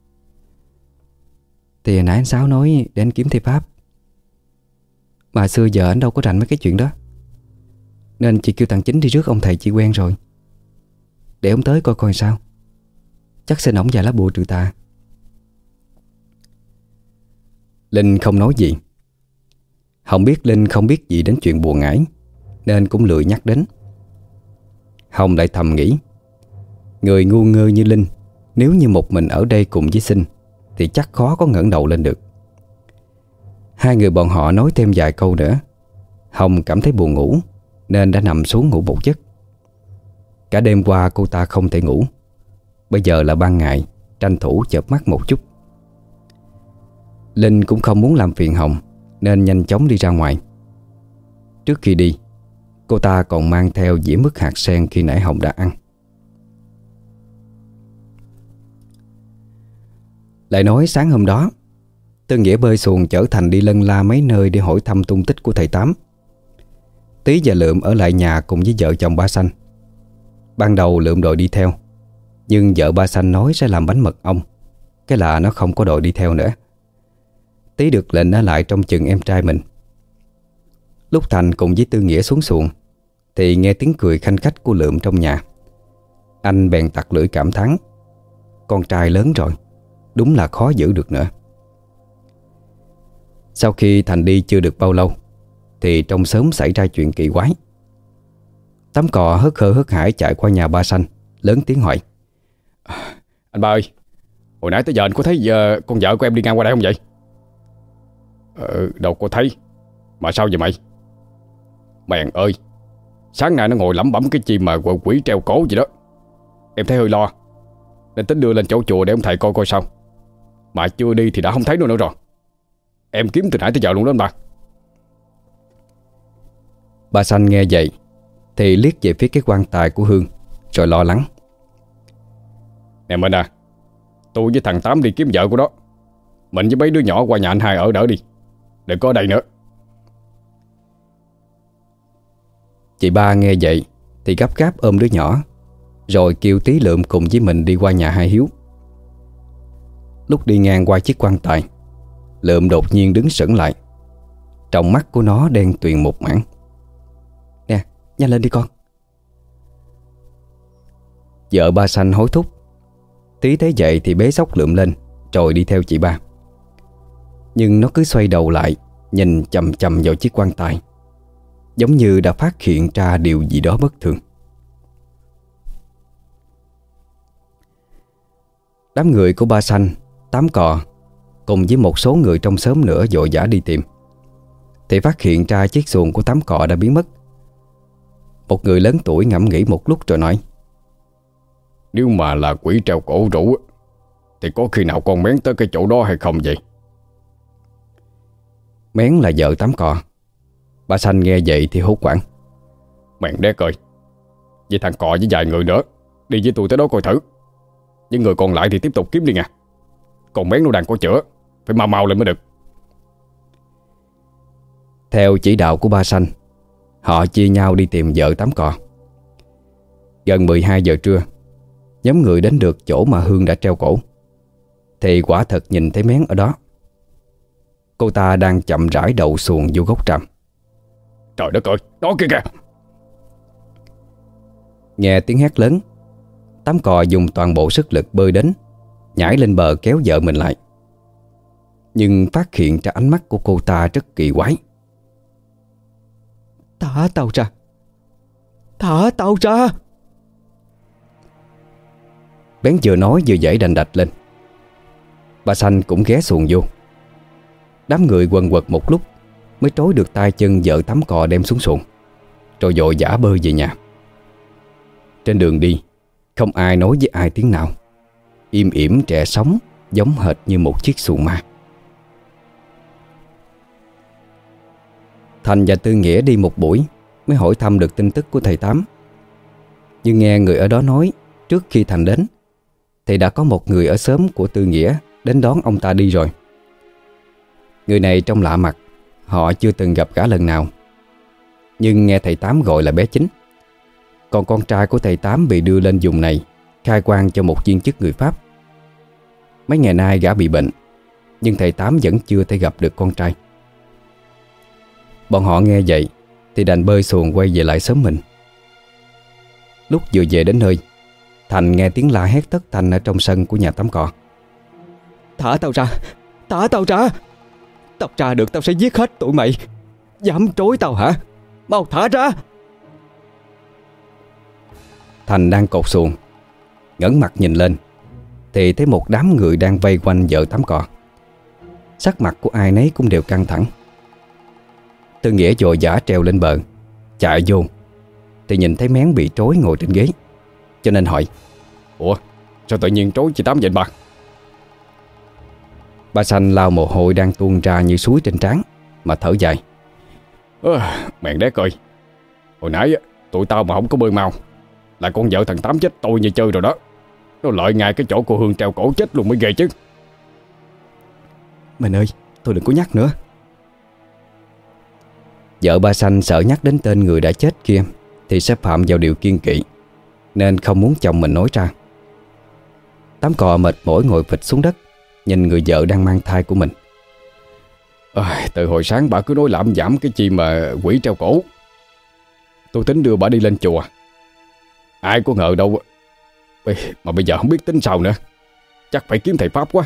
Thì hồi nãy anh Sáu nói để anh kiếm thầy Pháp, mà xưa giờ anh đâu có rành mấy cái chuyện đó, nên chị kêu thằng Chính đi rước ông thầy chị quen rồi, để ông tới coi coi sao. Chắc xin ổng vài lá bùa trừ tà. Linh không nói gì. Hồng biết Linh không biết gì đến chuyện bùa ngải, nên cũng lười nhắc đến. Hồng lại thầm nghĩ, người ngu ngơ như Linh, nếu như một mình ở đây cùng với Sinh thì chắc khó có ngẩng đầu lên được. Hai người bọn họ nói thêm vài câu nữa, Hồng cảm thấy buồn ngủ nên đã nằm xuống ngủ một giấc. Cả đêm qua cô ta không thể ngủ. Bây giờ là ban ngày, tranh thủ chợp mắt một chút. Linh cũng không muốn làm phiền Hồng nên nhanh chóng đi ra ngoài. Trước khi đi, cô ta còn mang theo dĩa mứt hạt sen khi nãy Hồng đã ăn. Lại nói sáng hôm đó, Tư Nghĩa bơi xuồng chở Thành đi lân la mấy nơi để hỏi thăm tung tích của thầy Tám. Tí và Lượm ở lại nhà cùng với vợ chồng ba Xanh. Ban đầu Lượm đòi đi theo, nhưng vợ ba Xanh nói sẽ làm bánh mật ong, cái là nó không có đòi đi theo nữa. Tí được lệnh ở lại trông chừng em trai mình. Lúc Thành cùng với Tư Nghĩa xuống xuồng thì nghe tiếng cười khanh khách của Lượm trong nhà. Anh bèn tặc lưỡi cảm thán, con trai lớn rồi, đúng là khó giữ được nữa. Sau khi Thành đi chưa được bao lâu thì trong xóm xảy ra chuyện kỳ quái. Tám Cò hớt hơ hớt hải chạy qua nhà ba Xanh, lớn tiếng hỏi: Anh ba ơi, hồi nãy tới giờ anh có thấy con vợ của em đi ngang qua đây không vậy? Đâu có thấy. Mà sao vậy mày? Mèn ơi, sáng nay nó ngồi lẩm bẩm cái chi mà quỷ treo cổ gì đó. Em thấy hơi lo nên tính đưa lên chỗ chùa để ông thầy coi coi sao. Mà chưa đi thì đã không thấy nó nữa rồi. Em kiếm từ nãy tới giờ luôn đó anh ba. Bà Xanh nghe vậy thì liếc về phía cái quan tài của Hương rồi lo lắng: Nè Minh à, tôi với thằng Tám đi kiếm vợ của đó. Mình với mấy đứa nhỏ qua nhà anh hai ở đỡ đi, đừng có ở đây nữa. Chị ba nghe vậy thì gấp gáp ôm đứa nhỏ, rồi kêu Tí Lượm cùng với mình đi qua nhà hai Hiếu. Lúc đi ngang qua chiếc quan tài, Lượm đột nhiên đứng sững lại. Trong mắt của nó đen tuyền một mảng. Nè, nhanh lên đi con. Vợ ba Xanh hối thúc. Tí thấy vậy thì bế xốc Lượm lên rồi đi theo chị ba. Nhưng nó cứ xoay đầu lại, nhìn chằm chằm vào chiếc quan tài, giống như đã phát hiện ra điều gì đó bất thường. Đám người của ba Xanh, Tám Cò cùng với một số người trong xóm nữa vội vã đi tìm, thì phát hiện ra chiếc xuồng của Tám Cò đã biến mất. Một người lớn tuổi ngẫm nghĩ một lúc rồi nói: Nếu mà là quỷ treo cổ rủ thì có khi nào con Mén tới cái chỗ đó hay không vậy? Mén là vợ Tám Cò. Bà Xanh nghe vậy thì hốt hoảng: Mèn đét ơi, vậy thằng Cò với vài người nữa đi với tôi tới đó coi thử. Những người còn lại thì tiếp tục kiếm đi nha. Còn Mén nó đang có chữa, phải mau mau lên mới được. Theo chỉ đạo của ba Xanh, họ chia nhau đi tìm vợ Tám Cò. Gần 12 giờ trưa, nhóm người đến được chỗ mà Hương đã treo cổ, thì quả thật nhìn thấy Mén ở đó. Cô ta đang chậm rãi đậu xuồng vô gốc tràm. Trời đất ơi, đó kìa kìa! Nghe tiếng hét lớn, Tám Cò dùng toàn bộ sức lực bơi đến, nhảy lên bờ kéo vợ mình lại. Nhưng phát hiện ra ánh mắt của cô ta rất kỳ quái. Thả tao ra! Thả tao ra! Bén vừa nói vừa giãy đành đạch lên. Bà Xanh cũng ghé xuồng vô. Đám người quần quật một lúc mới trói được tay chân vợ Tám Cò đem xuống xuồng, rồi vội vã bơi về nhà. Trên đường đi, không ai nói với ai tiếng nào, im ỉm trẻ sóng, giống hệt như một chiếc xuồng ma. Thành và Tư Nghĩa đi một buổi mới hỏi thăm được tin tức của thầy Tám. Nhưng nghe người ở đó nói, trước khi Thành đến thì đã có một người ở xóm của Tư Nghĩa đến đón ông ta đi rồi. Người này trông lạ mặt, họ chưa từng gặp gã lần nào. Nhưng nghe thầy Tám gọi là bé Chính. Còn con trai của thầy Tám bị đưa lên vùng này khai quan cho một viên chức người Pháp. Mấy ngày nay gã bị bệnh, nhưng thầy Tám vẫn chưa thể gặp được con trai. Bọn họ nghe vậy thì đành bơi xuồng quay về lại xóm mình. Lúc vừa về đến nơi Thành nghe tiếng la hét thất thanh ở trong sân của nhà tắm cọ. Thả tao ra! Thả tao ra! Tao ra được tao sẽ giết hết tụi mày. Dám trối tao hả? Mau thả ra! Thành đang cột xuồng, ngẩng mặt nhìn lên thì thấy một đám người đang vây quanh vợ tắm cọ. Sắc mặt của ai nấy cũng đều căng thẳng. Tư Nghĩa vội vã trèo lên bờ, chạy vô thì nhìn thấy Mén bị trói ngồi trên ghế, cho nên hỏi: Ủa sao tự nhiên trối chị Tám vậy bà? Ba Xanh lau mồ hôi đang tuôn ra như suối trên trán mà thở dài: Mẹn đét ơi, hồi nãy tụi tao mà không có bơi mau là con vợ thằng Tám chết tôi như chơi rồi đó. Nó lợi ngay cái chỗ cô Hương treo cổ chết luôn mới ghê chứ. Mình ơi, tôi đừng có nhắc nữa. Vợ Ba Xanh sợ nhắc đến tên người đã chết kia thì sẽ phạm vào điều kiêng kỵ, nên không muốn chồng mình nói ra. Tám cọ mệt mỏi ngồi phịch xuống đất, nhìn người vợ đang mang thai của mình. Từ hồi sáng bà cứ nói lạm giảm cái chi mà quỷ treo cổ. Tôi tính đưa bà đi lên chùa, ai có ngờ đâu. Mà bây giờ không biết tính sao nữa. Chắc phải kiếm thầy Pháp quá.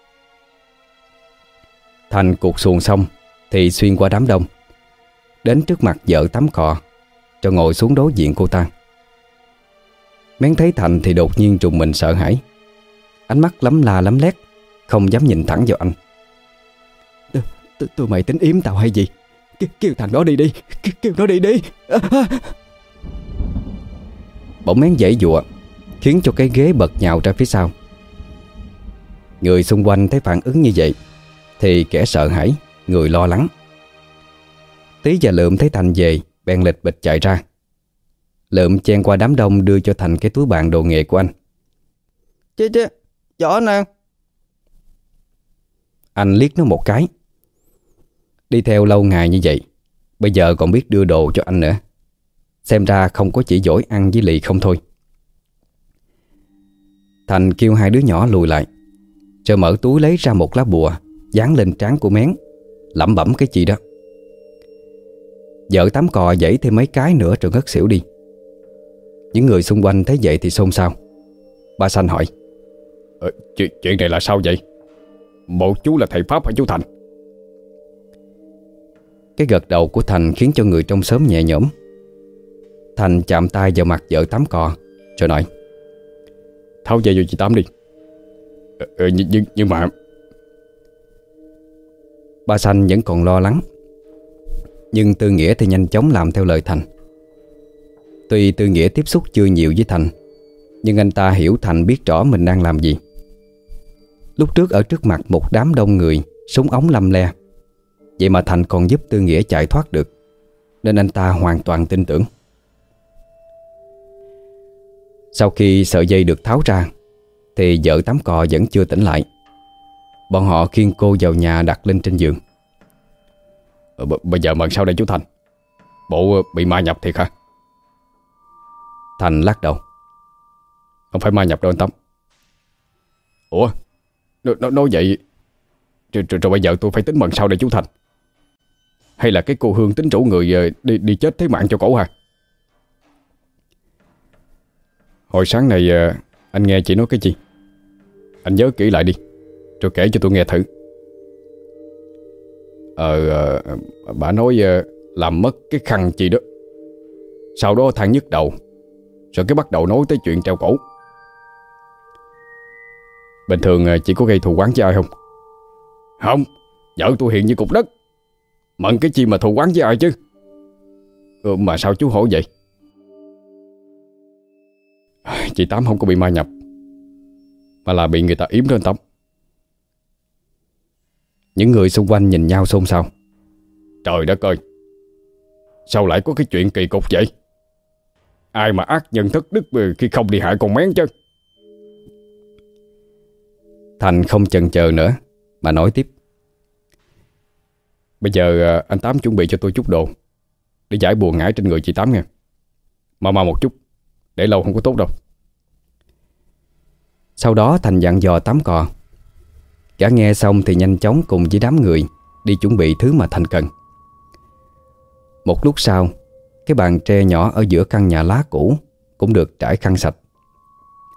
Thành cuộc xuồng xong thì xuyên qua đám đông, đến trước mặt vợ Tám cọ, cho ngồi xuống đối diện cô ta. Mén thấy Thành thì đột nhiên trùng mình sợ hãi, ánh mắt lấm la lấm lét, không dám nhìn thẳng vào anh. Tụi mày tính yếm tao hay gì? Kêu thằng đó đi đi. Kêu nó đi đi. Bỗng Mén giãy giụa, khiến cho cái ghế bật nhào ra phía sau. Người xung quanh thấy phản ứng như vậy thì kẻ sợ hãi, người lo lắng. Tí và Lượm thấy Thành về bèn lịch bịch chạy ra. Lượm chen qua đám đông đưa cho Thành cái túi bàn đồ nghề của anh. Chứ giỏ nè. Anh liếc nó một cái. Đi theo lâu ngày như vậy, bây giờ còn biết đưa đồ cho anh nữa. Xem ra không có chỉ giỏi ăn với lì không thôi. Thành kêu hai đứa nhỏ lùi lại, rồi mở túi lấy ra một lá bùa dán lên trán của Mén, lẩm bẩm cái gì đó. Vợ Tám cọ giãy thêm mấy cái nữa rồi ngất xỉu đi. Những người xung quanh thấy vậy thì xôn xao. Ba Xanh hỏi: Chuyện này là sao vậy? Bộ chú là thầy Pháp hả chú Thành? Cái gật đầu của Thành khiến cho người trong xóm nhẹ nhõm. Thành chạm tay vào mặt vợ Tám cọ rồi nói: Tháo dây vô chị Tám đi. Nhưng mà... Ba Xanh vẫn còn lo lắng, nhưng Tư Nghĩa thì nhanh chóng làm theo lời Thành. Tuy Tư Nghĩa tiếp xúc chưa nhiều với Thành, nhưng anh ta hiểu Thành biết rõ mình đang làm gì. Lúc trước ở trước mặt một đám đông người, súng ống lăm le, vậy mà Thành còn giúp Tư Nghĩa chạy thoát được, nên anh ta hoàn toàn tin tưởng. Sau khi sợi dây được tháo ra thì vợ Tám cọ vẫn chưa tỉnh lại. Bọn họ khiêng cô vào nhà đặt lên trên giường. Bây giờ mần sao đây chú Thành? Bộ bị ma nhập thiệt hả? Thành lắc đầu: Không phải ma nhập đâu anh Tâm. Ủa, nó nói vậy rồi bây giờ tôi phải tính mần sao đây chú Thành? Hay là cái cô Hương tính rủ người đi chết thế mạng cho cổ hả? Hồi sáng này anh nghe chị nói cái gì? Anh nhớ kỹ lại đi, rồi kể cho tôi nghe thử. Bà nói làm mất cái khăn chị đó. Sau đó than nhức đầu, rồi cái bắt đầu nói tới chuyện treo cổ. Bình thường chị có gây thù oán với ai không? Không, vợ tôi hiền như cục đất. Mận cái chi mà thù oán với ai chứ? Mà sao chú hỏi vậy? Chị Tám không có bị ma nhập, mà là bị người ta yếm đó anh Tâm. Những người xung quanh nhìn nhau xôn xao. Trời đất ơi, sao lại có cái chuyện kỳ cục vậy? Ai mà ác nhân thất đức khi không đi hại con Mén chứ? Thành không chần chờ nữa mà nói tiếp: Bây giờ anh Tám chuẩn bị cho tôi chút đồ để giải bùa ngải trên người chị Tám nha. Mau một chút, để lâu không có tốt đâu. Sau đó Thành dặn dò Tám cọ. Gã nghe xong thì nhanh chóng cùng với đám người đi chuẩn bị thứ mà Thành cần. Một lúc sau, cái bàn tre nhỏ ở giữa căn nhà lá cũ cũng được trải khăn sạch.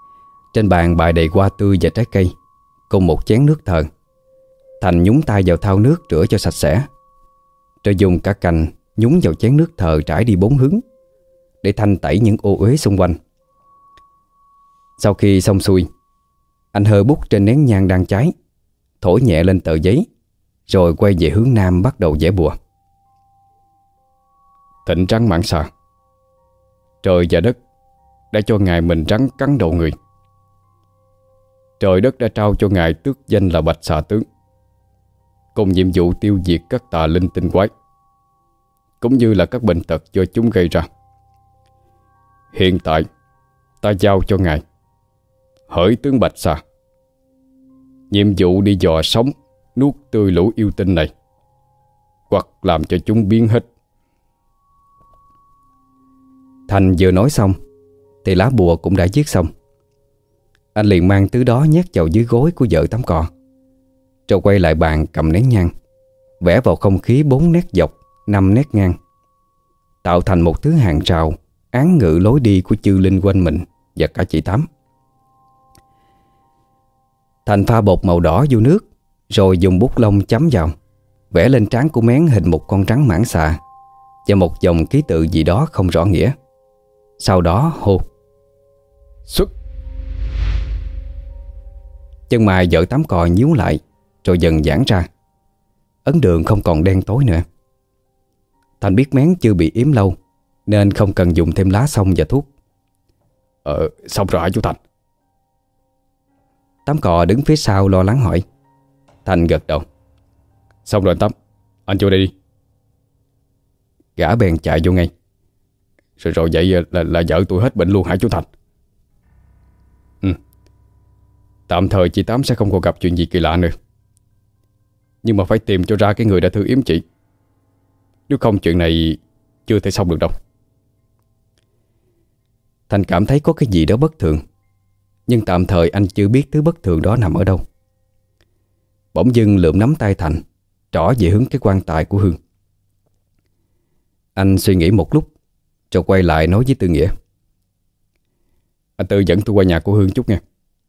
Trên bàn bày đầy hoa tươi và trái cây, cùng một chén nước thờ. Thành nhúng tay vào thau nước rửa cho sạch sẽ, rồi dùng cả cành nhúng vào chén nước thờ trải đi 4 hướng để thanh tẩy những ô uế xung quanh. Sau khi xong xuôi, anh hơ bút trên nén nhang đang cháy, thổi nhẹ lên tờ giấy, rồi quay về hướng nam bắt đầu vẽ bùa. Thịnh trắng mãn xà, trời và đất đã cho ngài mình rắn cắn đầu người. Trời đất đã trao cho ngài tước danh là Bạch Xà Tướng, cùng nhiệm vụ tiêu diệt các tà linh tinh quái, cũng như là các bệnh tật do chúng gây ra. Hiện tại ta giao cho ngài Hỡi tướng Bạch Xà, nhiệm vụ đi dò sống nuốt tươi lũ yêu tinh này, hoặc làm cho chúng biến hết. Thành vừa nói xong thì lá bùa cũng đã viết xong. Anh liền mang thứ đó nhét vào dưới gối của vợ tắm cọ, rồi quay lại bàn cầm nén nhang, vẽ vào không khí 4 nét dọc, 5 nét ngang, tạo thành một thứ hàng rào án ngự lối đi của chư linh quanh mình và cả chị Tám. Thành pha bột màu đỏ vô nước, rồi dùng bút lông chấm vào, vẽ lên trán của Mén hình một con rắn mãng xà và một dòng ký tự gì đó không rõ nghĩa. Sau đó hô Xuất. Chân mày vợ Tám cò nhíu lại, rồi dần giãn ra. Ấn đường không còn đen tối nữa. Thành biết Mén chưa bị yếm lâu, nên không cần dùng thêm lá xông và thuốc. Xong rồi hả chú Thành? Tám cò đứng phía sau lo lắng hỏi. Thành gật đầu. Xong rồi anh Tám, anh vô đây đi. Gã bèn chạy vô ngay. Rồi vậy là vợ tôi hết bệnh luôn hả chú Thành? Tạm thời chị Tám sẽ không còn gặp chuyện gì kỳ lạ nữa. Nhưng mà phải tìm cho ra cái người đã thử yếm chị. Nếu không chuyện này chưa thể xong được đâu. Thành cảm thấy có cái gì đó bất thường, nhưng tạm thời anh chưa biết thứ bất thường đó nằm ở đâu. Bỗng dưng lượm nắm tay Thành, trỏ về hướng cái quan tài của Hương. Anh suy nghĩ một lúc, rồi quay lại nói với Tư Nghĩa. Anh Tư dẫn tôi qua nhà của Hương chút nha.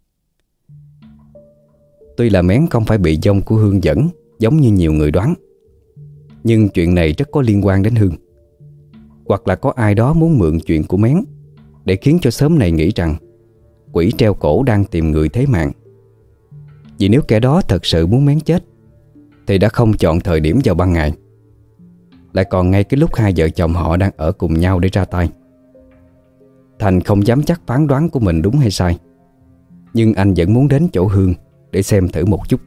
Tuy là Mén không phải bị dông của Hương dẫn giống như nhiều người đoán, nhưng chuyện này rất có liên quan đến Hương. Hoặc là có ai đó muốn mượn chuyện của Mén để khiến cho xóm này nghĩ rằng quỷ treo cổ đang tìm người thế mạng. Vì nếu kẻ đó thật sự muốn Mén chết thì đã không chọn thời điểm vào ban ngày, lại còn ngay cái lúc hai vợ chồng họ đang ở cùng nhau để ra tay. Thành không dám chắc phán đoán của mình đúng hay sai, nhưng anh vẫn muốn đến chỗ Hương để xem thử một chút.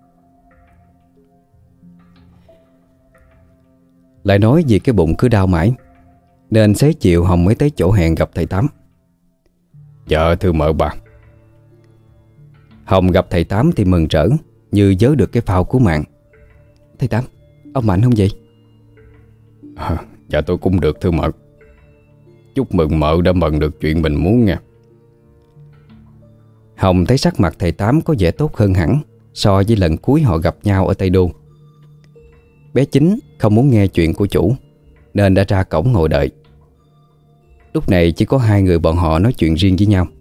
Lại nói vì cái bụng cứ đau mãi, nên xế chiều Hồng mới tới chỗ hẹn gặp thầy Tám. Dạ thưa mợ bà. Hồng gặp thầy Tám thì mừng rỡ như vớ được cái phao cứu mạng. Thầy Tám, ông mạnh không vậy? Dạ tôi cũng được thưa mợ. Chúc mừng mợ đã mần được chuyện mình muốn nha. Hồng thấy sắc mặt thầy Tám có vẻ tốt hơn hẳn so với lần cuối họ gặp nhau ở Tây Đô. Bé Chính không muốn nghe chuyện của chủ, nên đã ra cổng ngồi đợi. Lúc này chỉ có hai người bọn họ nói chuyện riêng với nhau.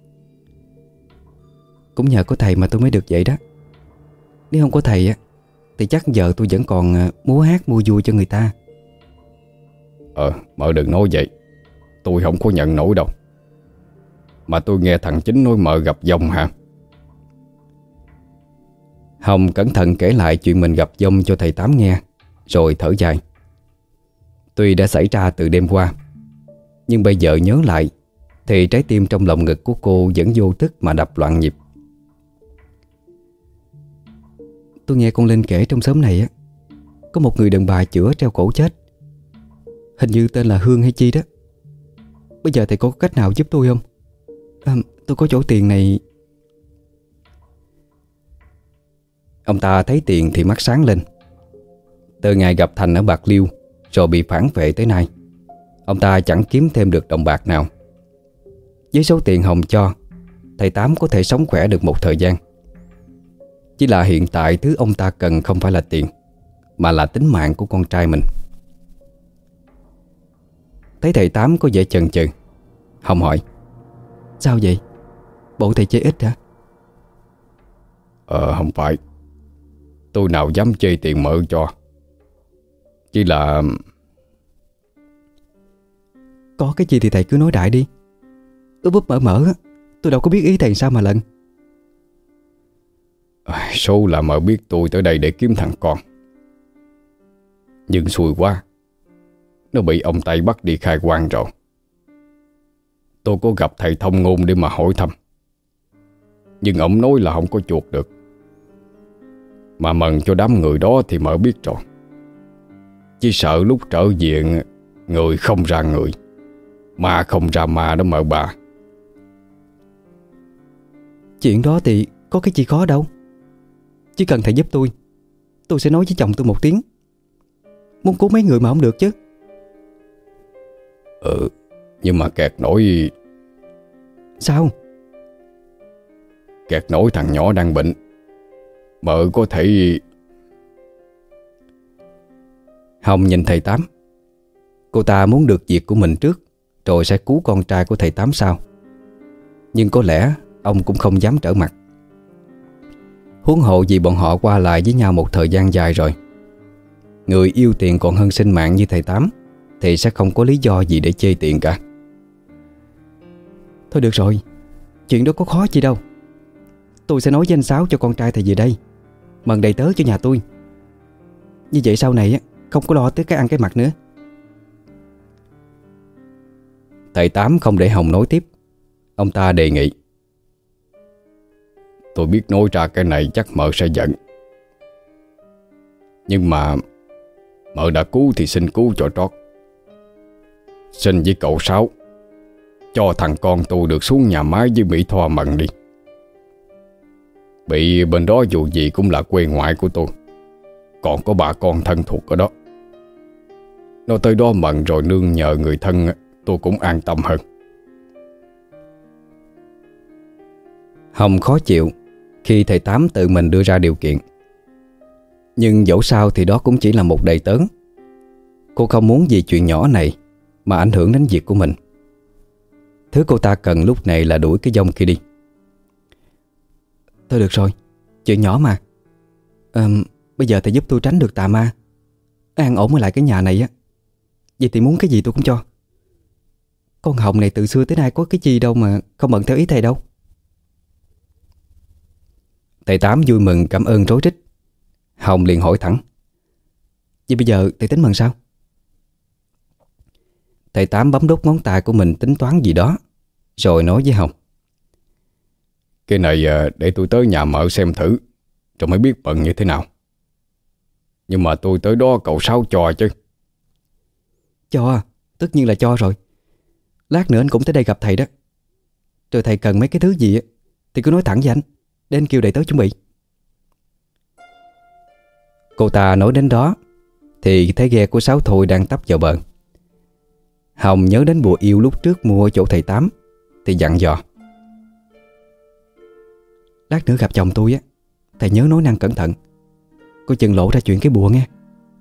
Cũng nhờ có thầy mà tôi mới được vậy đó. Nếu không có thầy á thì chắc giờ tôi vẫn còn múa hát mua vui cho người ta. Mợ đừng nói vậy. Tôi không có nhận nổi đâu. Mà tôi nghe thằng Chính nói mợ gặp dông hả? Hồng cẩn thận kể lại chuyện mình gặp dông cho thầy Tám nghe, rồi thở dài. Tuy đã xảy ra từ đêm qua, nhưng bây giờ nhớ lại thì trái tim trong lòng ngực của cô vẫn vô thức mà đập loạn nhịp. Tôi nghe con Linh kể trong xóm này á, có một người đàn bà chữa treo cổ chết. Hình như tên là Hương hay chi đó. Bây giờ thầy có cách nào giúp tôi không? Tôi có chỗ tiền này. Ông ta thấy tiền thì mắt sáng lên. Từ ngày gặp Thành ở Bạc Liêu rồi bị phản vệ tới nay, ông ta chẳng kiếm thêm được đồng bạc nào. Với số tiền Hồng cho, thầy Tám có thể sống khỏe được một thời gian. Chỉ là hiện tại thứ ông ta cần không phải là tiền, mà là tính mạng của con trai mình. Thấy thầy Tám có vẻ chần chừ, Hồng hỏi: Sao vậy? Bộ thầy chê ít hả? Không phải. Tôi nào dám chê tiền mợ cho. Chỉ là... Có cái gì thì thầy cứ nói đại đi. Úp úp mở mở á, tôi đâu có biết ý thầy sao mà lận. Số là mợ biết tôi tới đây để kiếm thằng con. Nhưng xui quá, nó bị ông Tây bắt đi khai quan rồi. Tôi có gặp thầy thông ngôn để mà hỏi thăm, nhưng ông nói là không có chuộc được. Mà mần cho đám người đó thì mợ biết rồi. Chỉ sợ lúc trở về người không ra người, ma không ra ma đó mợ bà. Chuyện đó thì có cái gì khó đâu. Chỉ cần thầy giúp tôi sẽ nói với chồng tôi một tiếng. Muốn cứu mấy người mà không được chứ. Nhưng mà kẹt nổi. Sao? Kẹt nổi thằng nhỏ đang bệnh. Mợ có thể... Hồng nhìn thầy Tám. Cô ta muốn được việc của mình trước, rồi sẽ cứu con trai của thầy Tám sau. Nhưng có lẽ ông cũng không dám trở mặt. Huống hộ vì bọn họ qua lại với nhau một thời gian dài rồi. Người yêu tiền còn hơn sinh mạng như thầy Tám thì sẽ không có lý do gì để chê tiền cả. Thôi được rồi, chuyện đó có khó chi đâu. Tôi sẽ nói với anh Sáu cho con trai thầy về đây, mần đầy tớ cho nhà tôi. Như vậy sau này không có lo tới cái ăn cái mặc nữa. Thầy Tám không để Hồng nói tiếp. Ông ta đề nghị: Tôi biết nói ra cái này chắc mợ sẽ giận, nhưng mà mợ đã cứu thì xin cứu cho trót. Xin với cậu Sáu cho thằng con tôi được xuống nhà máy với Mỹ Thoa mần đi. Bị bên đó dù gì cũng là quê ngoại của tôi, còn có bà con thân thuộc ở đó. Nó tới đó mần rồi nương nhờ người thân, tôi cũng an tâm hơn. Hồng khó chịu khi thầy Tám tự mình đưa ra điều kiện. Nhưng dẫu sao thì đó cũng chỉ là một đầy tớ. Cô không muốn vì chuyện nhỏ này mà ảnh hưởng đến việc của mình. Thứ cô ta cần lúc này là đuổi cái dông kia đi. Thôi được rồi, chuyện nhỏ mà. Bây giờ thầy giúp tôi tránh được tà ma, an ổn ở lại cái nhà này á. Vậy thì muốn cái gì tôi cũng cho. Con Hồng này từ xưa tới nay có cái gì đâu mà không bận theo ý thầy đâu. Thầy Tám vui mừng cảm ơn rối rít. Hồng liền hỏi thẳng: Vậy bây giờ thầy tính bằng sao? Thầy Tám bấm đốt ngón tay của mình tính toán gì đó, rồi nói với Hồng: Cái này để tôi tới nhà mợ xem thử, rồi mới biết bận như thế nào. Nhưng mà tôi tới đó cậu Sáu cho chứ? Cho, tất nhiên là cho rồi. Lát nữa anh cũng tới đây gặp thầy đó. Rồi thầy cần mấy cái thứ gì thì cứ nói thẳng với anh, để anh kêu đầy tớ chuẩn bị. Cô ta nói đến đó thì thấy ghe của Sáu Thôi đang tấp vào bờ. Hồng nhớ đến bùa yêu lúc trước mua ở chỗ thầy Tám thì dặn dò: Lát nữa gặp chồng tôi thầy nhớ nói năng cẩn thận, coi chừng lộ ra chuyện cái bùa nghe.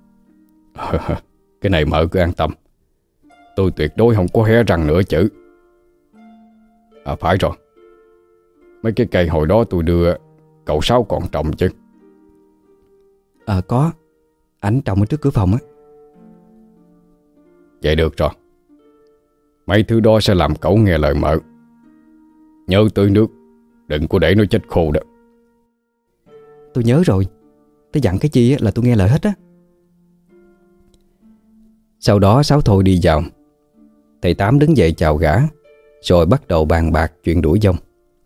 Cái này mợ cứ an tâm, tôi tuyệt đối không có hé răng nữa chứ. Phải rồi, mấy cái cây hồi đó tôi đưa cậu Sáu còn trồng chứ? Có, ảnh trồng ở trước cửa phòng á. Vậy được rồi, mấy thứ đó sẽ làm cậu nghe lời mợ. Nhớ tưới nước, đừng có để nó chết khô đó. Tôi nhớ rồi, tôi dặn cái chi là tôi nghe lời hết á. Sau đó Sáu Thôi đi vào. Thầy Tám đứng dậy chào gã, rồi bắt đầu bàn bạc chuyện đuổi dông.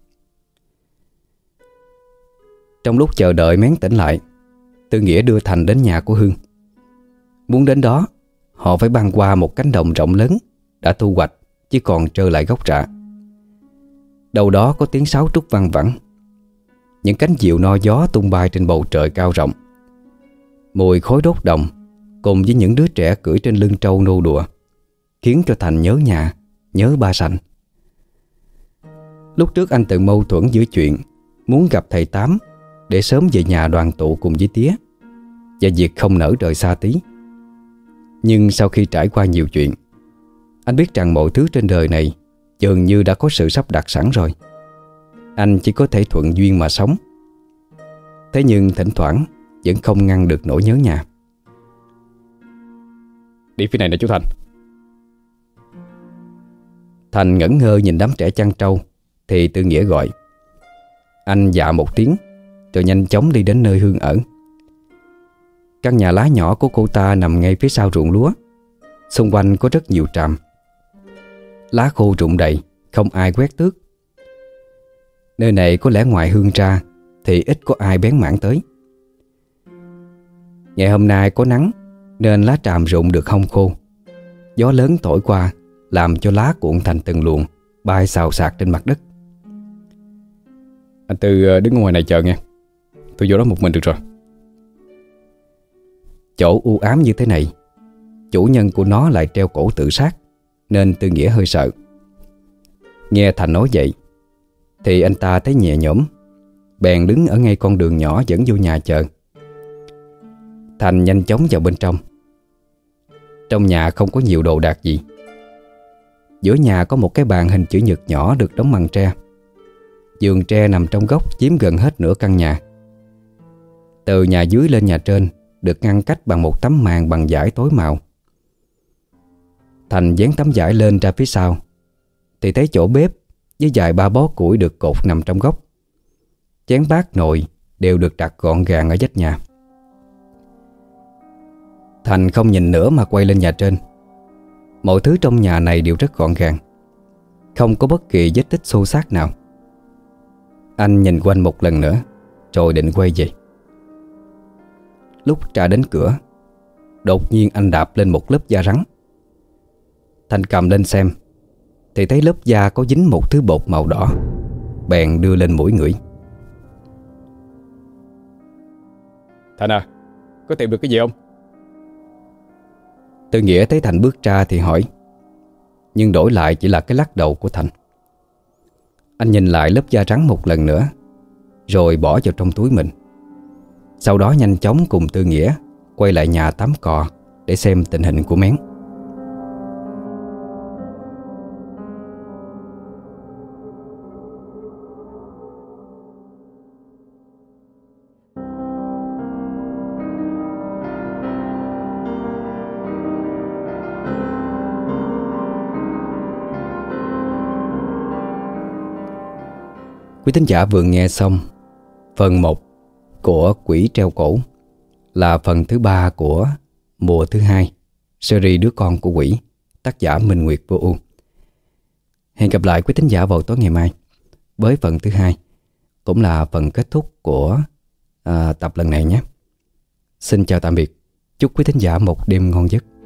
Trong lúc chờ đợi Mén tỉnh lại, Tư Nghĩa đưa Thành đến nhà của Hương. Muốn đến đó, họ phải băng qua một cánh đồng rộng lớn đã thu hoạch, chỉ còn trơ lại gốc rạ. Đâu đó có tiếng sáo trúc văng vẳng. Những cánh diều no gió tung bay trên bầu trời cao rộng. Mùi khói đốt đồng cùng với những đứa trẻ cưỡi trên lưng trâu nô đùa khiến cho Thành nhớ nhà, nhớ ba Sành. Lúc trước anh từng mâu thuẫn giữa chuyện muốn gặp thầy Tám để sớm về nhà đoàn tụ cùng với tía, và việc không nỡ rời xa tí. Nhưng sau khi trải qua nhiều chuyện, anh biết rằng mọi thứ trên đời này dường như đã có sự sắp đặt sẵn rồi. Anh chỉ có thể thuận duyên mà sống. Thế nhưng thỉnh thoảng vẫn không ngăn được nỗi nhớ nhà. Đi phía này nè chú Thành. Thành ngẩn ngơ nhìn đám trẻ chăn trâu thì Tư Nghĩa gọi. Anh dạ một tiếng rồi nhanh chóng đi đến nơi Hương ở. Căn nhà lá nhỏ của cô ta nằm ngay phía sau ruộng lúa. Xung quanh có rất nhiều tràm. Lá khô rụng đầy, không ai quét tước. Nơi này có lẽ ngoài Hương ra thì ít có ai bén mảng tới. Ngày hôm nay có nắng nên lá tràm rụng được hong khô. Gió lớn thổi qua làm cho lá cuộn thành từng luồng, bay xào xạc trên mặt đất. Anh Tư đứng ngoài này chờ nghe. Tôi vô đó một mình được rồi. Chỗ u ám như thế này, chủ nhân của nó lại treo cổ tự sát, nên Tư Nghĩa hơi sợ. Nghe Thành nói vậy thì anh ta thấy nhẹ nhõm, bèn đứng ở ngay con đường nhỏ dẫn vô nhà chờ. Thành nhanh chóng vào bên trong. Trong nhà không có nhiều đồ đạc gì. Giữa nhà có một cái bàn hình chữ nhật nhỏ được đóng bằng tre. Giường tre nằm trong góc chiếm gần hết nửa căn nhà. Từ nhà dưới lên nhà trên được ngăn cách bằng một tấm màn bằng vải tối màu. Thành dán tấm vải lên ra phía sau thì thấy chỗ bếp với vài ba bó củi được cột nằm trong góc. Chén bát nồi đều được đặt gọn gàng ở vách nhà. Thành không nhìn nữa mà quay lên nhà trên. Mọi thứ trong nhà này đều rất gọn gàng, không có bất kỳ vết tích xô xát nào. Anh nhìn quanh một lần nữa rồi định quay về. Lúc ra đến cửa, đột nhiên anh đạp lên một lớp da rắn. Thành cầm lên xem thì thấy lớp da có dính một thứ bột màu đỏ, bèn đưa lên mũi ngửi. Thành à, có tìm được cái gì không? Tư Nghĩa thấy Thành bước ra thì hỏi, nhưng đổi lại chỉ là cái lắc đầu của Thành. Anh nhìn lại lớp da rắn một lần nữa rồi bỏ vào trong túi mình. Sau đó nhanh chóng cùng Tư Nghĩa quay lại nhà tắm cò để xem tình hình của Mén. Quý thính giả vừa nghe xong phần 1 của Quỷ Treo Cổ, là phần thứ 3 của mùa thứ 2 series Đứa Con Của Quỷ, tác giả Minh Nguyệt Vô Ưu. Hẹn gặp lại quý thính giả vào tối ngày mai với phần thứ 2, cũng là phần kết thúc của tập lần này nhé. Xin chào tạm biệt, chúc quý thính giả một đêm ngon giấc.